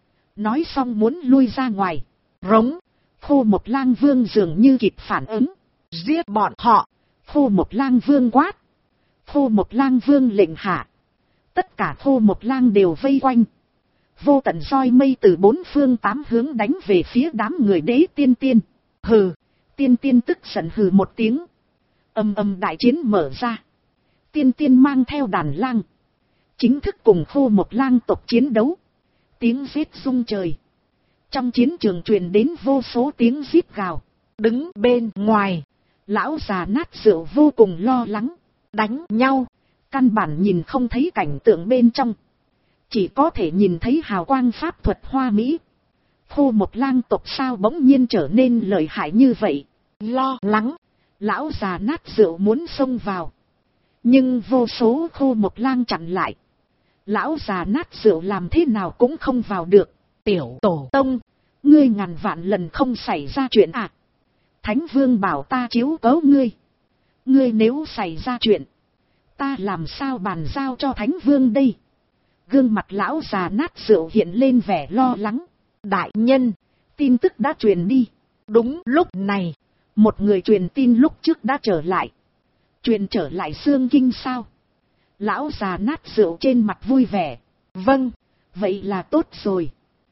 Nói xong muốn lui ra ngoài. Rống, Khô Một Lang vương dường như kịp phản ứng. Giết bọn họ. Khô Một Lang vương quát. Khô Một Lang vương lệnh hạ. Tất cả Khô Một Lang đều vây quanh. Vô tận roi mây từ bốn phương tám hướng đánh về phía đám người đế tiên tiên. Hừ, tiên tiên tức giận hừ một tiếng. Âm âm đại chiến mở ra. Tiên tiên mang theo đàn lang, chính thức cùng Khô Một Lang tộc chiến đấu. Tiếng rít rung trời. Trong chiến trường truyền đến vô số tiếng rít gào. Đứng bên ngoài, lão già nát rượu vô cùng lo lắng. Đánh nhau, căn bản nhìn không thấy cảnh tượng bên trong, chỉ có thể nhìn thấy hào quang pháp thuật hoa mỹ. Khô Một Lang tộc sao bỗng nhiên trở nên lợi hại như vậy? Lo lắng, lão già nát rượu muốn xông vào, nhưng vô số Khô Một Lang chặn lại. Lão già nát rượu làm thế nào cũng không vào được. Tiểu tổ tông, ngươi ngàn vạn lần không xảy ra chuyện à? Thánh vương bảo ta chiếu cố ngươi. Ngươi nếu xảy ra chuyện, ta làm sao bàn giao cho thánh vương đây? Gương mặt lão già nát rượu hiện lên vẻ lo lắng. Đại nhân, tin tức đã truyền đi. Đúng lúc này, một người truyền tin lúc trước đã trở lại. Truyền trở lại Xương Kinh sao? Lão già nát rượu trên mặt vui vẻ. Vâng, vậy là tốt rồi.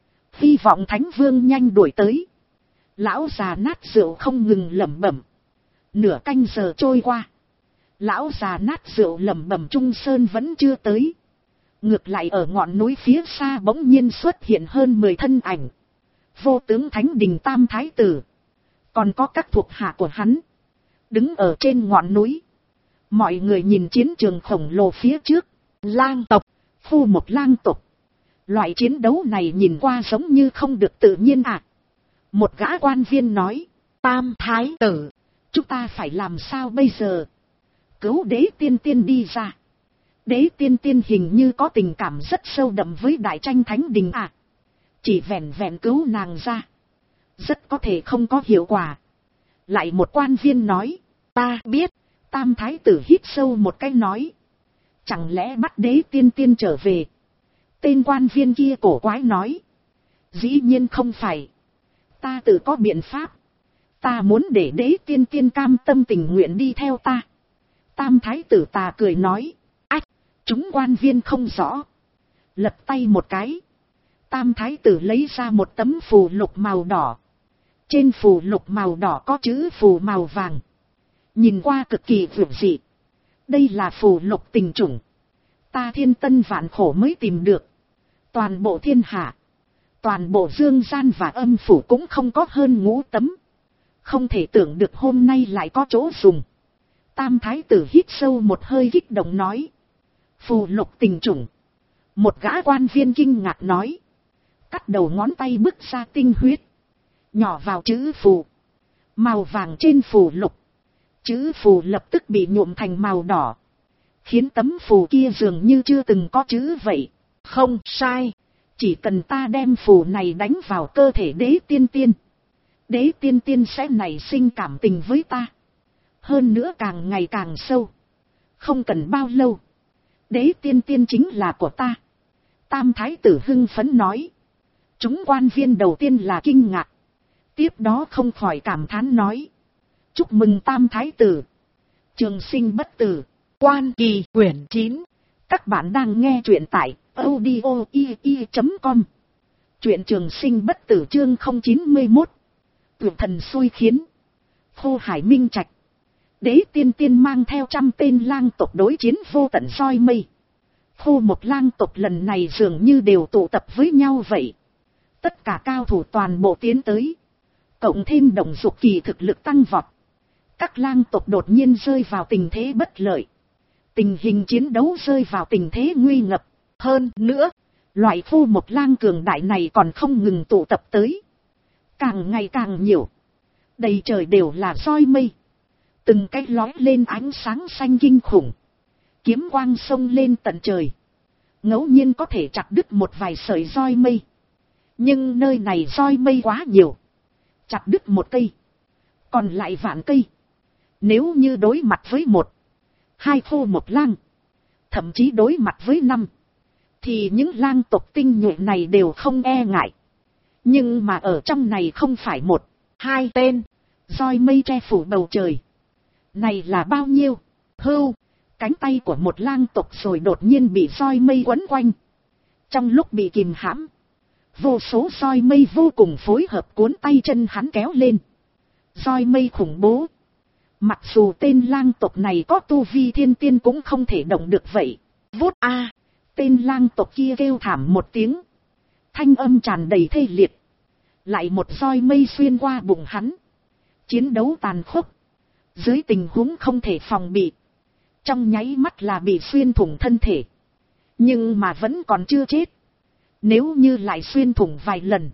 Hy vọng thánh vương nhanh đuổi tới. Lão già nát rượu không ngừng lẩm bẩm. Nửa canh giờ trôi qua, lão già nát rượu lẩm bẩm Trung Sơn vẫn chưa tới. Ngược lại ở ngọn núi phía xa bỗng nhiên xuất hiện hơn 10 thân ảnh. Vô tướng Thánh Đình Tam Thái Tử, còn có các thuộc hạ của hắn, đứng ở trên ngọn núi. Mọi người nhìn chiến trường khổng lồ phía trước. Lang tộc, Khô Một Lang tộc. Loại chiến đấu này nhìn qua giống như không được tự nhiên à? Một gã quan viên nói. Tam Thái Tử, chúng ta phải làm sao bây giờ? Cứu đế tiên tiên đi ra. Đế tiên tiên hình như có tình cảm rất sâu đậm với Đại Tranh Thánh Đình à? Chỉ vẹn vẹn cứu nàng ra, rất có thể không có hiệu quả. Lại một quan viên nói. Ta biết. Tam Thái Tử hít sâu một cái nói. Chẳng lẽ bắt đế tiên tiên trở về? Tên quan viên kia cổ quái nói. Dĩ nhiên không phải. Ta tự có biện pháp. Ta muốn để đế tiên tiên cam tâm tình nguyện đi theo ta. Tam Thái Tử tà cười nói. Ách, chúng quan viên không rõ. Lật tay một cái. Tam Thái Tử lấy ra một tấm phù lục màu đỏ. Trên phù lục màu đỏ có chữ phù màu vàng. Nhìn qua cực kỳ vượt dị. Đây là phù lục tình chủng. Ta thiên tân vạn khổ mới tìm được. Toàn bộ thiên hạ, toàn bộ dương gian và âm phủ cũng không có hơn 5 tấm. Không thể tưởng được hôm nay lại có chỗ dùng. Tam Thái Tử hít sâu một hơi kích động nói. Phù lục tình chủng. Một gã quan viên kinh ngạc nói. Cắt đầu ngón tay bứt ra tinh huyết, nhỏ vào chữ phù. Màu vàng trên phù lục, chữ phù lập tức bị nhuộm thành màu đỏ, khiến tấm phù kia dường như chưa từng có chữ vậy. Không sai, chỉ cần ta đem phù này đánh vào cơ thể đế tiên tiên, đế tiên tiên sẽ nảy sinh cảm tình với ta. Hơn nữa càng ngày càng sâu. Không cần bao lâu, đế tiên tiên chính là của ta. Tam Thái Tử hưng phấn nói. Chúng quan viên đầu tiên là kinh ngạc, tiếp đó không khỏi cảm thán nói. Chúc mừng Tam Thái Tử, trường sinh bất tử. Quan Kỳ quyển 9. Các bạn đang nghe truyện tại audio.com. Truyện trường sinh bất tử chương 091. Tuyệt thần xui khiến. Khô Hải Minh Trạch. Đế tiên tiên mang theo 100 tên lang tộc đối chiến vô tận roi mây. Khô Một Lang tộc lần này dường như đều tụ tập với nhau vậy. Tất cả cao thủ toàn bộ tiến tới. Cộng thêm Động Dục Kỳ thực lực tăng vọt. Các lang tộc đột nhiên rơi vào tình thế bất lợi. Tình hình chiến đấu rơi vào tình thế nguy ngập. Hơn nữa, loại khu một lang cường đại này còn không ngừng tụ tập tới. Càng ngày càng nhiều. Đầy trời đều là roi mây. Từng cái lói lên ánh sáng xanh kinh khủng. Kiếm quang sông lên tận trời. Ngẫu nhiên có thể chặt đứt một vài sợi roi mây. Nhưng nơi này roi mây quá nhiều. Chặt đứt một cây. Còn lại vạn cây. Nếu như đối mặt với một, hai khu một lang. Thậm chí đối mặt với 5. Thì những lang tộc tinh nhuệ này đều không e ngại. Nhưng mà ở trong này không phải 1, 2 tên. Roi mây che phủ bầu trời. Này là bao nhiêu? Hưu. Cánh tay của một lang tộc rồi đột nhiên bị roi mây quấn quanh. Trong lúc bị kìm hãm, vô số roi mây vô cùng phối hợp cuốn tay chân hắn kéo lên. Roi mây khủng bố. Mặc dù tên lang tộc này có tu vi thiên tiên cũng không thể động được vậy. Vút a, tên lang tộc kia kêu thảm một tiếng. Thanh âm tràn đầy thê liệt. Lại một roi mây xuyên qua bụng hắn. Chiến đấu tàn khốc. Dưới tình huống không thể phòng bị. Trong nháy mắt là bị xuyên thủng thân thể. Nhưng mà vẫn còn chưa chết. Nếu như lại xuyên thủng vài lần.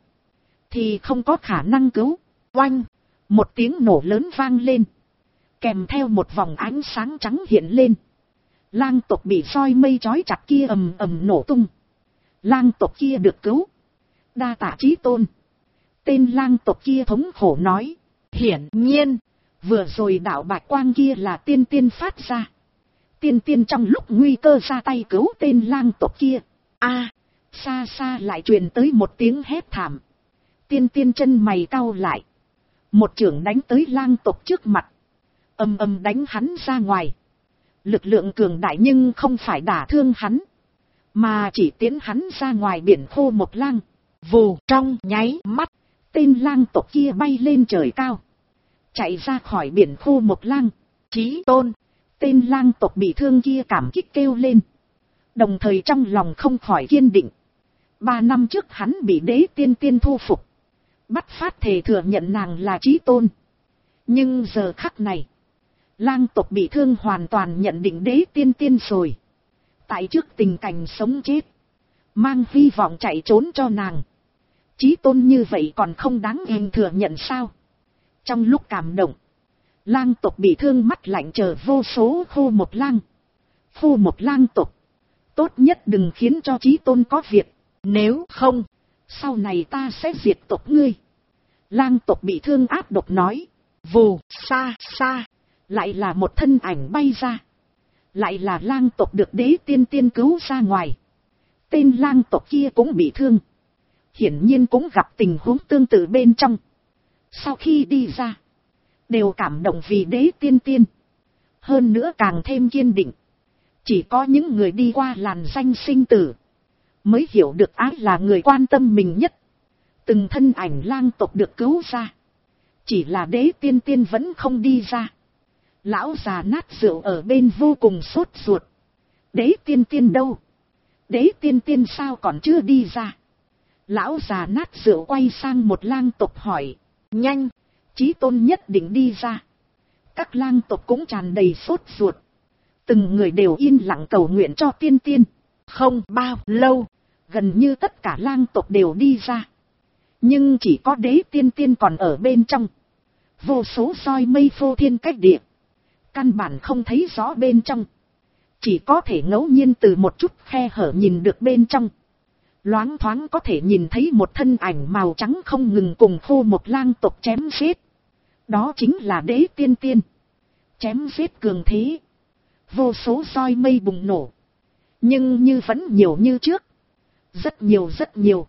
Thì không có khả năng cứu. Oanh. Một tiếng nổ lớn vang lên. Kèm theo một vòng ánh sáng trắng hiện lên. Lang tộc bị roi mây trói chặt kia ầm ầm nổ tung. Lang tộc kia được cứu. Đa tạ Chí Tôn. Tên lang tộc kia thống khổ nói. Hiển nhiên. Vừa rồi đạo bạch quang kia là tiên tiên phát ra. Tiên tiên trong lúc nguy cơ ra tay cứu tên lang tộc kia. A, xa xa lại truyền tới một tiếng hét thảm. Tiên tiên chân mày cau lại. Một chưởng đánh tới lang tộc trước mặt. Ầm ầm đánh hắn ra ngoài. Lực lượng cường đại nhưng không phải đả thương hắn. Mà chỉ tiến hắn ra ngoài biển khô một lang. Vù trong nháy mắt. Tên lang tộc kia bay lên trời cao. Chạy ra khỏi biển khô một lang. Chí Tôn. Tên lang tộc bị thương kia cảm kích kêu lên. Đồng thời trong lòng không khỏi kiên định. 3 năm trước hắn bị đế tiên tiên thu phục. Bắt phát thề thừa nhận nàng là Chí Tôn. Nhưng giờ khắc này. Lang tộc bị thương hoàn toàn nhận định đế tiên tiên rồi. Tại trước tình cảnh sống chết. Mang hy vọng chạy trốn cho nàng. Chí Tôn như vậy còn không đáng em thừa nhận sao. Trong lúc cảm động. Lang tộc bị thương mắt lạnh chờ vô số khu một lang. Khu một lang tộc. Tốt nhất đừng khiến cho Chí Tôn có việc. Nếu không. Sau này ta sẽ diệt tộc ngươi. Lang tộc bị thương áp độc nói. Vù xa xa. Lại là một thân ảnh bay ra. Lại là lang tộc được đế tiên tiên cứu ra ngoài. Tên lang tộc kia cũng bị thương. Hiển nhiên cũng gặp tình huống tương tự bên trong. Sau khi đi ra. Đều cảm động vì đế tiên tiên. Hơn nữa càng thêm kiên định. Chỉ có những người đi qua làn danh sinh tử. Mới hiểu được ai là người quan tâm mình nhất. Từng thân ảnh lang tộc được cứu ra. Chỉ là đế tiên tiên vẫn không đi ra. Lão già nát rượu ở bên vô cùng sốt ruột. Đế tiên tiên đâu? Đế tiên tiên sao còn chưa đi ra? Lão già nát rượu quay sang một lang tộc hỏi. Nhanh, Chí Tôn nhất định đi ra. Các lang tộc cũng tràn đầy sốt ruột. Từng người đều yên lặng cầu nguyện cho tiên tiên. Không bao lâu, gần như tất cả lang tộc đều đi ra. Nhưng chỉ có đế tiên tiên còn ở bên trong. Vô số soi mây phô thiên cách địa. Căn bản không thấy rõ bên trong. Chỉ có thể ngẫu nhiên từ một chút khe hở nhìn được bên trong. Loáng thoáng có thể nhìn thấy một thân ảnh màu trắng không ngừng cùng khu một lang tộc chém giết. Đó chính là đế tiên tiên. Chém giết cường thế. Vô số soi mây bùng nổ. Nhưng như vẫn nhiều như trước. Rất nhiều rất nhiều.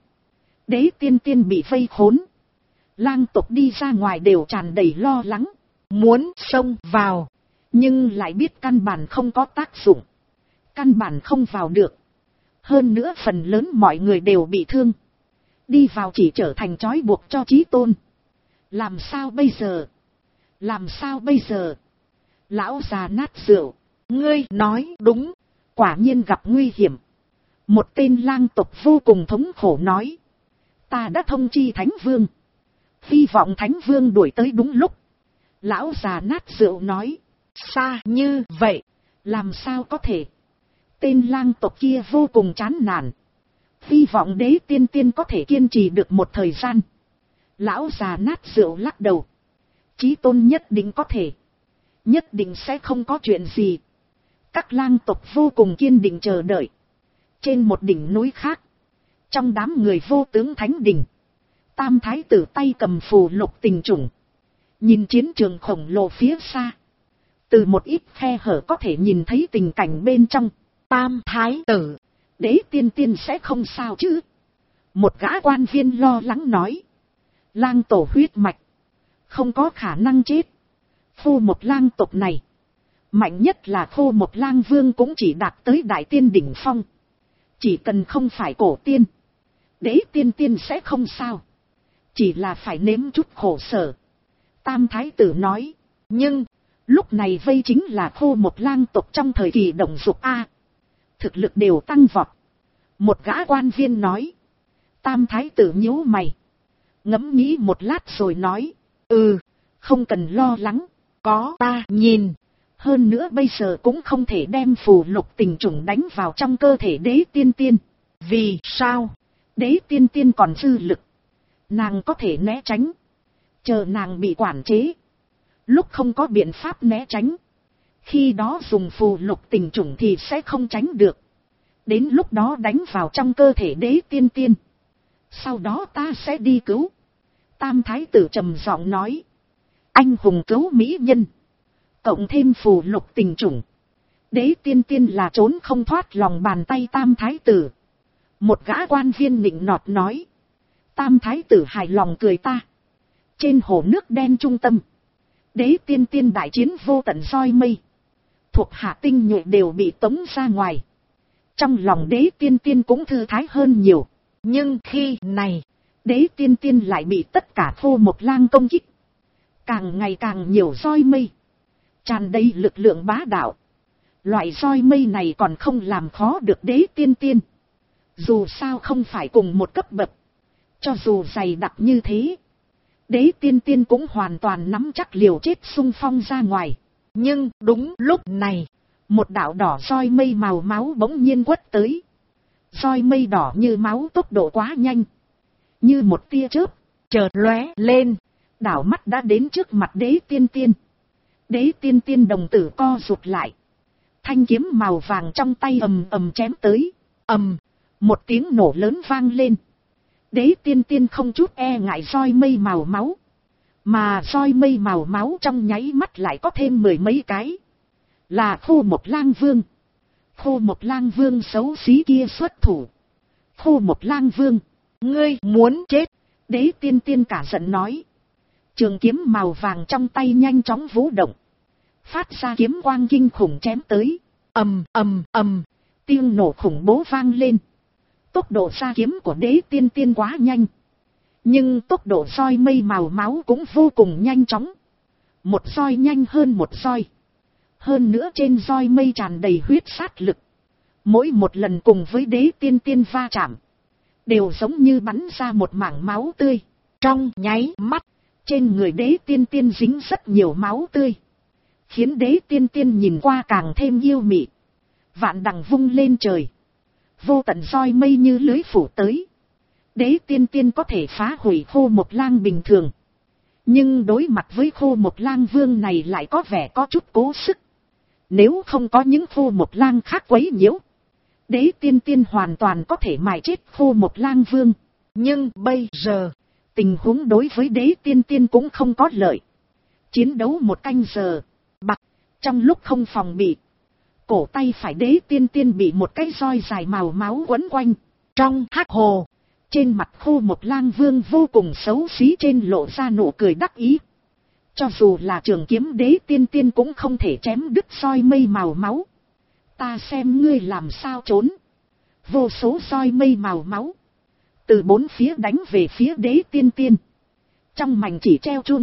Đế tiên tiên bị vây khốn. Lang tộc đi ra ngoài đều tràn đầy lo lắng. Muốn xông vào. Nhưng lại biết căn bản không có tác dụng. Căn bản không vào được. Hơn nữa phần lớn mọi người đều bị thương. Đi vào chỉ trở thành trói buộc cho Chí Tôn. Làm sao bây giờ? Làm sao bây giờ? Lão già nát rượu. Ngươi nói đúng. Quả nhiên gặp nguy hiểm. Một tên lang tộc vô cùng thống khổ nói. Ta đã thông chi Thánh Vương. Hy vọng Thánh Vương đuổi tới đúng lúc. Lão già nát rượu nói. Xa như vậy, làm sao có thể. Tên lang tộc kia vô cùng chán nản. Hy vọng Đế Tiên Tiên có thể kiên trì được một thời gian. Lão già nát rượu lắc đầu. Chí tôn nhất định có thể. Nhất định sẽ không có chuyện gì. Các lang tộc vô cùng kiên định chờ đợi. Trên một đỉnh núi khác, trong đám người vô tướng thánh đình, Tam thái tử tay cầm phù lục tình chủng, nhìn chiến trường khổng lồ phía xa. Từ một ít khe hở có thể nhìn thấy tình cảnh bên trong. Tam thái tử, Đế Tiên Tiên sẽ không sao chứ? Một gã quan viên lo lắng nói. Lang tổ huyết mạch, không có khả năng chết. Khô một lang tộc này, mạnh nhất là Khô một lang vương cũng chỉ đạt tới đại tiên đỉnh phong. Chỉ cần không phải cổ tiên, Đế Tiên Tiên sẽ không sao. Chỉ là phải nếm chút khổ sở. Tam thái tử nói. Nhưng, lúc này vây chính là Khô một lang tộc trong thời kỳ động dục A. Thực lực đều tăng vọt. Một gã quan viên nói. Tam thái tử nhíu mày, ngẫm nghĩ một lát rồi nói. Không cần lo lắng. Có ta nhìn. Hơn nữa bây giờ cũng không thể đem phù lục tình chủng đánh vào trong cơ thể Đế Tiên Tiên. Vì sao? Đế Tiên Tiên còn dư lực. Nàng có thể né tránh. Chờ nàng bị quản chế. Lúc không có biện pháp né tránh, khi đó dùng phù lục tình chủng thì sẽ không tránh được. Đến lúc đó đánh vào trong cơ thể Đế Tiên Tiên. Sau đó ta sẽ đi cứu. Tam thái tử trầm giọng nói. Anh hùng cứu mỹ nhân, cộng thêm phù lục tình chủng, Đế Tiên Tiên là trốn không thoát lòng bàn tay Tam thái tử. Một gã quan viên nịnh nọt nói. Tam thái tử hài lòng cười ta. Trên hồ nước đen trung tâm, Đế Tiên Tiên đại chiến vô tận roi mây. Thuộc hạ tinh nhuệ đều bị tống ra ngoài. Trong lòng Đế Tiên Tiên cũng thư thái hơn nhiều. Nhưng khi này, Đế Tiên Tiên lại bị tất cả Khô một lang công kích. Càng ngày càng nhiều roi mây, tràn đầy lực lượng bá đạo. Loại roi mây này còn không làm khó được Đế Tiên Tiên. Dù sao không phải cùng một cấp bậc. Cho dù dày đặc như thế, Đế Tiên Tiên cũng hoàn toàn nắm chắc liều chết xung phong ra ngoài. Nhưng đúng lúc này, một đạo đỏ roi mây màu máu bỗng nhiên quất tới. Roi mây đỏ như máu tốc độ quá nhanh, như một tia chớp, chợt lóe lên, đảo mắt đã đến trước mặt Đế Tiên Tiên. Đế Tiên Tiên đồng tử co rụt lại. Thanh kiếm màu vàng trong tay ầm ầm chém tới. Ầm, một tiếng nổ lớn vang lên. Đế Tiên Tiên không chút e ngại roi mây màu máu. Mà roi mây màu máu trong nháy mắt lại có thêm 10 mấy cái. Là Khô một lang vương. Khô một lang vương xấu xí kia xuất thủ. Khô một lang vương, ngươi muốn chết. Đế Tiên Tiên cả giận nói. Trường kiếm màu vàng trong tay nhanh chóng vũ động, phát ra kiếm quang kinh khủng chém tới. Ầm ầm ầm, tiếng nổ khủng bố vang lên. Tốc độ ra kiếm của Đế Tiên Tiên quá nhanh, nhưng tốc độ roi mây màu máu cũng vô cùng nhanh chóng. Một roi nhanh hơn một roi. Hơn nữa trên roi mây tràn đầy huyết sát lực. Mỗi một lần cùng với Đế Tiên Tiên va chạm, đều giống như bắn ra một mảng máu tươi. Trong nháy mắt, trên người Đế Tiên Tiên dính rất nhiều máu tươi, khiến Đế Tiên Tiên nhìn qua càng thêm yêu mị. Vạn đằng vung lên trời, vô tận roi mây như lưới phủ tới. Đế Tiên Tiên có thể phá hủy Khô một lang bình thường, nhưng đối mặt với Khô một lang vương này lại có vẻ có chút cố sức. Nếu không có những Khô một lang khác quấy nhiễu, Đế Tiên Tiên hoàn toàn có thể mài chết Khô một lang vương. Nhưng bây giờ, tình huống đối với Đế Tiên Tiên cũng không có lợi. Chiến đấu một canh giờ, bạc, trong lúc không phòng bị, cổ tay phải Đế Tiên Tiên bị một cái roi dài màu máu quấn quanh. Trong hắc hồ, trên mặt Khô một lang vương vô cùng xấu xí trên lộ ra nụ cười đắc ý. Cho dù là trường kiếm Đế Tiên Tiên cũng không thể chém đứt roi mây màu máu. Ta xem ngươi làm sao trốn. Vô số roi mây màu máu từ bốn phía đánh về phía Đế Tiên Tiên. Trong mảnh chỉ treo chun.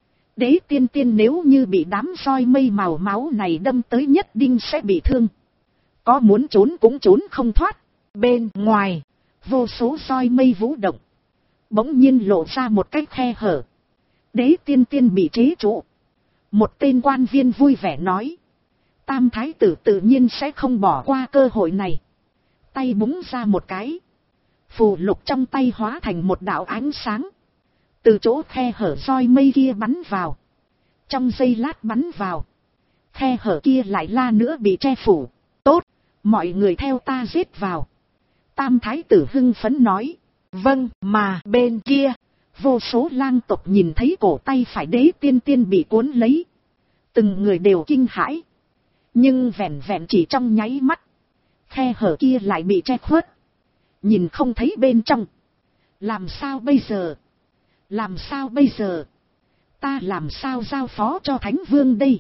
Đế Tiên Tiên nếu như bị đám roi mây màu máu này đâm tới nhất định sẽ bị thương. Có muốn trốn cũng trốn không thoát. Bên ngoài, vô số roi mây vũ động. bỗng nhiên lộ ra một cái khe hở. Đế tiên tiên bị chế trụ. Một tên quan viên vui vẻ nói. Tam thái tử tự nhiên sẽ không bỏ qua cơ hội này. Tay búng ra một cái. Phù lục trong tay hóa thành một đạo ánh sáng. Từ chỗ khe hở roi mây kia bắn vào. Trong giây lát bắn vào. Khe hở kia lại la nữa bị che phủ. Tốt, mọi người theo ta giết vào. Tam thái tử hưng phấn nói. Vâng, mà bên kia, vô số lang tộc nhìn thấy cổ tay phải đế tiên tiên bị cuốn lấy. Từng người đều kinh hãi. Nhưng vẹn vẹn chỉ trong nháy mắt. Khe hở kia lại bị che khuất. Nhìn không thấy bên trong. Làm sao bây giờ? Làm sao bây giờ? Ta làm sao giao phó cho Thánh Vương đây?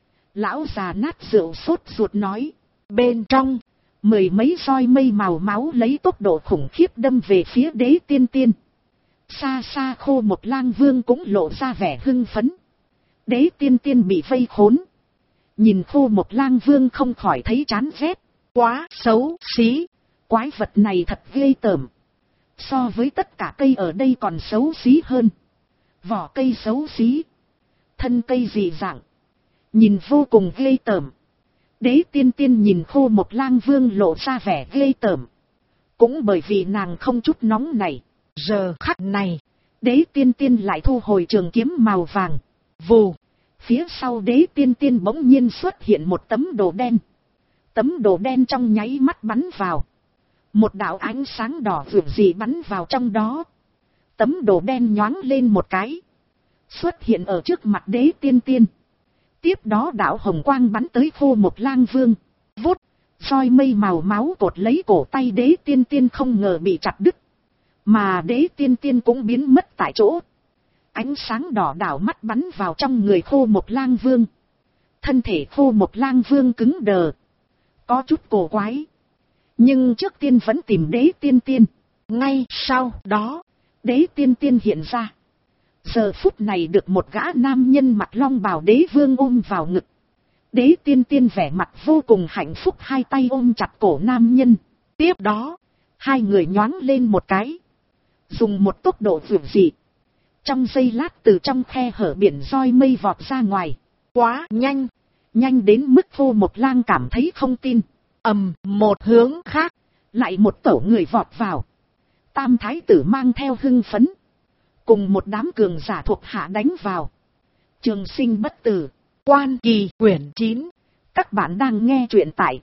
Lão già nát rượu sốt ruột nói. Bên trong, mười mấy roi mây màu máu lấy tốc độ khủng khiếp đâm về phía đế tiên tiên. Xa xa Khô Một Lang Vương cũng lộ ra vẻ hưng phấn. Đế tiên tiên bị vây khốn. Nhìn Khô Một Lang Vương không khỏi thấy chán ghét. Quá xấu xí. Quái vật này thật ghê tởm. So với tất cả cây ở đây còn xấu xí hơn. Vỏ cây xấu xí. Thân cây dị dạng. Nhìn vô cùng ghê tởm. Đế tiên tiên nhìn Khô Một Lang Vương lộ ra vẻ ghê tởm. Cũng bởi vì nàng không chút nóng này. Giờ khắc này, đế tiên tiên lại thu hồi trường kiếm màu vàng. Vù, phía sau đế tiên tiên bỗng nhiên xuất hiện một tấm đồ đen. Tấm đồ đen trong nháy mắt bắn vào. Một đạo ánh sáng đỏ vượng dị bắn vào trong đó. Tấm đồ đen nhoáng lên một cái. Xuất hiện ở trước mặt đế tiên tiên. Tiếp đó đạo hồng quang bắn tới Khô Một Lang Vương. Vút, roi mây màu máu cột lấy cổ tay đế tiên tiên không ngờ bị chặt đứt. Mà đế tiên tiên cũng biến mất tại chỗ. Ánh sáng đỏ đảo mắt bắn vào trong người Khô Một Lang Vương. Thân thể Khô Một Lang Vương cứng đờ. Có chút cổ quái. Nhưng trước tiên vẫn tìm đế tiên tiên. Ngay sau đó, đế tiên tiên hiện ra. Giờ phút này được một gã nam nhân mặc long bào đế vương ôm vào ngực. Đế tiên tiên vẻ mặt vô cùng hạnh phúc, hai tay ôm chặt cổ nam nhân. Tiếp đó, hai người nhoáng lên một cái. Dùng một tốc độ vượt dị. Trong giây lát từ trong khe hở biển roi mây vọt ra ngoài. Quá nhanh. Nhanh đến mức Khô Một Lang cảm thấy không tin. Một hướng khác. Lại một tổ người vọt vào. Tam thái tử mang theo hưng phấn. Cùng một đám cường giả thuộc hạ đánh vào. Trường Sinh Bất Tử. Quan Kỳ quyển 9. Các bạn đang nghe truyện tại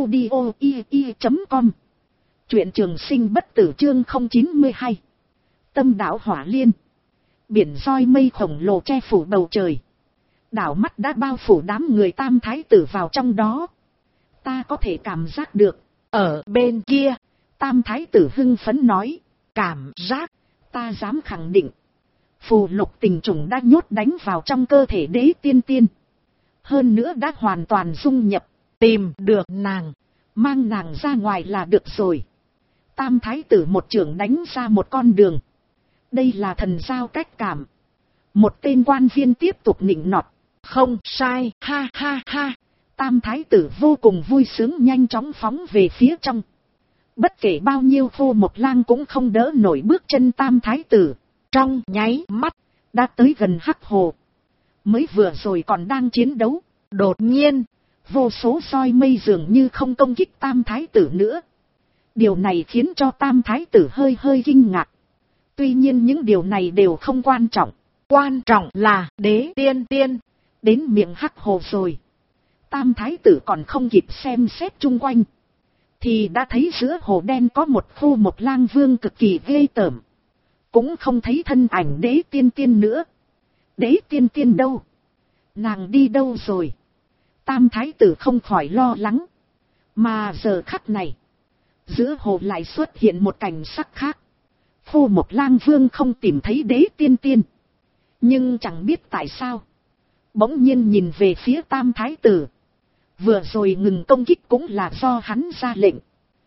audio.com. Truyện Trường Sinh Bất Tử chương 092. Tâm đảo hỏa liên. Biển roi mây khổng lồ che phủ bầu trời. Đảo mắt đã bao phủ đám người tam thái tử vào trong đó. Ta có thể cảm giác được. Ở bên kia, tam thái tử hưng phấn nói. Cảm giác, ta dám khẳng định. Phù lục tình trùng đã nhốt đánh vào trong cơ thể đế tiên tiên. Hơn nữa đã hoàn toàn dung nhập. Tìm được nàng. Mang nàng ra ngoài là được rồi. Tam thái tử một chưởng đánh ra một con đường. Đây là thần giao cách cảm. Một tên quan viên tiếp tục nịnh nọt. Không sai, ha ha ha. Tam thái tử vô cùng vui sướng nhanh chóng phóng về phía trong. Bất kể bao nhiêu Khô Một Lang cũng không đỡ nổi bước chân tam thái tử. Trong nháy mắt, đã tới gần Hắc Hồ. Mới vừa rồi còn đang chiến đấu. Đột nhiên, vô số roi mây dường như không công kích tam thái tử nữa. Điều này khiến cho tam thái tử hơi kinh ngạc. Tuy nhiên những điều này đều không quan trọng. Quan trọng là đế tiên tiên đến miệng Hắc Hồ rồi. Tam thái tử còn không kịp xem xét chung quanh. Thì đã thấy giữa hồ đen có một Khô Một Lang Vương cực kỳ ghê tởm. Cũng không thấy thân ảnh đế tiên tiên nữa. Đế tiên tiên đâu? Nàng đi đâu rồi? Tam thái tử không khỏi lo lắng. Mà giờ khắc này, giữa hồ lại xuất hiện một cảnh sắc khác. Khô Một Lang Vương không tìm thấy đế tiên tiên. Nhưng chẳng biết tại sao, bỗng nhiên nhìn về phía tam thái tử. Vừa rồi ngừng công kích cũng là do hắn ra lệnh.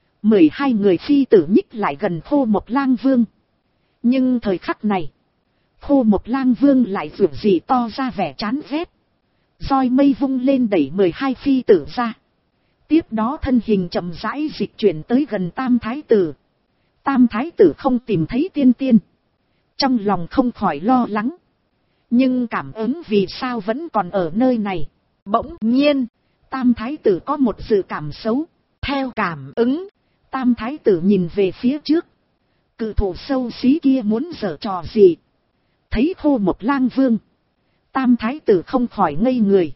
12 người phi tử nhích lại gần Khô Một Lang Vương. Nhưng thời khắc này, Khô Một Lang Vương lại vượt gì to ra vẻ chán ghét. Roi mây vung lên đẩy 12 phi tử ra. Tiếp đó thân hình chậm rãi dịch chuyển tới gần tam thái tử. Tam thái tử không tìm thấy tiên tiên. Trong lòng không khỏi lo lắng. Nhưng cảm ứng vì sao vẫn còn ở nơi này. Bỗng nhiên, Tam Thái tử có một dự cảm xấu. Theo cảm ứng, Tam Thái tử nhìn về phía trước. Cự thủ xấu xí kia muốn giở trò gì. Thấy Khô Một Lang Vương, Tam Thái tử không khỏi ngây người.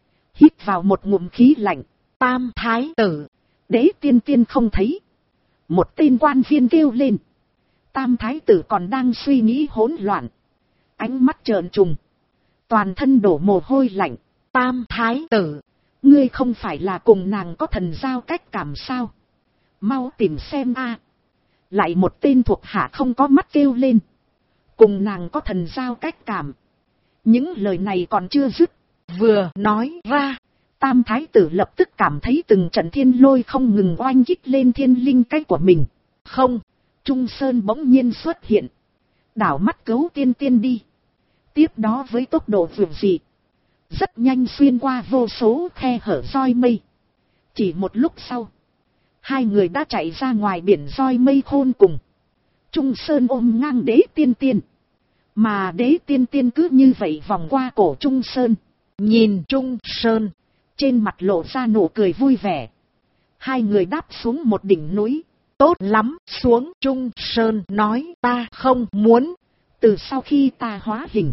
Hít vào một ngụm khí lạnh. Tam Thái tử, Đế Tiên Tiên không thấy. Một tên quan viên kêu lên. Tam Thái tử còn đang suy nghĩ hỗn loạn. Ánh mắt trợn trùng. Toàn thân đổ mồ hôi lạnh. Tam Thái tử, ngươi không phải là cùng nàng có thần giao cách cảm sao? Mau tìm xem a. Lại một tên thuộc hạ không có mắt kêu lên. Cùng nàng có thần giao cách cảm. Những lời này còn chưa dứt. Vừa nói ra, Tam Thái tử lập tức cảm thấy từng trận thiên lôi không ngừng oanh kích lên thiên linh cái của mình. Không, Trung Sơn bỗng nhiên xuất hiện. Đảo mắt cứu Tiên Tiên đi. Tiếp đó với tốc độ vượt dị, rất nhanh xuyên qua vô số khe hở roi mây. Chỉ một lúc sau, hai người đã chạy ra ngoài biển roi mây khôn cùng. Trung Sơn ôm ngang Đế Tiên Tiên. Mà Đế Tiên Tiên cứ như vậy vòng qua cổ Trung Sơn. Nhìn Trung Sơn, trên mặt lộ ra nụ cười vui vẻ. Hai người đáp xuống một đỉnh núi. Tốt lắm, xuống. Trung Sơn nói, ta không muốn. Từ sau khi ta hóa hình,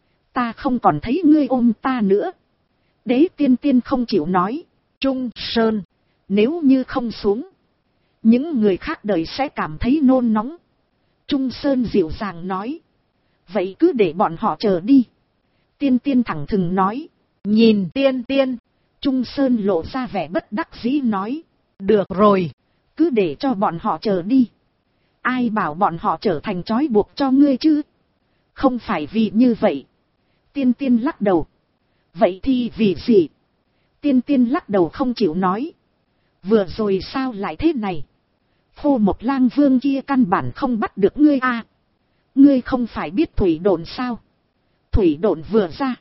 ta không còn thấy ngươi ôm ta nữa. Đế Tiên Tiên không chịu nói. Trung Sơn, nếu như không xuống, những người khác đời sẽ cảm thấy nôn nóng. Trung Sơn dịu dàng nói. Vậy cứ để bọn họ chờ đi. Tiên Tiên thẳng thừng nói. Nhìn Tiên Tiên, Trung Sơn lộ ra vẻ bất đắc dĩ nói. Được rồi, cứ để cho bọn họ chờ đi. Ai bảo bọn họ trở thành trói buộc cho ngươi chứ? Không phải vì như vậy. Tiên Tiên lắc đầu. Vậy thì vì gì? Tiên Tiên lắc đầu không chịu nói. Vừa rồi sao lại thế này? Khô Một Lang Vương kia căn bản không bắt được ngươi à? Ngươi không phải biết thủy độn sao? Thủy độn vừa ra,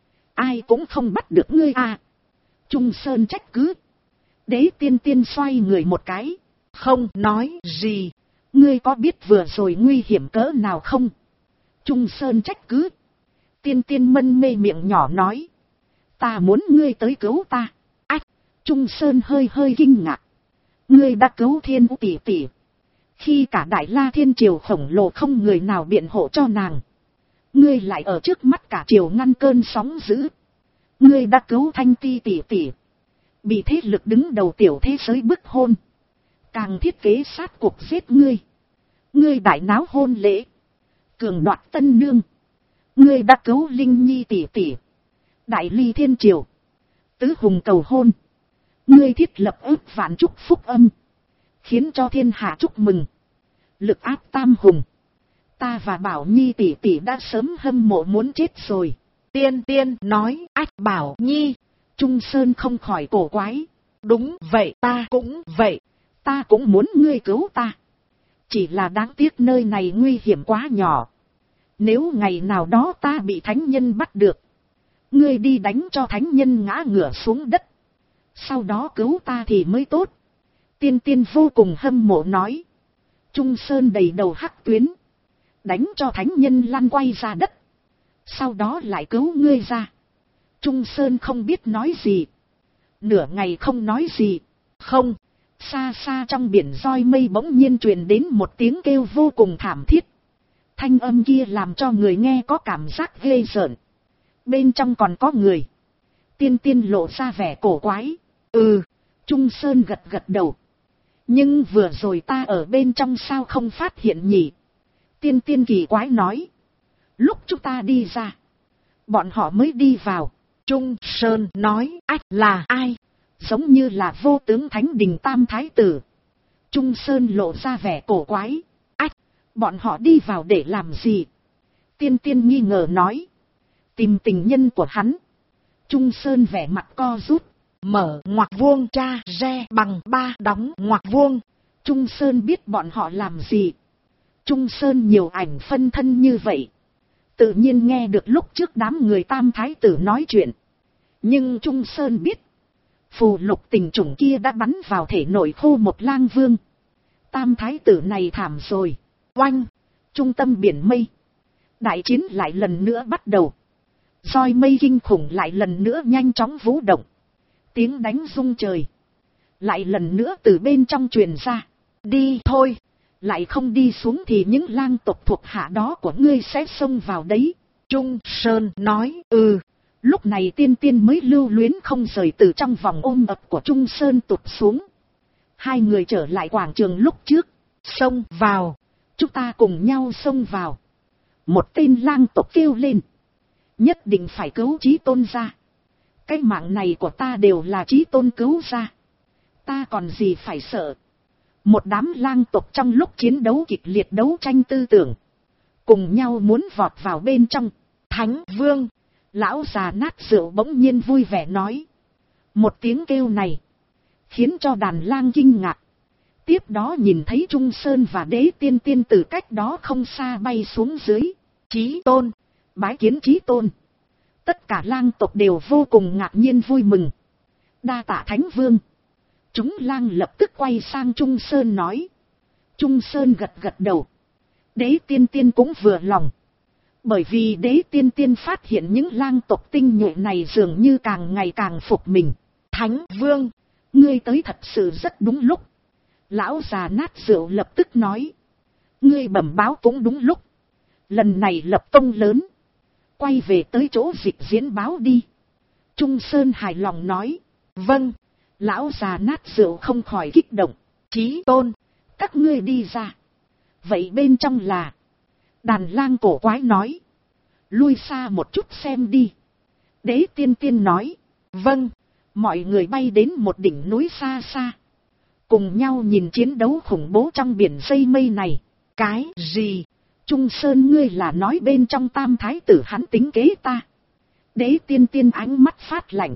ai cũng không bắt được ngươi à? Trung Sơn trách cứ. Đế Tiên Tiên xoay người một cái. Không nói gì. Ngươi có biết vừa rồi nguy hiểm cỡ nào không? Trung Sơn trách cứ. Tiên Tiên mân mê miệng nhỏ nói. Ta muốn ngươi tới cứu ta. Ách! Trung Sơn hơi hơi kinh ngạc. Ngươi đã cứu Thiên Vũ tỷ tỷ. Khi cả Đại La Thiên Triều khổng lồ không người nào biện hộ cho nàng, ngươi lại ở trước mắt cả triều ngăn cơn sóng dữ. Ngươi đã cứu Thanh Ti tỷ tỷ, bị thế lực đứng đầu tiểu thế giới bức hôn, càng thiết kế sát cuộc giết ngươi. Ngươi đại náo hôn lễ, cường đoạt tân nương. Ngươi đã cứu Linh Nhi tỷ tỷ, Đại Ly Thiên Triều, tứ hùng cầu hôn. Ngươi thiết lập ước vạn chúc phúc âm, khiến cho thiên hạ chúc mừng. Lực áp tam hùng. Ta và Bảo Nhi tỷ tỷ đã sớm hâm mộ muốn chết rồi. Tiên Tiên nói. Ách! Bảo Nhi. Trung Sơn không khỏi cổ quái. Đúng vậy, ta cũng vậy. Ta cũng muốn ngươi cứu ta. Chỉ là đáng tiếc nơi này nguy hiểm quá nhỏ. Nếu ngày nào đó ta bị thánh nhân bắt được, ngươi đi đánh cho thánh nhân ngã ngửa xuống đất, sau đó cứu ta thì mới tốt. Tiên Tiên vô cùng hâm mộ nói. Trung Sơn đầy đầu hắc tuyến. Đánh cho thánh nhân lăn quay ra đất, sau đó lại cứu ngươi ra. Trung Sơn không biết nói gì. Nửa ngày không nói gì. Không, xa xa trong biển roi mây bỗng nhiên truyền đến một tiếng kêu vô cùng thảm thiết. Thanh âm kia làm cho người nghe có cảm giác ghê rợn. Bên trong còn có người. Tiên Tiên lộ ra vẻ cổ quái. Trung Sơn gật gật đầu. Nhưng vừa rồi ta ở bên trong sao không phát hiện nhỉ? Tiên Tiên kỳ quái nói. Lúc chúng ta đi ra, bọn họ mới đi vào. Trung Sơn nói. Ách! Là ai? Giống như là Vô Tướng Thánh Đình Tam Thái tử. Trung Sơn lộ ra vẻ cổ quái. Ách! Bọn họ đi vào để làm gì? Tiên Tiên nghi ngờ nói. Tìm tình nhân của hắn. Trung Sơn vẻ mặt co rút. Mở ngoặc vuông tra re bằng 3 đóng ngoặc vuông. Trung Sơn biết bọn họ làm gì. Trung Sơn nhiều ảnh phân thân như vậy, tự nhiên nghe được lúc trước đám người Tam Thái tử nói chuyện. Nhưng Trung Sơn biết, phù lục tình chủng kia đã bắn vào thể nội Khô Một Lang Vương. Tam Thái tử này thảm rồi. Oanh! Trung tâm biển mây, Đại chiến lại lần nữa bắt đầu. Roi mây kinh khủng lại lần nữa nhanh chóng vũ động. Tiếng đánh rung trời. Lại lần nữa từ bên trong truyền ra. Đi thôi. Lại không đi xuống thì những lang tộc thuộc hạ đó của ngươi sẽ xông vào đấy. Trung Sơn nói. Lúc này Tiên Tiên mới lưu luyến không rời từ trong vòng ôm ập của Trung Sơn tụt xuống. Hai người trở lại quảng trường lúc trước. Xông vào. Chúng ta cùng nhau xông vào. Một tên lang tộc kêu lên. Nhất định phải cứu Chí Tôn ra. Cái mạng này của ta đều là Chí Tôn cứu ra. Ta còn gì phải sợ. Một đám lang tộc trong lúc chiến đấu kịch liệt đấu tranh tư tưởng. Cùng nhau muốn vọt vào bên trong. Thánh Vương. Lão già nát rượu bỗng nhiên vui vẻ nói. Một tiếng kêu này. Khiến cho đàn lang kinh ngạc. Tiếp đó nhìn thấy Trung Sơn và Đế Tiên Tiên từ cách đó không xa bay xuống dưới. Chí Tôn. Bái kiến Chí Tôn. Tất cả lang tộc đều vô cùng ngạc nhiên vui mừng. Đa tạ Thánh Vương. Chúng lang lập tức quay sang Trung Sơn nói. Trung Sơn gật gật đầu. Đế Tiên Tiên cũng vừa lòng. Bởi vì Đế Tiên Tiên phát hiện những lang tộc tinh nhuệ này dường như càng ngày càng phục mình. Thánh Vương, ngươi tới thật sự rất đúng lúc. Lão già nát rượu lập tức nói. Ngươi bẩm báo cũng đúng lúc. Lần này lập công lớn. Quay về tới chỗ dịch diễn báo đi. Trung Sơn hài lòng nói. Vâng. Lão già nát rượu không khỏi kích động. Chí Tôn, các ngươi đi ra. Vậy bên trong là. Đàn lang cổ quái nói. Lui xa một chút xem đi. Đế Tiên Tiên nói. Vâng. Mọi người bay đến một đỉnh núi xa xa. Cùng nhau nhìn chiến đấu khủng bố trong biển dây mây này. Cái gì? Trung Sơn ngươi là nói bên trong Tam Thái tử hắn tính kế ta. Đế Tiên Tiên ánh mắt phát lạnh.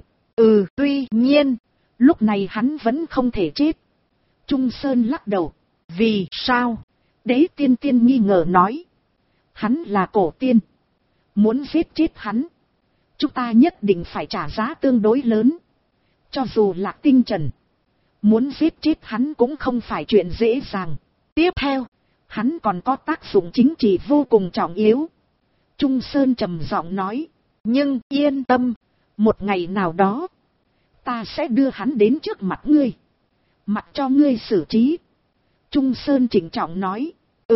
Tuy nhiên. Lúc này hắn vẫn không thể chết. Trung Sơn lắc đầu. Vì sao? Đế Tiên Tiên nghi ngờ nói. Hắn là cổ tiên. Muốn giết chết hắn. Chúng ta nhất định phải trả giá tương đối lớn. Cho dù Lạc Tinh Trần. Muốn giết chết hắn cũng không phải chuyện dễ dàng. Tiếp theo. Hắn còn có tác dụng chính trị vô cùng trọng yếu. Trung Sơn trầm giọng nói. Nhưng yên tâm. Một ngày nào đó. Ta sẽ đưa hắn đến trước mặt ngươi. Mặc cho ngươi xử trí. Trung Sơn trịnh trọng nói.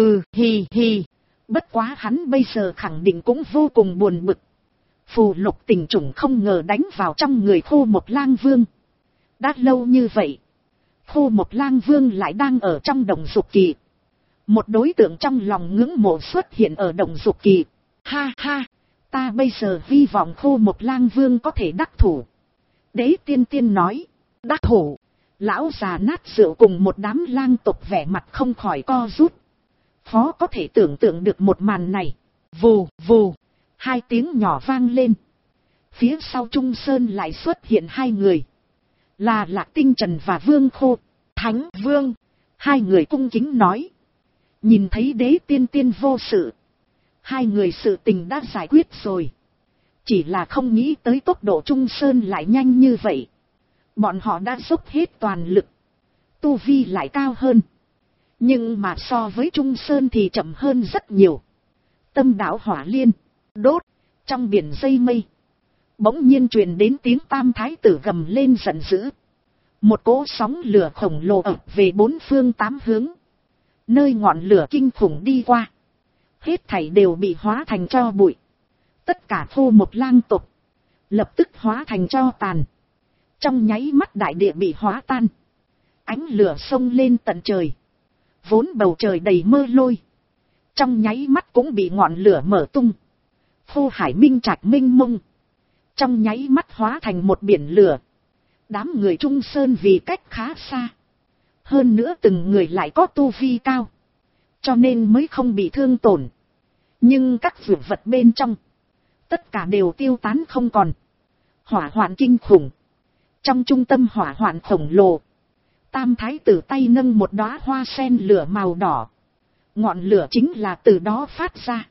Hì hì. Bất quá hắn bây giờ khẳng định cũng vô cùng buồn bực. Phù lục tình chủng không ngờ đánh vào trong người Khô Một Lang Vương. Đã lâu như vậy. Khô Một Lang Vương lại đang ở trong Đồng Dục Kỳ. Một đối tượng trong lòng ngưỡng mộ xuất hiện ở Đồng Dục Kỳ. Ha ha. Ta bây giờ hy vọng Khô Một Lang Vương có thể đắc thủ. Đế Tiên Tiên nói. Đắc thủ. Lão già nát rượu cùng một đám lang tộc vẻ mặt không khỏi co rút. Khó có thể tưởng tượng được một màn này. Vù vù. Hai tiếng nhỏ vang lên. Phía sau Trung Sơn lại xuất hiện hai người. Là Lạc Tinh Trần và Vương Khô. Thánh Vương. Hai người cung kính nói. Nhìn thấy Đế Tiên Tiên vô sự. Hai người sự tình đã giải quyết rồi. Chỉ là không nghĩ tới tốc độ Trung Sơn lại nhanh như vậy. Bọn họ đã dốc hết toàn lực. Tu vi lại cao hơn. Nhưng mà so với Trung Sơn thì chậm hơn rất nhiều. Tâm đạo hỏa liên. Đốt. Trong biển dây mây. Bỗng nhiên truyền đến tiếng Tam Thái tử gầm lên giận dữ. Một cỗ sóng lửa khổng lồ ập về bốn phương tám hướng. Nơi ngọn lửa kinh khủng đi qua. Hết thảy đều bị hóa thành tro bụi. Tất cả Khô Một Lang tộc. Lập tức hóa thành tro tàn. Trong nháy mắt đại địa bị hóa tan. Ánh lửa xông lên tận trời. Vốn bầu trời đầy mưa lôi. Trong nháy mắt cũng bị ngọn lửa mở tung. Khô hải minh trạch minh mông. Trong nháy mắt hóa thành một biển lửa. Đám người Trung Sơn vì cách khá xa. Hơn nữa từng người lại có tu vi cao. Cho nên mới không bị thương tổn. Nhưng các dược vật bên trong. Tất cả đều tiêu tán không còn. Hỏa hoạn kinh khủng. Trong trung tâm hỏa hoạn khổng lồ. Tam Thái tử tay nâng một đóa hoa sen lửa màu đỏ. Ngọn lửa chính là từ đó phát ra.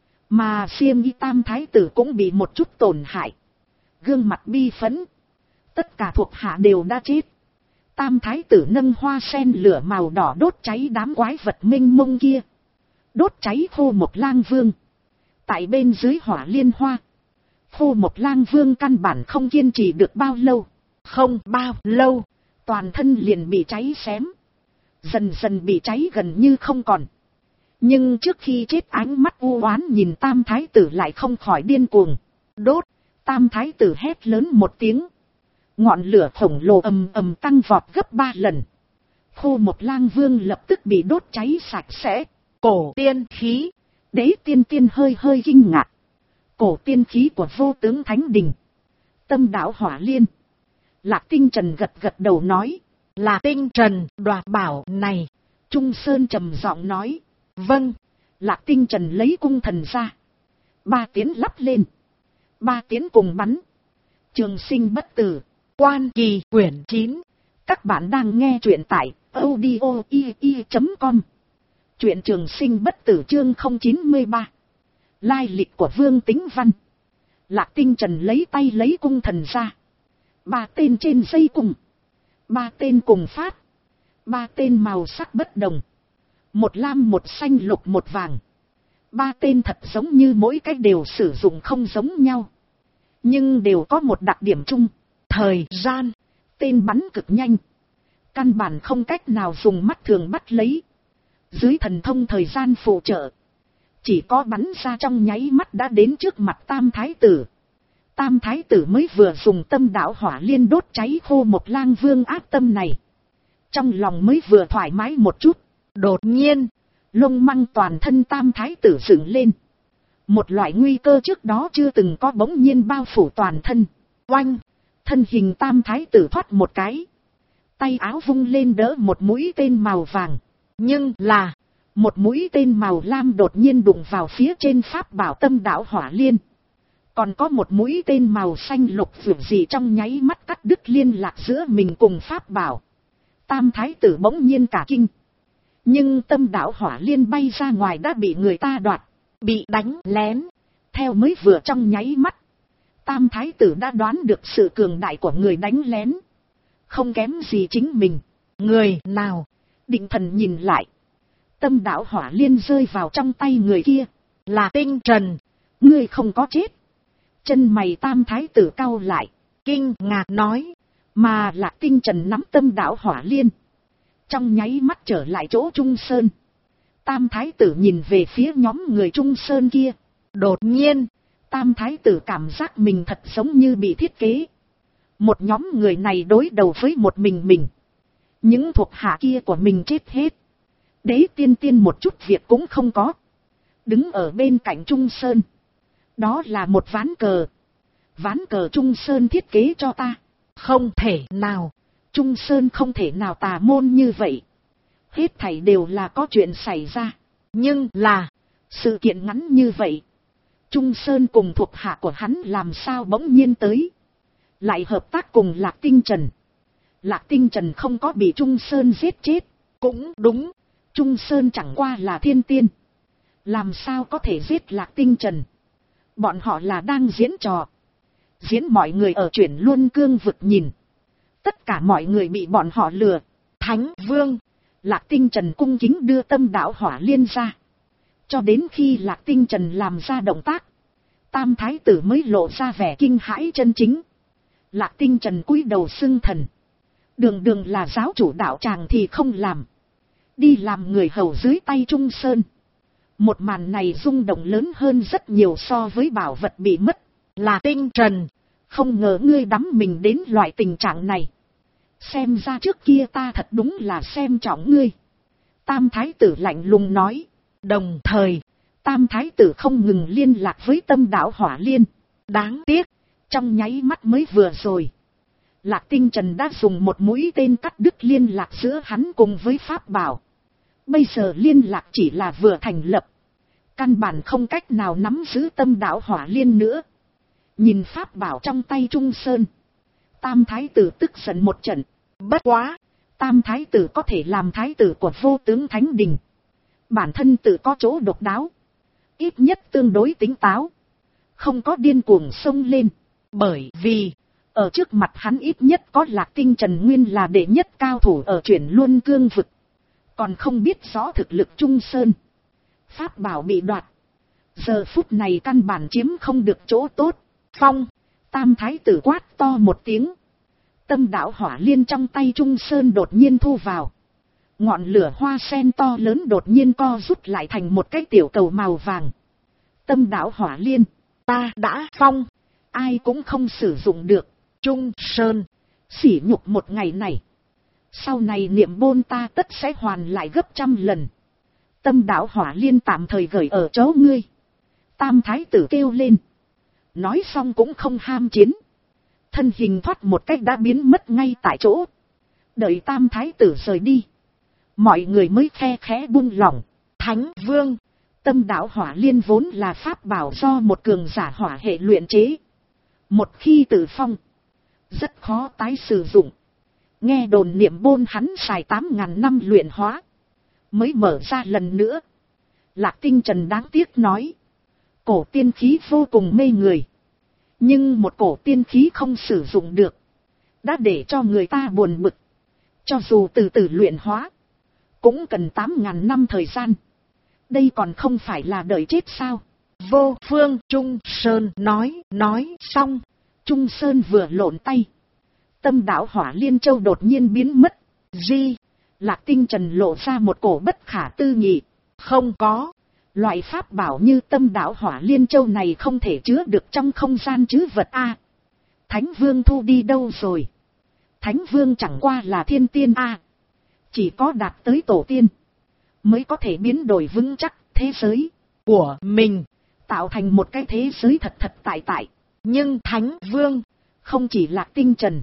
Mà Xiêm Y Tam Thái tử cũng bị một chút tổn hại. Gương mặt bi phẫn. Tất cả thuộc hạ đều đã chết. Tam Thái tử nâng hoa sen lửa màu đỏ đốt cháy đám quái vật mênh mông kia. Đốt cháy Khô Một Lang Vương. Tại bên dưới hỏa liên hoa, Khô Một Lang Vương căn bản không kiên trì được bao lâu. Không bao lâu, toàn thân liền bị cháy xém. Dần dần bị cháy gần như không còn. Nhưng trước khi chết ánh mắt u oán nhìn Tam Thái tử lại không khỏi điên cuồng. Đốt, Tam Thái tử hét lớn một tiếng. Ngọn lửa khổng lồ ầm ầm tăng vọt gấp 3 lần. Khô Một Lang Vương lập tức bị đốt cháy sạch sẽ. Cổ tiên khí. Đế tiên tiên hơi hơi kinh ngạc. Cổ tiên khí của Vô Tướng Thánh Đình. Tâm đạo hỏa liên. Lạc Tinh Trần gật gật đầu nói. Là Tinh Trần đoạt bảo này. Trung Sơn trầm giọng nói. Vâng. Lạc Tinh Trần lấy cung thần ra. 3 tiến lắp lên. 3 tiến cùng bắn. Trường sinh bất tử. Quan Kỳ quyển 9. Các bạn đang nghe truyện tại audio.com. Truyện Trường Sinh bất tử chương 093. Lai lịch của Vương Tính Văn. Lạc Tinh Trần lấy tay lấy cung thần ra. 3 tên trên dây cung. 3 tên cùng phát. 3 tên màu sắc bất đồng. Một lam, một xanh, lục, một vàng. 3 tên thật giống như mỗi cách đều sử dụng không giống nhau. Nhưng đều có một đặc điểm chung. Thời gian. Tên bắn cực nhanh. Căn bản không cách nào dùng mắt thường bắt lấy. Dưới thần thông thời gian phụ trợ. Chỉ có bắn ra trong nháy mắt đã đến trước mặt Tam Thái tử. Tam Thái tử mới vừa dùng tâm đạo hỏa liên đốt cháy Khô Một Lang Vương ác tâm này. Trong lòng mới vừa thoải mái một chút. Đột nhiên, lông măng toàn thân Tam Thái tử dựng lên. Một loại nguy cơ trước đó chưa từng có bỗng nhiên bao phủ toàn thân. Oanh, thân hình Tam Thái tử thoát một cái. Tay áo vung lên đỡ một mũi tên màu vàng. Nhưng là, một mũi tên màu lam đột nhiên đụng vào phía trên pháp bảo tâm đạo hỏa liên. Còn có một mũi tên màu xanh lục vượt gì trong nháy mắt cắt đứt liên lạc giữa mình cùng pháp bảo. Tam Thái tử bỗng nhiên cả kinh. Nhưng tâm đạo hỏa liên bay ra ngoài đã bị người ta đoạt, bị đánh lén. Theo mới vừa trong nháy mắt, Tam Thái tử đã đoán được sự cường đại của người đánh lén. Không kém gì chính mình. Người nào? Định thần nhìn lại. Tâm đạo hỏa liên rơi vào trong tay người kia. Là Tinh Trần. Ngươi không có chết. Chân mày Tam Thái tử cau lại. Kinh ngạc nói. Mà là Tinh Trần nắm tâm đạo hỏa liên. Trong nháy mắt trở lại chỗ Trung Sơn. Tam Thái tử nhìn về phía nhóm người Trung Sơn kia. Đột nhiên, Tam Thái tử cảm giác mình thật giống như bị thiết kế. Một nhóm người này đối đầu với một mình. Những thuộc hạ kia của mình chết hết. Đế tiên tiên một chút việc cũng không có. Đứng ở bên cạnh Trung Sơn. Đó là một ván cờ. Ván cờ Trung Sơn thiết kế cho ta. Không thể nào. Trung Sơn không thể nào tà môn như vậy. Hết thảy đều là có chuyện xảy ra. Nhưng là, sự kiện ngắn như vậy. Trung Sơn cùng thuộc hạ của hắn làm sao bỗng nhiên tới. Lại hợp tác cùng Lạc Tinh Trần. Lạc Tinh Trần không có bị Trung Sơn giết chết. Cũng đúng. Trung Sơn chẳng qua là thiên tiên. Làm sao có thể giết Lạc Tinh Trần. Bọn họ là đang diễn trò. Diễn mọi người ở chuyển luân cương vực nhìn. Tất cả mọi người bị bọn họ lừa. Thánh Vương. Lạc Tinh Trần cung kính đưa tâm đạo hỏa liên ra. Cho đến khi Lạc Tinh Trần làm ra động tác. Tam Thái tử mới lộ ra vẻ kinh hãi chân chính. Lạc Tinh Trần cúi đầu xưng thần. Đường là giáo chủ đạo tràng thì không làm. Đi làm người hầu dưới tay Trung Sơn. Một màn này rung động lớn hơn rất nhiều so với bảo vật bị mất. Là Tinh Trần. Không ngờ ngươi đắm mình đến loại tình trạng này. Xem ra trước kia ta thật đúng là xem trọng ngươi. Tam Thái tử lạnh lùng nói. Đồng thời, Tam Thái tử không ngừng liên lạc với tâm đạo hỏa liên. Đáng tiếc, trong nháy mắt mới vừa rồi. Lạc Tinh Trần đã dùng một mũi tên cắt đứt liên lạc giữa hắn cùng với pháp bảo. Bây giờ liên lạc chỉ là vừa thành lập. Căn bản không cách nào nắm giữ tâm đạo hỏa liên nữa. Nhìn pháp bảo trong tay Trung Sơn. Tam Thái tử tức giận một trận. Bất quá, Tam Thái tử có thể làm Thái tử của Vô Tướng Thánh Đình. Bản thân tự có chỗ độc đáo. Ít nhất tương đối tỉnh táo. Không có điên cuồng xông lên. Bởi vì, ở trước mặt hắn ít nhất có Lạc Tinh Trần Nguyên là đệ nhất cao thủ ở chuyển luân cương vực. Còn không biết rõ thực lực Trung Sơn. Pháp bảo bị đoạt. Giờ phút này căn bản chiếm không được chỗ tốt. Phong, Tam thái tử quát to một tiếng. Tâm đạo hỏa liên trong tay Trung Sơn đột nhiên thu vào. Ngọn lửa hoa sen to lớn đột nhiên co rút lại thành một cái tiểu cầu màu vàng. Tâm đạo hỏa liên, ta đã phong, ai cũng không sử dụng được. Trung Sơn, sỉ nhục một ngày này. Sau này niệm bôn ta tất sẽ hoàn lại gấp 100 lần. Tâm đạo hỏa liên tạm thời gửi ở chỗ ngươi. Tam thái tử kêu lên. Nói xong cũng không ham chiến. Thân hình thoát một cách đã biến mất ngay tại chỗ. Đợi tam thái tử rời đi. Mọi người mới khe khẽ buông lỏng. Thánh vương, tâm đạo hỏa liên vốn là pháp bảo do một cường giả hỏa hệ luyện chế. Một khi tự phong, rất khó tái sử dụng. Nghe đồn niệm bôn hắn xài 8.000 năm luyện hóa. Mới mở ra lần nữa. Lạc Tinh Trần đáng tiếc nói. Cổ tiên khí vô cùng mê người. Nhưng một cổ tiên khí không sử dụng được. Đã để cho người ta buồn bực. Cho dù từ từ luyện hóa. Cũng cần 8.000 năm thời gian. Đây còn không phải là đợi chết sao? Vô phương Trung Sơn nói xong. Trung Sơn vừa lộn tay. Tâm đạo hỏa liên châu đột nhiên biến mất. Lạc Tinh Trần lộ ra một cổ bất khả tư nghị. Không có. Loại pháp bảo như tâm đạo hỏa liên châu này không thể chứa được trong không gian trữ vật a. Thánh vương thu đi đâu rồi? Thánh vương chẳng qua là thiên tiên a. Chỉ có đạt tới tổ tiên mới có thể biến đổi vững chắc thế giới của mình, tạo thành một cái thế giới thật thật tại. Nhưng thánh vương không chỉ là Tinh Trần,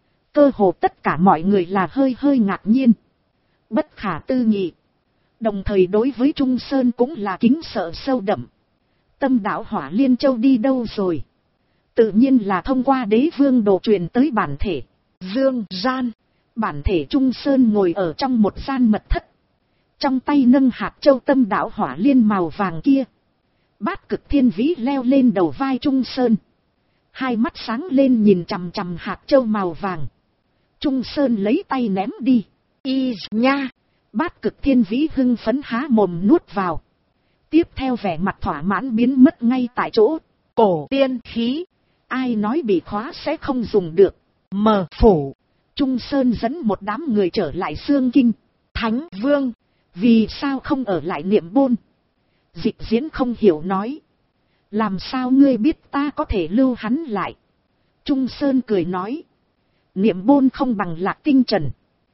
cơ hồ tất cả mọi người là hơi ngạc nhiên, bất khả tư nghị. Đồng thời đối với Trung Sơn cũng là kính sợ sâu đậm. Tâm đạo hỏa liên châu đi đâu rồi? Tự nhiên là thông qua đế vương đồ truyền tới bản thể dương gian. Bản thể Trung Sơn ngồi ở trong một gian mật thất. Trong tay nâng hạt châu tâm đạo hỏa liên màu vàng kia. Bát Cực Thiên Vĩ leo lên đầu vai Trung Sơn. Hai mắt sáng lên nhìn chằm chằm hạt châu màu vàng. Trung Sơn lấy tay ném đi. Y nha! Bát Cực Thiên Vĩ hưng phấn há mồm nuốt vào. Tiếp theo vẻ mặt thỏa mãn biến mất ngay tại chỗ. Cổ tiên khí. Ai nói bị khóa sẽ không dùng được. Mờ phủ. Trung Sơn dẫn một đám người trở lại Xương Kinh. Thánh vương, vì sao không ở lại niệm bôn? Dịch Diễn không hiểu nói. Làm sao ngươi biết ta có thể lưu hắn lại? Trung Sơn cười nói. Niệm bôn không bằng Lạc Tinh Trần.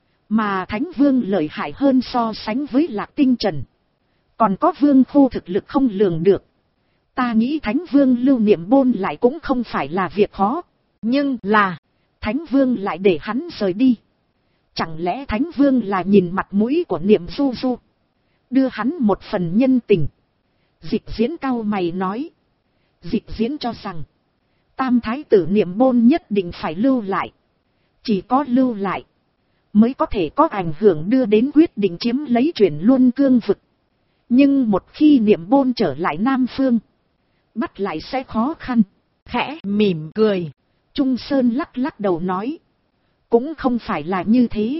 Mà Thánh vương lợi hại hơn so sánh với Lạc Tinh Trần. Còn có vương khu thực lực không lường được. Ta nghĩ Thánh vương lưu niệm bôn lại cũng không phải là việc khó. Nhưng là Thánh vương lại để hắn rời đi. Chẳng lẽ Thánh vương là nhìn mặt mũi của Niệm Du Du, đưa hắn một phần nhân tình? Dịch Diễn cau mày nói. Dịch Diễn cho rằng tam thái tử Niệm bôn nhất định phải lưu lại. Chỉ có lưu lại mới có thể có ảnh hưởng đưa đến quyết định chiếm lấy Chuyển Luân Cương vực. Nhưng một khi Niệm bôn trở lại Nam Phương, bắt lại sẽ khó khăn. Khẽ mỉm cười, Trung Sơn lắc lắc đầu nói. Cũng không phải là như thế.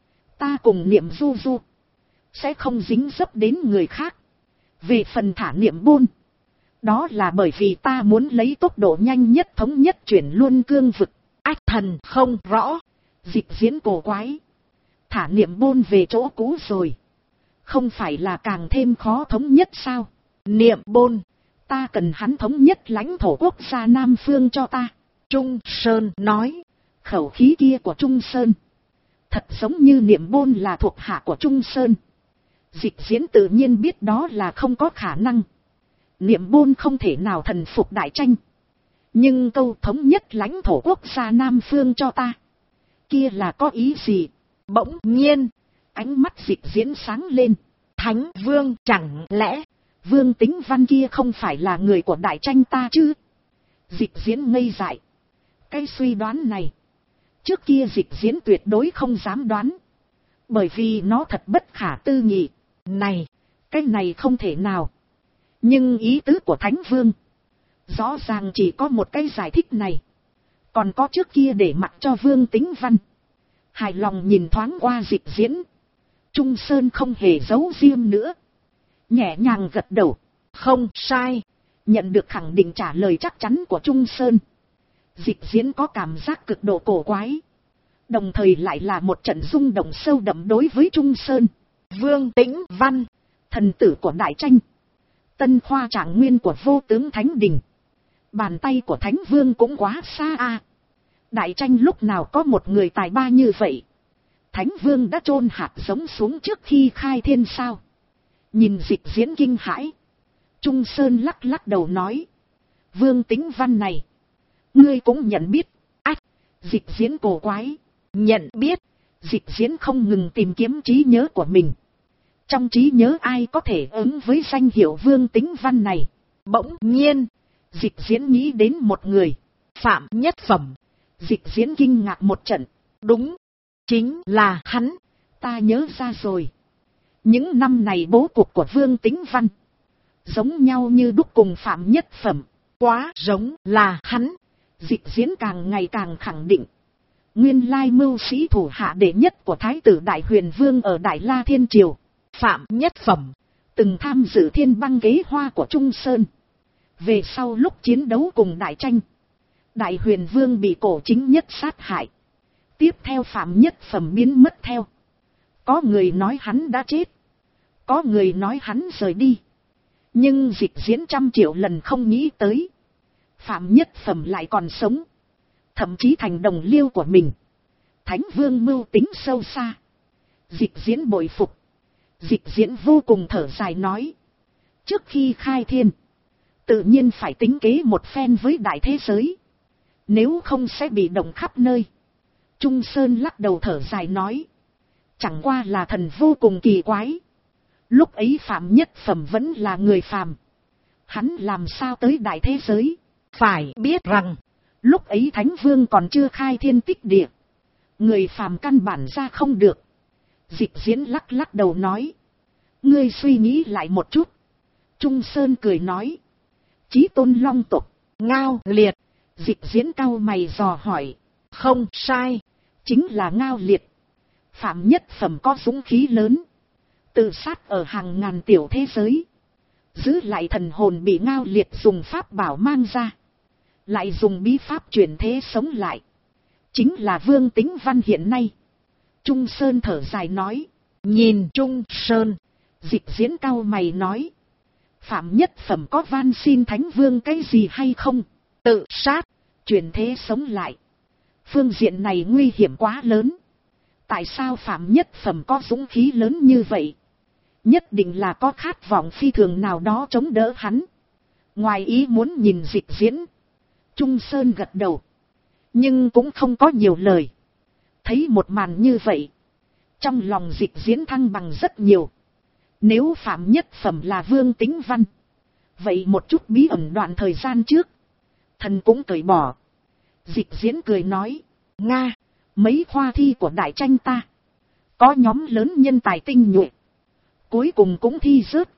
Ta cùng Niệm Du Du sẽ không dính dấp đến người khác. Về phần thả Niệm bôn, đó là bởi vì ta muốn lấy tốc độ nhanh nhất thống nhất Chuyển Luân Cương vực. Ách thần không rõ. Dịch Diễn cổ quái. Thả Niệm bôn về chỗ cũ rồi, không phải là càng thêm khó thống nhất sao? Niệm bôn, ta cần hắn thống nhất lãnh thổ quốc gia Nam Phương cho ta. Trung Sơn nói. Khẩu khí kia của Trung Sơn thật giống như Niệm bôn là thuộc hạ của Trung Sơn. Dịch Diễn tự nhiên biết đó là không có khả năng. Niệm bôn không thể nào thần phục Đại Tranh. Nhưng câu thống nhất lãnh thổ quốc gia Nam Phương cho ta, kia là có ý gì? Bỗng nhiên, ánh mắt Dịch Diễn sáng lên. Thánh vương, chẳng lẽ Vương Tính Văn kia không phải là người của Đại Tranh ta chứ? Dịch Diễn ngây dại. Cái suy đoán này, trước kia Dịch Diễn tuyệt đối không dám đoán. Bởi vì nó thật bất khả tư nghị. Này, cái này không thể nào. Nhưng ý tứ của Thánh vương, rõ ràng chỉ có một cái giải thích này. Còn có trước kia để mặc cho Vương Tính Văn. Hài lòng nhìn thoáng qua Dịch Diễn. Trung Sơn không hề giấu riêng nữa. Nhẹ nhàng gật đầu. Không sai. Nhận được khẳng định trả lời chắc chắn của Trung Sơn, Dịch Diễn có cảm giác cực độ cổ quái. Đồng thời lại là một trận rung động sâu đậm đối với Trung Sơn. Vương Tĩnh Văn, thần tử của Đại Tranh, tân khoa trạng nguyên của vô tướng Thánh Đình. Bàn tay của Thánh Vương cũng quá xa a. Đại Tranh lúc nào có một người tài ba như vậy. Thánh Vương đã chôn hạt giống xuống trước khi khai thiên sao? Nhìn Dịch Diễn kinh hãi, Trung Sơn lắc lắc đầu nói. Vương Tĩnh Văn này, ngươi cũng nhận biết. Ách, Dịch Diễn cổ quái. Nhận biết. Dịch Diễn không ngừng tìm kiếm trí nhớ của mình. Trong trí nhớ ai có thể ứng với danh hiệu Vương Tĩnh Văn này. Bỗng nhiên, Dịch Diễn nghĩ đến một người. Phạm Nhất Phẩm. Dịch Diễn kinh ngạc một trận. Đúng, chính là hắn. Ta nhớ ra rồi. Những năm này bố cục của Vương Tĩnh Văn giống nhau như đúc cùng Phạm Nhất Phẩm. Quá giống là hắn. Dịch Diễn càng ngày càng khẳng định. Nguyên lai mưu sĩ thủ hạ đệ nhất của Thái tử Đại Huyền Vương ở Đại La Thiên Triều, Phạm Nhất Phẩm, từng tham dự Thiên Băng Kế Hoa của Trung Sơn. Về sau lúc chiến đấu cùng Đại Tranh, Đại Huyền Vương bị Cổ Chính Nhất sát hại. Tiếp theo Phạm Nhất Phẩm biến mất theo. Có người nói hắn đã chết, có người nói hắn rời đi. Nhưng Dịch Diễn trăm triệu lần không nghĩ tới, Phạm Nhất Phẩm lại còn sống, thậm chí thành đồng liêu của mình. Thánh Vương mưu tính sâu xa. Dịch Diễn bội phục. Dịch Diễn vô cùng thở dài nói. Trước khi khai thiên, tự nhiên phải tính kế một phen với đại thế giới. Nếu không sẽ bị động khắp nơi. Trung Sơn lắc đầu thở dài nói. Chẳng qua là thần vô cùng kỳ quái. Lúc ấy Phạm Nhất Phẩm vẫn là người phàm. Hắn làm sao tới đại thế giới? Phải biết rằng, lúc ấy Thánh Vương còn chưa khai thiên tích địa. Người phàm căn bản ra không được. Dịch Diễn lắc lắc đầu nói. Ngươi suy nghĩ lại một chút. Trung Sơn cười nói. Chí tôn long tộc, Ngao Liệt. Dịch Diễn cau mày dò hỏi. Không sai, chính là Ngao Liệt. Phạm Nhất Phẩm có dũng khí lớn, tự sát ở hàng ngàn tiểu thế giới, giữ lại thần hồn bị Ngao Liệt dùng pháp bảo mang ra, lại dùng bí pháp chuyển thế sống lại. Chính là Vương Tĩnh Văn hiện nay. Trung Sơn thở dài nói. Nhìn Trung Sơn, Dịch Diễn cau mày nói. Phạm Nhất Phẩm có van xin Thánh Vương cái gì hay không? Tự sát, chuyển thế sống lại. Phương diện này nguy hiểm quá lớn. Tại sao Phạm Nhất Phẩm có dũng khí lớn như vậy? Nhất định là có khát vọng phi thường nào đó chống đỡ hắn. Ngoài ý muốn nhìn Dịch Diễn, Trung Sơn gật đầu, nhưng cũng không có nhiều lời. Thấy một màn như vậy, trong lòng Dịch Diễn thăng bằng rất nhiều. Nếu Phạm Nhất Phẩm là Vương Tĩnh Văn, vậy một chút bí ẩn đoạn thời gian trước, thần cũng cởi bỏ. Dịch Diễn cười nói. Nga, mấy khoa thi của Đại Tranh ta, có nhóm lớn nhân tài tinh nhuệ, cuối cùng cũng thi rớt.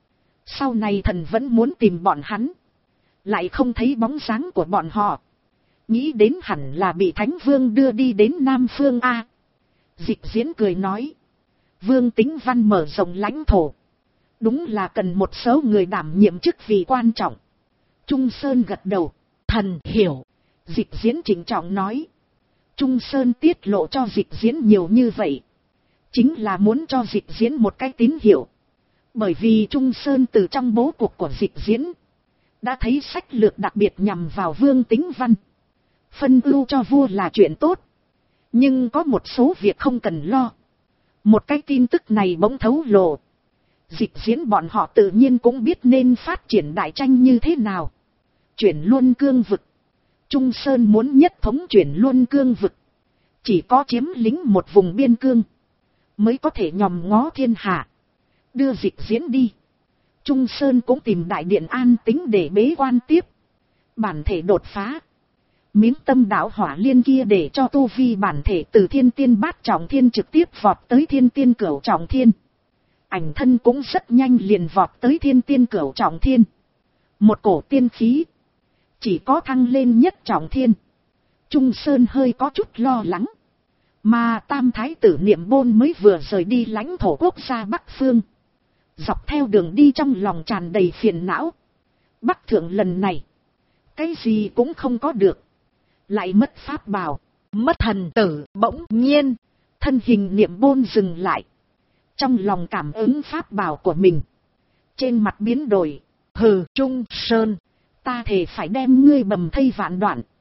Sau này thần vẫn muốn tìm bọn hắn, lại không thấy bóng dáng của bọn họ. Nghĩ đến hẳn là bị Thánh Vương đưa đi đến Nam Phương A. Dịch Diễn cười nói. Vương Tĩnh Văn mở rộng lãnh thổ, đúng là cần một số người đảm nhiệm chức vị quan trọng. Trung Sơn gật đầu. Thần hiểu. Dịch Diễn trịnh trọng nói. Trung Sơn tiết lộ cho Dịch Diễn nhiều như vậy, chính là muốn cho Dịch Diễn một cái tín hiệu. Bởi vì Trung Sơn từ trong bố cục của Dịch Diễn đã thấy sách lược đặc biệt nhằm vào Vương Tĩnh Văn. Phân ưu cho vua là chuyện tốt, nhưng có một số việc không cần lo. Một cái tin tức này bỗng thấu lộ, Dịch Diễn bọn họ tự nhiên cũng biết nên phát triển Đại Tranh như thế nào. Chuyển Luân Cương vực, Trung Sơn muốn nhất thống chuyển Luân Cương vực, chỉ có chiếm lĩnh một vùng biên cương mới có thể nhòm ngó thiên hạ. Đưa Dịch Diễn đi, Trung Sơn cũng tìm đại điện an tính để bế quan tiếp, bản thể đột phá. Miếng tâm đạo hỏa liên kia để cho tu vi bản thể từ thiên tiên bát trọng thiên trực tiếp vọt tới thiên tiên cửu trọng thiên. Ảnh thân cũng rất nhanh liền vọt tới thiên tiên cửu trọng thiên. Một cổ tiên khí, chỉ có thăng lên nhất trọng thiên, Trung Sơn hơi có chút lo lắng. Mà Tam Thái tử Niệm Bôn mới vừa rời đi lãnh thổ quốc gia Bắc Phương, Dọc theo đường đi trong lòng tràn đầy phiền não. Bắc thượng lần này, cái gì cũng không có được. Lại mất pháp bảo, mất thần tử. Bỗng nhiên, thân hình niệm bôn dừng lại. Trong lòng cảm ứng pháp bảo của mình. Trên mặt biến đổi. Hừ, Trung Sơn, ta thề phải đem ngươi bầm thây vạn đoạn.